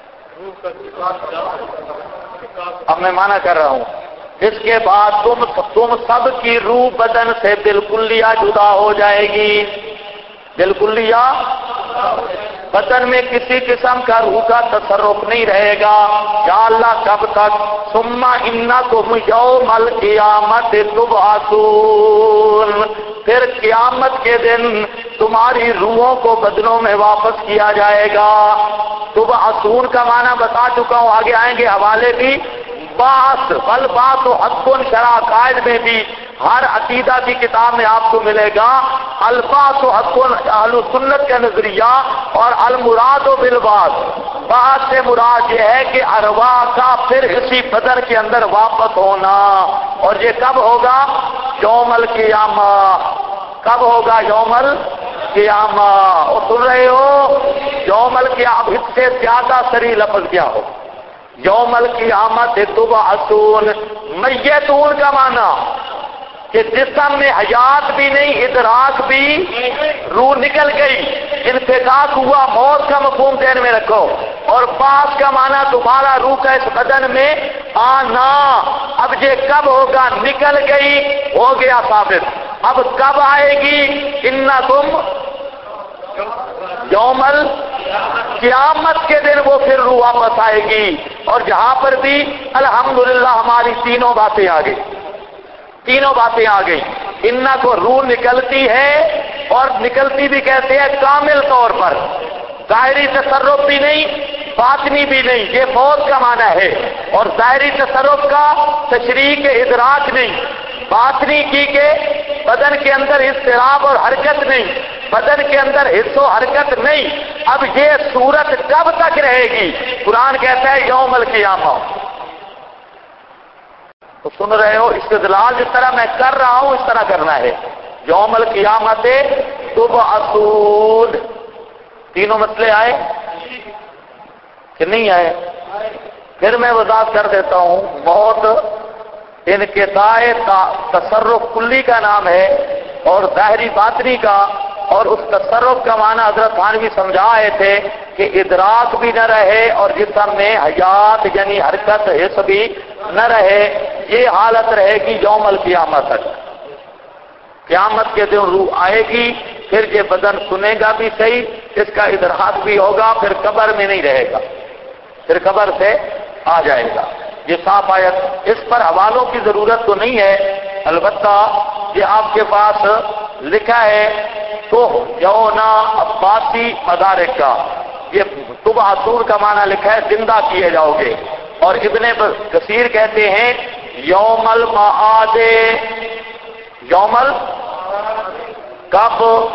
اب میں معنی کر رہا ہوں، اس کے بعد تم سب کی روح بدن سے بالکلیہ جدا ہو جائے گی، بالکلیہ، بدن میں کسی قسم کا روح کا تصرف نہیں رہے گا۔ یا اللہ کب تک؟ ثم انکم یوم القیامت تبعثون، پھر قیامت کے دن تمہاری روحوں کو بدنوں میں واپس کیا جائے گا۔ تبعثون کا معنی بتا چکا ہوں، آگے آئیں گے حوالے بھی۔ باس والباس حق شرع قائد میں بھی ہر عقیدہ کی کتاب میں آپ کو ملے گا الباس حق اہل سنت کا نظریہ، اور المراد بالباس، باس سے مراد یہ ہے کہ ارواح کا پھر اسی بدن کے اندر واپس ہونا، اور یہ کب ہوگا؟ یوم القیامہ۔ کب ہوگا؟ یوم القیامہ۔ اور سن رہے ہو یوم القیامہ، اس سے زیادہ صریح لفظ کیا ہو؟ یوم القیامت تبعثون۔ میتون کا معنی کہ جسم میں حیات بھی نہیں، ادراک بھی، روح نکل گئی، انفکاک ہوا، موت کا مفہوم ذہن میں رکھو۔ اور باس کا معنی دوبارہ روح کا اس بدن میں آنا۔ اب یہ کب ہوگا؟ نکل گئی، ہو گیا ثابت۔ اب کب آئے گی؟ انکم یوم قیامت کے دن وہ پھر روح واپس آئے گی۔ اور جہاں پر بھی الحمدللہ ہماری تینوں باتیں آ گئی، تینوں باتیں آ گئی۔ انہ کو روح نکلتی ہے، اور نکلتی بھی کہتے ہیں کامل طور پر، ظاہری تصرف بھی نہیں، باطنی بھی نہیں، یہ موت کا معنی ہے۔ اور ظاہری تصرف کا تشریح ادراک نہیں، باطنی کی کہ بدن کے اندر اضطراب اور حرکت نہیں، بدن کے اندر حس و حرکت نہیں۔ اب یہ صورت کب تک رہے گی؟ قرآن کہتا ہے یوم القیامہ۔ تو سن رہے ہو، استدلال جس طرح میں کر رہا ہوں اس طرح کرنا ہے۔ یوم القیامت تبعثون، تینوں مسئلے آئے کہ نہیں آئے؟ پھر میں وضاحت کر دیتا ہوں۔ موت انقطاع تصرف کلی کا نام ہے، اور ظاہری باطنی کا، اور اس تصرف کا معنی حضرت تھانوی سمجھائے تھے کہ ادراک بھی نہ رہے اور جسم میں حیات یعنی حرکت حس بھی نہ رہے۔ یہ حالت رہے گی یوم القیامت تک۔ قیامت کے دن روح آئے گی، پھر یہ بدن سنے گا بھی صحیح، اس کا ادراک بھی ہوگا، پھر قبر میں نہیں رہے گا، پھر قبر سے آ جائے گا۔ یہ صاف آیت، اس پر حوالوں کی ضرورت تو نہیں ہے، البتہ یہ آپ کے پاس لکھا ہے تو یونا عباسی مدارک کا، یہ تبعثون کا معنی لکھا ہے زندہ کیے جاؤ گے۔ اور ابن کثیر کہتے ہیں یوم المعاد، یوم کب؟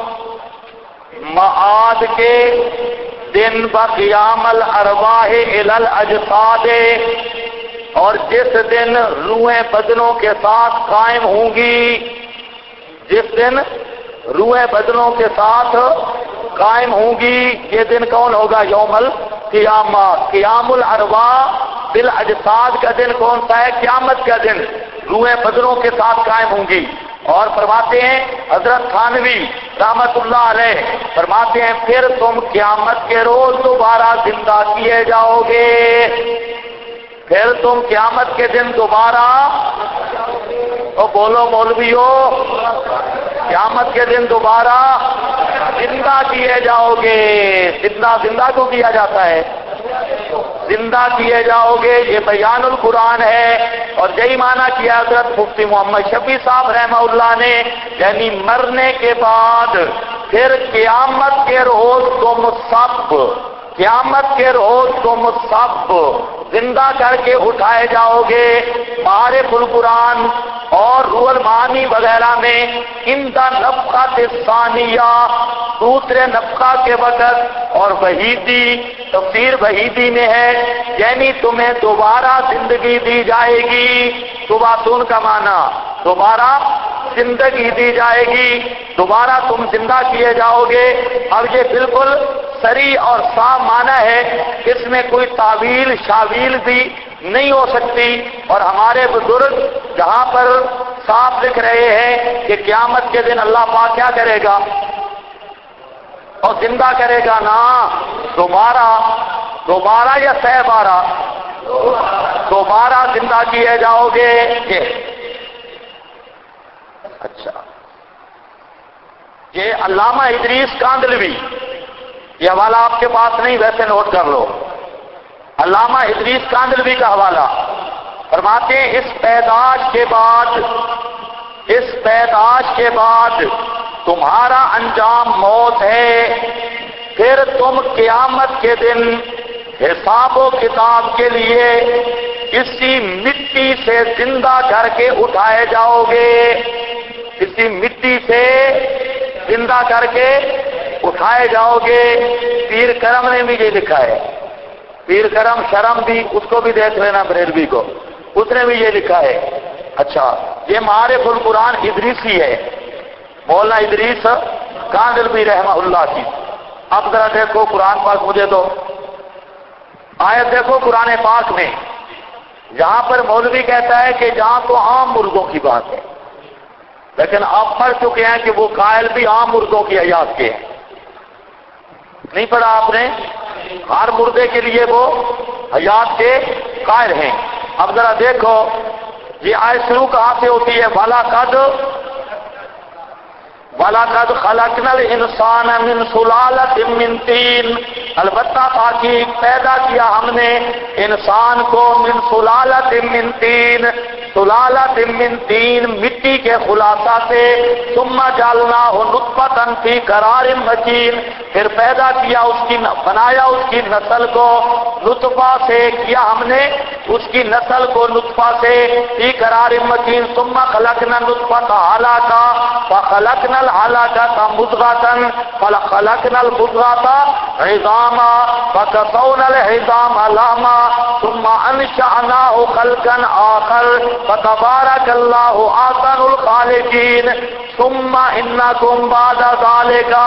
معاد کے دن بقیام الارواح الی الاجساد، اور جس دن روحیں بدنوں کے ساتھ قائم ہوں گی، جس دن روحیں بدنوں کے ساتھ قائم ہوں گی. یہ دن کون ہوگا؟ یوم القیامہ. قیام الارواح بالاجساد کا دن کون سا ہے؟ قیامت کا دن. روحیں بدنوں کے ساتھ قائم ہوں گی. اور فرماتے ہیں حضرت تھانوی رحمت اللہ علیہ فرماتے ہیں پھر تم قیامت کے روز دوبارہ زندہ کیے جاؤ گے. پھر تم قیامت کے دن دوبارہ تو بولو مولویو، قیامت کے دن دوبارہ زندہ کیے جاؤ گے. زندہ کو کیا جاتا ہے؟ زندہ کیے جاؤ گے. یہ بیان القرآن ہے. اور یہی معنی کیا حضرت مفتی محمد شفیع صاحب رحمہ اللہ نے، یعنی مرنے کے بعد پھر قیامت کے روز تم سب زندہ کر کے اٹھائے جاؤ گے. معارف القرآن اور روح المعانی وغیرہ میں اندہ نفخۃ الثانیہ، دوسرے نفخہ کے وقت، اور وحیدی تفسیر وحیدی میں ہے یعنی تمہیں دوبارہ زندگی دی جائے گی. توباتون کا معنی دوبارہ زندگی دی جائے گی، دوبارہ تم زندہ کیے جاؤ گے. اب یہ بالکل صریح اور صاف معنی ہے، اس میں کوئی تعویل شاویل بھی نہیں ہو سکتی. اور ہمارے بزرگ جہاں پر صاف لکھ رہے ہیں کہ قیامت کے دن اللہ پاک کیا کرے گا؟ اور زندہ کرے گا نا. دوبارہ یا سہ بارہ؟ دوبارہ زندہ کیے جاؤ گے. اچھا، یہ علامہ ادریس کاندلوی، یہ حوالہ آپ کے پاس نہیں ویسے نوٹ کر لو. علامہ ادریس کاندلوی کا حوالہ فرماتے ہیں اس پیدائش کے بعد تمہارا انجام موت ہے. پھر تم قیامت کے دن حساب و کتاب کے لیے اسی مٹی سے زندہ کر کے اٹھائے جاؤ گے. اسی مٹی سے زندہ کر کے اٹھائے جاؤ گے. پیر کرم نے بھی یہ لکھا ہے، پیر کرم شرم بھی، اس کو بھی دیکھ لینا بریلوی کو، اس نے بھی یہ لکھا ہے. اچھا، یہ معارف القرآن ادریسی ہے، مولانا ادریس کاندلوی رحمہ اللہ کی. اب ذرا دیکھو قرآن پاک، مجھے تو آیت دیکھو قرآن پاک میں، جہاں پر مولوی کہتا ہے کہ جہاں تو عام مردوں کی بات ہے، لیکن آپ پڑھ چکے ہیں کہ وہ قائل بھی عام مردوں کی حیات کے ہیں. نہیں پڑھا آپ نے؟ ہر مردے کے لیے وہ حیات کے قائل ہیں. اب ذرا دیکھو یہ آیت شروع کہاں سے ہوتی ہے؟ وَلَقَدْ خَلَقْنَا الْإِنسَانَ مِنْ سُلَالَةٍ مِّن طِينٍ، البتہ تحقیق پیدا کیا ہم نے انسان کو من سلالۃ من طین، سلالۃ من طین، مٹی کے خلاصہ سے، ثم جعلناہ نطفۃ فی قرار مکین، پھر پیدا کیا بنایا اس کی نسل کو نطفہ سے، کیا ہم نے اس کی نسل کو نطفہ سے فی قرار مکین، ثم خلقنا النطفۃ علقہ فخلقنا العلقۃ مضغۃ فخلقنا المضغۃ عظاما فكسونا العظام لحما ثم انشأناه خلقا آخر فتبارك الله احسن الخالقين ثم انكم بعد ذلك.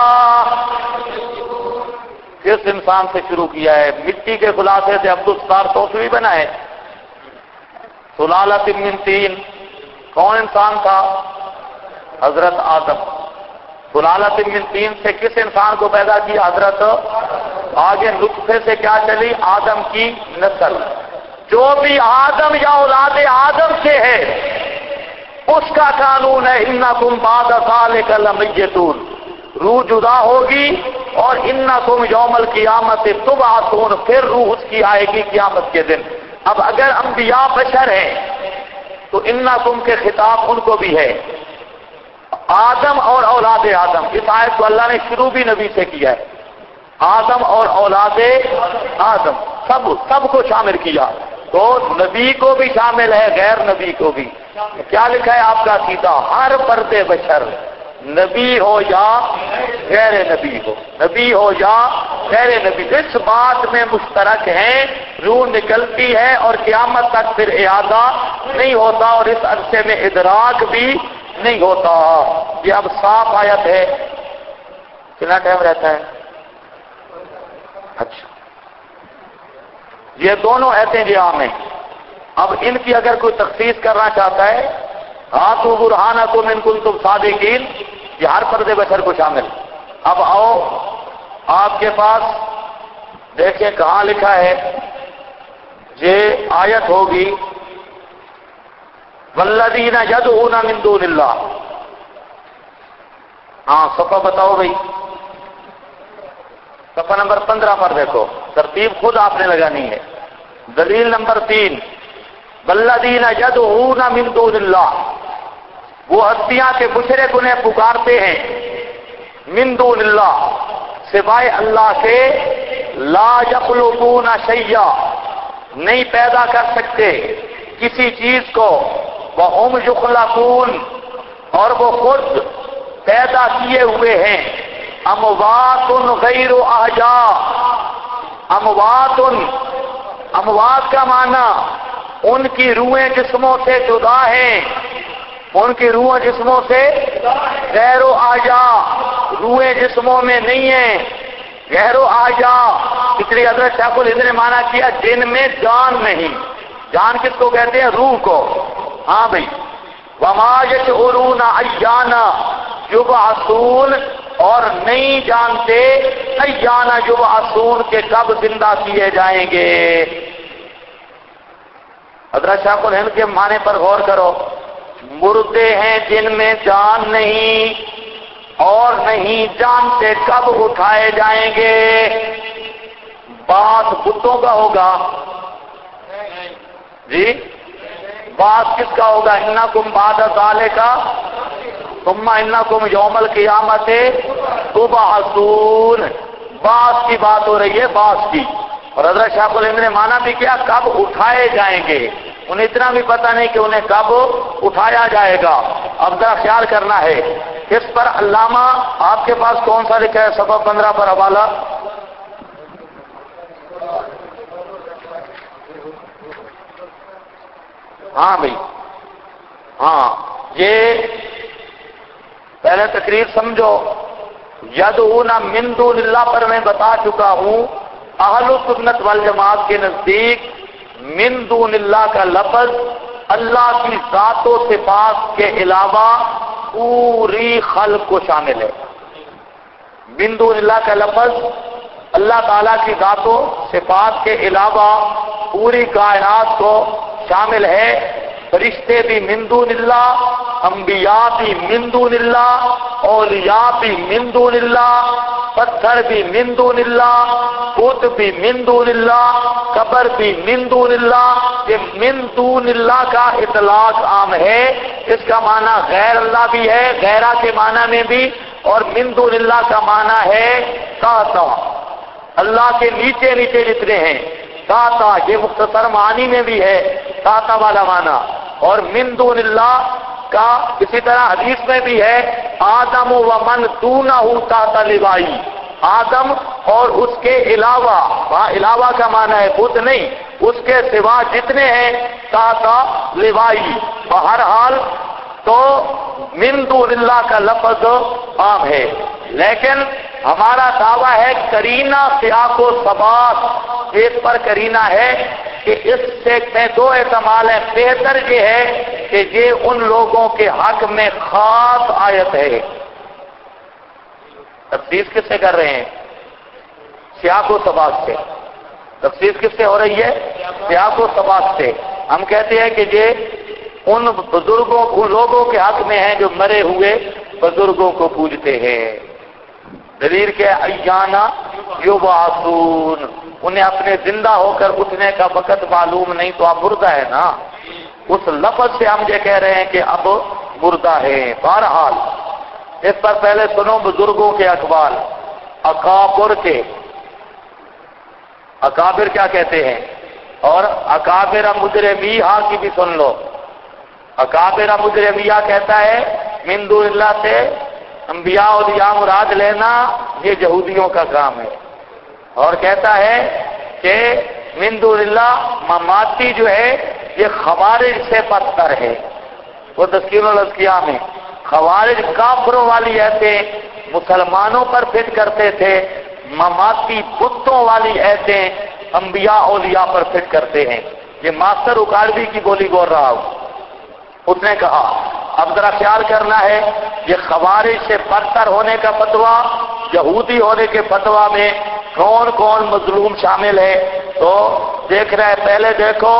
کس انسان سے شروع کیا ہے؟ مٹی کے خلاصے سے عبدالستار توسوی بنا ہے. سلالۃ من طین، کون انسان تھا؟ حضرت آدم. سلالۃ من طین سے کس انسان کو پیدا کیا؟ حضرت. آگے نطفے سے کیا چلی؟ آدم کی نسل. جو بھی آدم یا اولاد آدم سے ہے اس کا قانون ہے انکم بعد ذالک لمیتون، روح جدا ہوگی اور انکم یوم القیامت تبعثون، پھر روح اس کی آئے گی قیامت کے دن. اب اگر انبیاء بشر ہیں تو انکم کے خطاب ان کو بھی ہے، آدم اور اولاد آدم. اس آیت کو اللہ نے شروع بھی نبی سے کیا ہے، آدم اور اولاد آدم سب کو شامل کیا، تو نبی کو بھی شامل ہے، غیر نبی کو بھی. کیا لکھا ہے آپ کا عقیدہ؟ ہر فرد بشر، نبی ہو یا غیر نبی ہو، نبی ہو یا غیر نبی، اس بات میں مشترک ہیں. روح نکلتی ہے اور قیامت تک پھر اعادہ نہیں ہوتا، اور اس عرصے میں ادراک بھی نہیں ہوتا. یہ اب صاف آیت ہے. کتنا ٹائم رہتا ہے؟ اچھا، یہ دونوں ایسے جی عام ہیں. اب ان کی اگر کوئی تخصیص کرنا چاہتا ہے، ہاتھوں برہانکم ان کنتم صادقین، یہ ہر فرد بشر کو شامل. اب آؤ آپ کے پاس دیکھیں کہاں لکھا ہے. یہ آیت ہوگی والذین یدعون من دون اللہ. ہاں صفحہ بتاؤ بھائی. صفحہ نمبر 15 پر دیکھو، ترتیب خود آپ نے لگانی ہے. دلیل نمبر 3، والذین یدعون من دون اللہ، وہ ہستیاں کے مشرک انہیں پکارتے ہیں، من دون اللہ، سوائے اللہ کے، لا یخلقون شیئا، نہیں پیدا کر سکتے کسی چیز کو، وہم یخلقون، اور وہ خود پیدا کیے ہوئے ہیں، اموات غیر احیاء. اموات، اموات کا معنی ان کی روحیں جسموں سے جدا ہیں، ان کی روح جسموں سے غیر احیاء، روحیں جسموں میں نہیں ہیں. غیر احیاء، اس لیے حضرت شیخ الہند نے معنی کیا جن میں جان نہیں. جان کس کو کہتے ہیں؟ روح کو. ہاں بھائی. وما یشعرون ایان یبعثون، اور نہیں جانتے ایان یبعثون کے کب زندہ کیے جائیں گے. حضرت شیخ الہند کے معنی پر غور کرو. مردے ہیں جن میں جان نہیں، اور نہیں جانتے کب اٹھائے جائیں گے. بات بتوں کا ہوگا جی، بات کس کا ہوگا؟ انکم بعد ذالک ثم انکم یوم القیامت تبعثون. بات کی بات ہو رہی ہے، بات کی. اور حضرت شیخ الہند نے مانا بھی کیا؟ کب اٹھائے جائیں گے. انہیں اتنا بھی پتہ نہیں کہ انہیں کب اٹھایا جائے گا. اب ذرا خیال کرنا ہے. اس پر علامہ آپ کے پاس کون سا لکھا ہے؟ صفحہ 15 پر حوالہ. ہاں بھائی، ہاں یہ پہلے تقریر سمجھو. یدعون من دون اللہ پر میں بتا چکا ہوں، اہل سنت والجماعت کے نزدیک من دون اللہ کا لفظ اللہ کی ذات و صفات کے علاوہ پوری خلق کو شامل ہے. من دون اللہ کا لفظ اللہ تعالیٰ کی ذات و صفات کے علاوہ پوری کائنات کو شامل ہے. فرشتے بھی من دون اللہ، انبیاء بھی من دون اللہ، اولیاء بھی من دون اللہ، پتھر بھی من دون اللہ، بت بھی من دون اللہ، قبر بھی من دون اللہ. یہ من دون اللہ کا اطلاق عام ہے. اس کا معنی غیر اللہ بھی ہے، غیرہ کے معنی میں بھی، اور من دون اللہ کا معنی ہے تحت، اللہ کے نیچے نیچے جتنے ہیں. تحت یہ مختصر معنی میں بھی ہے تحت والا معنی. اور من دون اللہ کا اسی طرح حدیث میں بھی ہے آدم و من دونہ تحت لوائی. آدم اور اس کے علاوہ، وہاں علاوہ کا معنی ہے بت نہیں، اس کے سوا جتنے ہیں تحت لوائی. بہرحال تو من دون اللہ کا لفظ عام ہے. لیکن ہمارا دعویٰ ہے کرینہ سیاق و ثبات. اس پر کرینہ ہے کہ اس سے میں دو احتمال ہیں. بہتر یہ ہے کہ یہ ان لوگوں کے حق میں خاص آیت ہے. تفسیر کس سے کر رہے ہیں؟ سیاق و ثبات سے. تفسیر کس سے ہو رہی ہے؟ سیاق و ثبات سے. ہم کہتے ہیں کہ یہ ان بزرگوں، ان لوگوں کے حق میں ہیں جو مرے ہوئے بزرگوں کو پوجتے ہیں. دلیل کے ایانا یبعثون، انہیں اپنے زندہ ہو کر اٹھنے کا وقت معلوم نہیں تو اب مردہ ہے نا. اس لفظ سے ہم یہ کہہ رہے ہیں کہ اب مردہ ہے. بہرحال اس پر پہلے سنو بزرگوں کے اقوال. اکابر کے، اکابر کیا کہتے ہیں، اور اکابر مجرمیہ کی بھی سن لو. اکابر مجرمیہ کہتا ہے من دون اللہ سے انبیاء اولیاء مراد لینا یہ یہودیوں کا کام ہے. اور کہتا ہے کہ من دون اللہ مماتی جو ہے یہ خوارج سے بدتر ہے. وہ تذکیر الاذکیاء میں خوارج کافروں والی ایتیں مسلمانوں پر فٹ کرتے تھے، مماتی بتوں والی ایتیں انبیاء اولیاء پر فٹ کرتے ہیں۔ یہ ماسٹر اکاڑوی کی بولی بول رہا ہوں۔ اس نے کہا اب ذرا خیال کرنا ہے، یہ خوارج سے بدتر ہونے کا فتویٰ، یہودی ہونے کے فتویٰ میں کون کون مظلوم شامل ہے؟ تو دیکھ رہے پہلے دیکھو،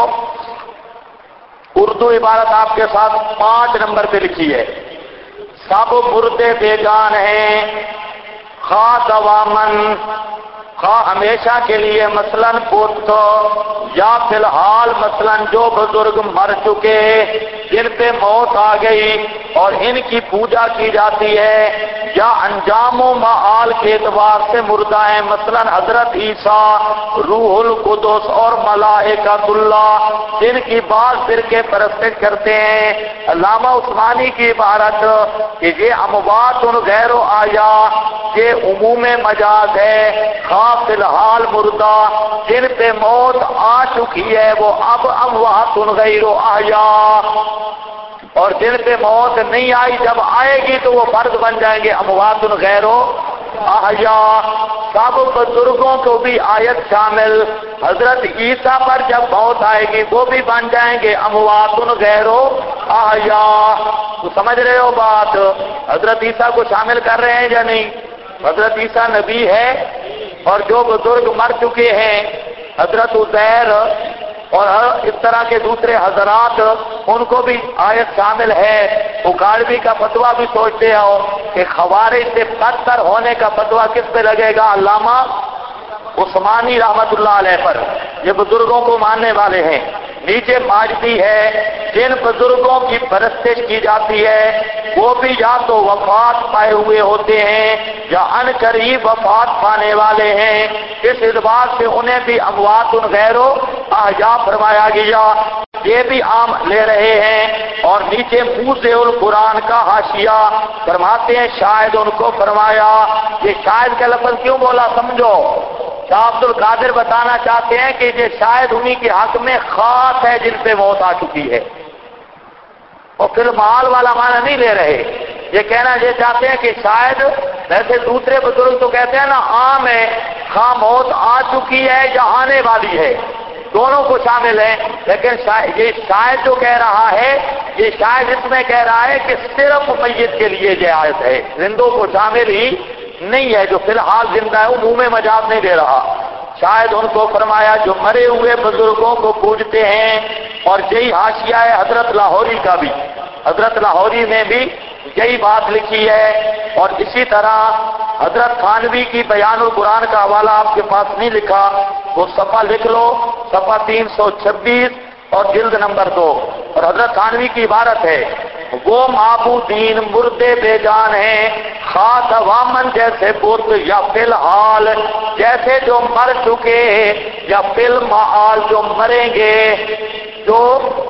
اردو عبارت آپ کے ساتھ 5 نمبر پہ لکھی ہے، سب مردے بے جان ہیں، خواہ دوامن، خواہ ہمیشہ کے لیے مثلاً پوت، یا فی الحال مثلاً جو بزرگ مر چکے جن پہ موت آ گئی اور ان کی پوجا کی جاتی ہے، یا انجام و معال کے اعتبار سے مردہ ہیں، مثلاً حضرت عیسیٰ، روح القدس اور ملائکۃ اللہ، جن کی بعض فرقے پرستش کرتے ہیں۔ علامہ عثمانی کی عبارت کہ یہ اموات غیر و آیا، یہ عموم مجاز ہے، خواہ فی الحال مردہ جن پہ موت آ چکی ہے وہ اب اموات غیر و آیا، اور جن پہ موت نہیں آئی جب آئے گی تو وہ فرد بن جائیں گے اموات غیر و آیا۔ سب بزرگوں کو بھی آیت شامل، حضرت عیسیٰ پر جب موت آئے گی وہ بھی بن جائیں گے اموات غیر و آیا۔ تو سمجھ رہے ہو بات؟ حضرت عیسیٰ کو شامل کر رہے ہیں یا نہیں؟ حضرت عیسیٰ نبی ہے، اور جو بزرگ مر چکے ہیں حضرت عزیر اور اس طرح کے دوسرے حضرات ان کو بھی آیت شامل ہے۔ اکاڑوی کا فتویٰ بھی سوچتے ہو کہ خوارج سے بدتر ہونے کا فتویٰ کس پہ لگے گا؟ علامہ عثمانی رحمت اللہ علیہ پر۔ یہ بزرگوں کو ماننے والے ہیں۔ نیچے ماجدی ہے، جن بزرگوں کی پرستش کی جاتی ہے وہ بھی یا تو وفات پائے ہوئے ہوتے ہیں یا ان قریب وفات پانے والے ہیں، اس اعتبار سے انہیں بھی اموات غیر و احیا فرمایا گیا، یہ بھی عام لے رہے ہیں۔ اور نیچے موضع القرآن کا حاشیہ فرماتے ہیں شاید ان کو فرمایا، یہ شاید کا لفظ کیوں بولا سمجھو؟ شاہ عبد القادر بتانا چاہتے ہیں کہ یہ شاید انہی کے حق میں خاص ہے جن پہ موت آ چکی ہے، اور فی الحال والا معنی نہیں لے رہے۔ یہ کہنا یہ چاہتے ہیں کہ شاید، ویسے دوسرے بزرگ تو کہتے ہیں نا عام ہے، خواہ موت آ چکی ہے یا آنے والی ہے، دونوں کو شامل ہیں، لیکن یہ شاید جو کہہ رہا ہے، یہ شاید اس میں کہہ رہا ہے کہ صرف میت کے لیے یہ آیت ہے، زندوں کو شامل ہی نہیں ہے، جو فی الحال زندہ ہے عموم مجاز نہیں دے رہا۔ شاید ان کو فرمایا جو مرے ہوئے بزرگوں کو پوجتے ہیں، اور یہی حاشیہ ہے حضرت لاہوری کا بھی، حضرت لاہوری نے بھی یہی بات لکھی ہے۔ اور اسی طرح حضرت تھانوی کی بیان القرآن کا حوالہ آپ کے پاس نہیں لکھا، وہ صفحہ لکھ لو، صفحہ 326 اور جلد نمبر 2۔ اور حضرت تھانوی کی عبارت ہے وہ معبودین مردے بے جان ہیں، خواہ دوامن جیسے بت یا فی الحال جیسے جو مر چکے، یا فی المعال جو مریں گے، جو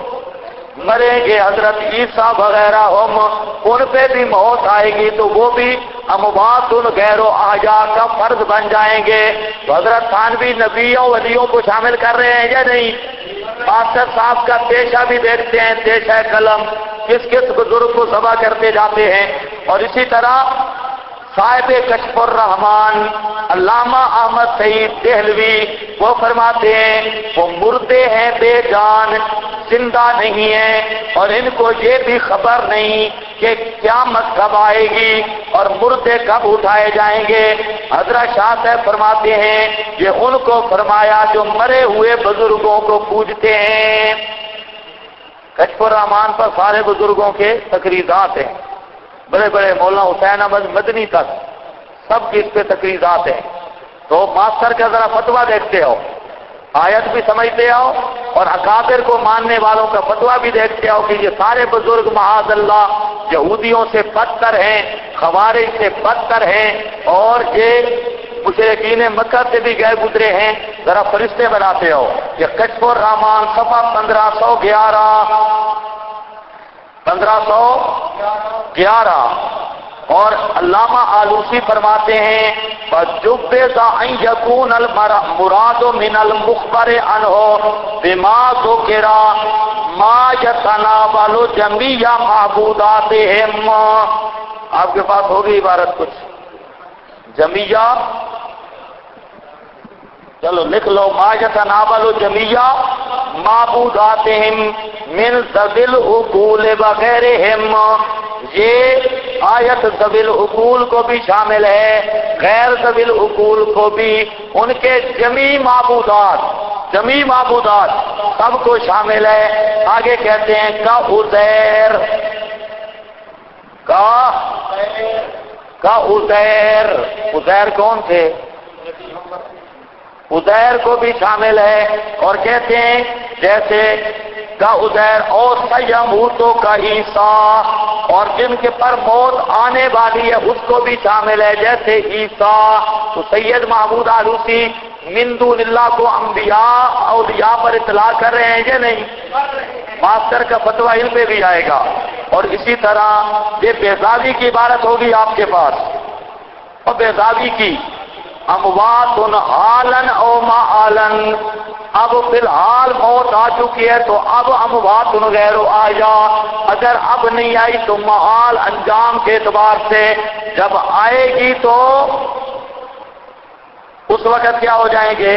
مریں گے حضرت عیسیٰ وغیرہ ہم ان پہ بھی موت آئے گی تو وہ بھی اموات غیر و احیا کا فرض بن جائیں گے۔ تو حضرت تھانوی نبیوں ولیوں کو شامل کر رہے ہیں یا نہیں؟ ماسٹر صاحب کا پیشہ بھی دیکھتے ہیں، پیشہ قلم کس کس بزرگ کو ذبح کرتے جاتے ہیں۔ اور اسی طرح صاحب کشف الرحمان علامہ احمد سعید دہلوی وہ فرماتے ہیں وہ مردے ہیں بے جان، زندہ نہیں ہیں، اور ان کو یہ بھی خبر نہیں کہ قیامت کب آئے گی اور مردے کب اٹھائے جائیں گے۔ حضرت شاہ صاحب فرماتے ہیں یہ ان کو فرمایا جو مرے ہوئے بزرگوں کو پوجتے ہیں۔ کشف الرحمان پر سارے بزرگوں کے تقریرات ہیں، بڑے بڑے مولانا حسین احمد مدنی تک سب کی اس پہ تقریرات ہیں۔ تو ماسٹر کا ذرا فتویٰ دیکھتے ہو، آیت بھی سمجھتے ہو، اور اکابر کو ماننے والوں کا فتویٰ بھی دیکھتے ہو کہ یہ سارے بزرگ معاذ اللہ یہودیوں سے بدتر ہیں، خوارج سے بدتر ہیں، اور یہ مشرکین مکہ سے بھی گئے گزرے ہیں، ذرا فرشتے بناتے ہو۔ یہ کشف الرحمان صفحہ 1511 اور علامہ آلوسی فرماتے ہیں فَجُبِّزَ أَن يَكُونَ الْمُرَادُ مِنَ الْمُخْبَرِ عَنْهُ بِمَا ذُكِرَ ما یتناول جمیع معبوداتہم. آپ کے پاس ہوگی عبارت کچھ جمیع، چلو لکھ لو ما یتناول جمیع معبوداتہم من ذوی العقول وغیرہم. یہ آیت ذوی العقول کو بھی شامل ہے، غیر ذوی العقول کو بھی، ان کے جمیع معبودات سب کو شامل ہے. آگے کہتے ہیں کا عزیر، کا عزیر کون تھے؟ عزیر کو بھی شامل ہے. اور کہتے ہیں جیسے کا عزیر اور سیموتوں کا عیسیٰ، اور جن کے پر موت آنے والی ہے اس کو بھی شامل ہے جیسے عیسیٰ. تو سید محمود آلوسی من دون اللہ کو انبیاء اولیاء پر اطلاع کر رہے ہیں یا نہیں؟ ماسٹر کا فتویٰ ان پہ بھی آئے گا. اور اسی طرح یہ بیضاوی کی عبارت ہوگی آپ کے پاس، اور بیضاوی کی اموات حالن او ما آلن، اب فی الحال موت آ چکی ہے تو اب اموات غیر آیا، اگر اب نہیں آئی تو محال انجام کے اعتبار سے جب آئے گی تو اس وقت کیا ہو جائیں گے؟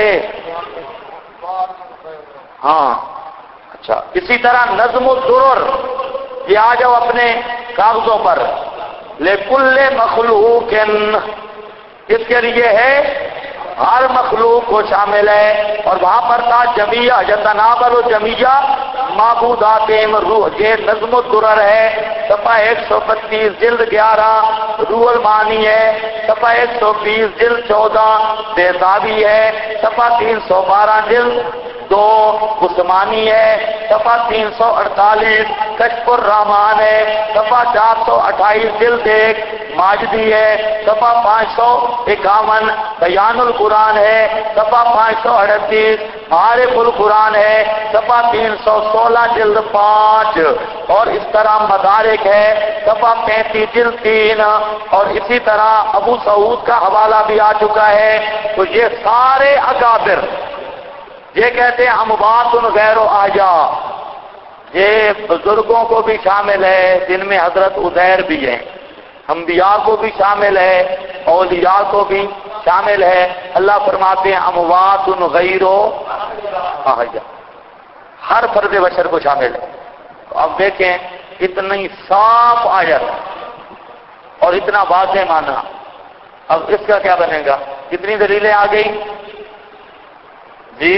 ہاں اچھا. اسی طرح نظم الدرر، یہ آ جاؤ اپنے کاغذوں پر، لکل مخلوق، اس کے لیے ہے ہر مخلوق کو شامل ہے. اور وہاں پر تھا جمیع یتناول جمیع معبوداتہم، یہ نظم الدرر ہے، صفحہ 132 جلد 11، روح المعانی ہے صفحہ 120 جلد 14، بیضاوی ہے صفحہ 312 جلد 2، عثمانی ہے صفحہ 348، کشف الرحمان ہے صفحہ 428 جلد 1، ماجدی ہے صفحہ 551، بیان القرآن ہے صفحہ 538، معارف القرآن ہے صفحہ 316 جلد 5، اور اس طرح مدارک ہے صفحہ 35 جلد 3، اور اسی طرح ابو سعود کا حوالہ بھی آ چکا ہے. تو یہ سارے اکابر یہ کہتے ہیں اموات غیر آیا، یہ بزرگوں کو بھی شامل ہے جن میں حضرت عزیر بھی ہیں، انبیاء کو بھی شامل ہے، اولیاء کو بھی شامل ہے. اللہ فرماتے ہیں اموات غیر آیا، ہر فرد بشر کو شامل ہے. اب دیکھیں اتنی صاف آیت اور اتنا واضح معنی، اب اس کا کیا بنے گا؟ کتنی دلیلیں آ گئی جی؟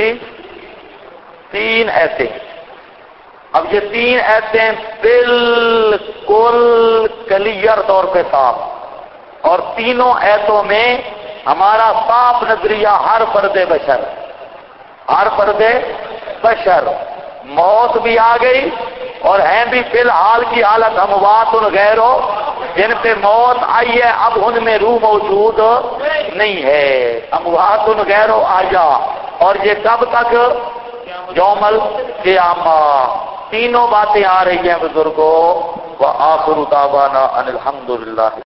3 ایسے. اب یہ 3 ایسے بالکل کلیئر طور پہ صاف، اور تینوں ایتوں میں ہمارا صاف نظریہ ہر فرد بشر، موت بھی آ گئی اور ہیں بھی فی الحال کی حالت اموات غیر، جن پہ موت آئی ہے اب ان میں روح موجود نہیں ہے، اموات غیر آیا. اور یہ کب تک؟ یوم القیامہ. تینوں باتیں آ رہی ہیں بزرگوں. وآخر دعوانا ان الحمدللہ.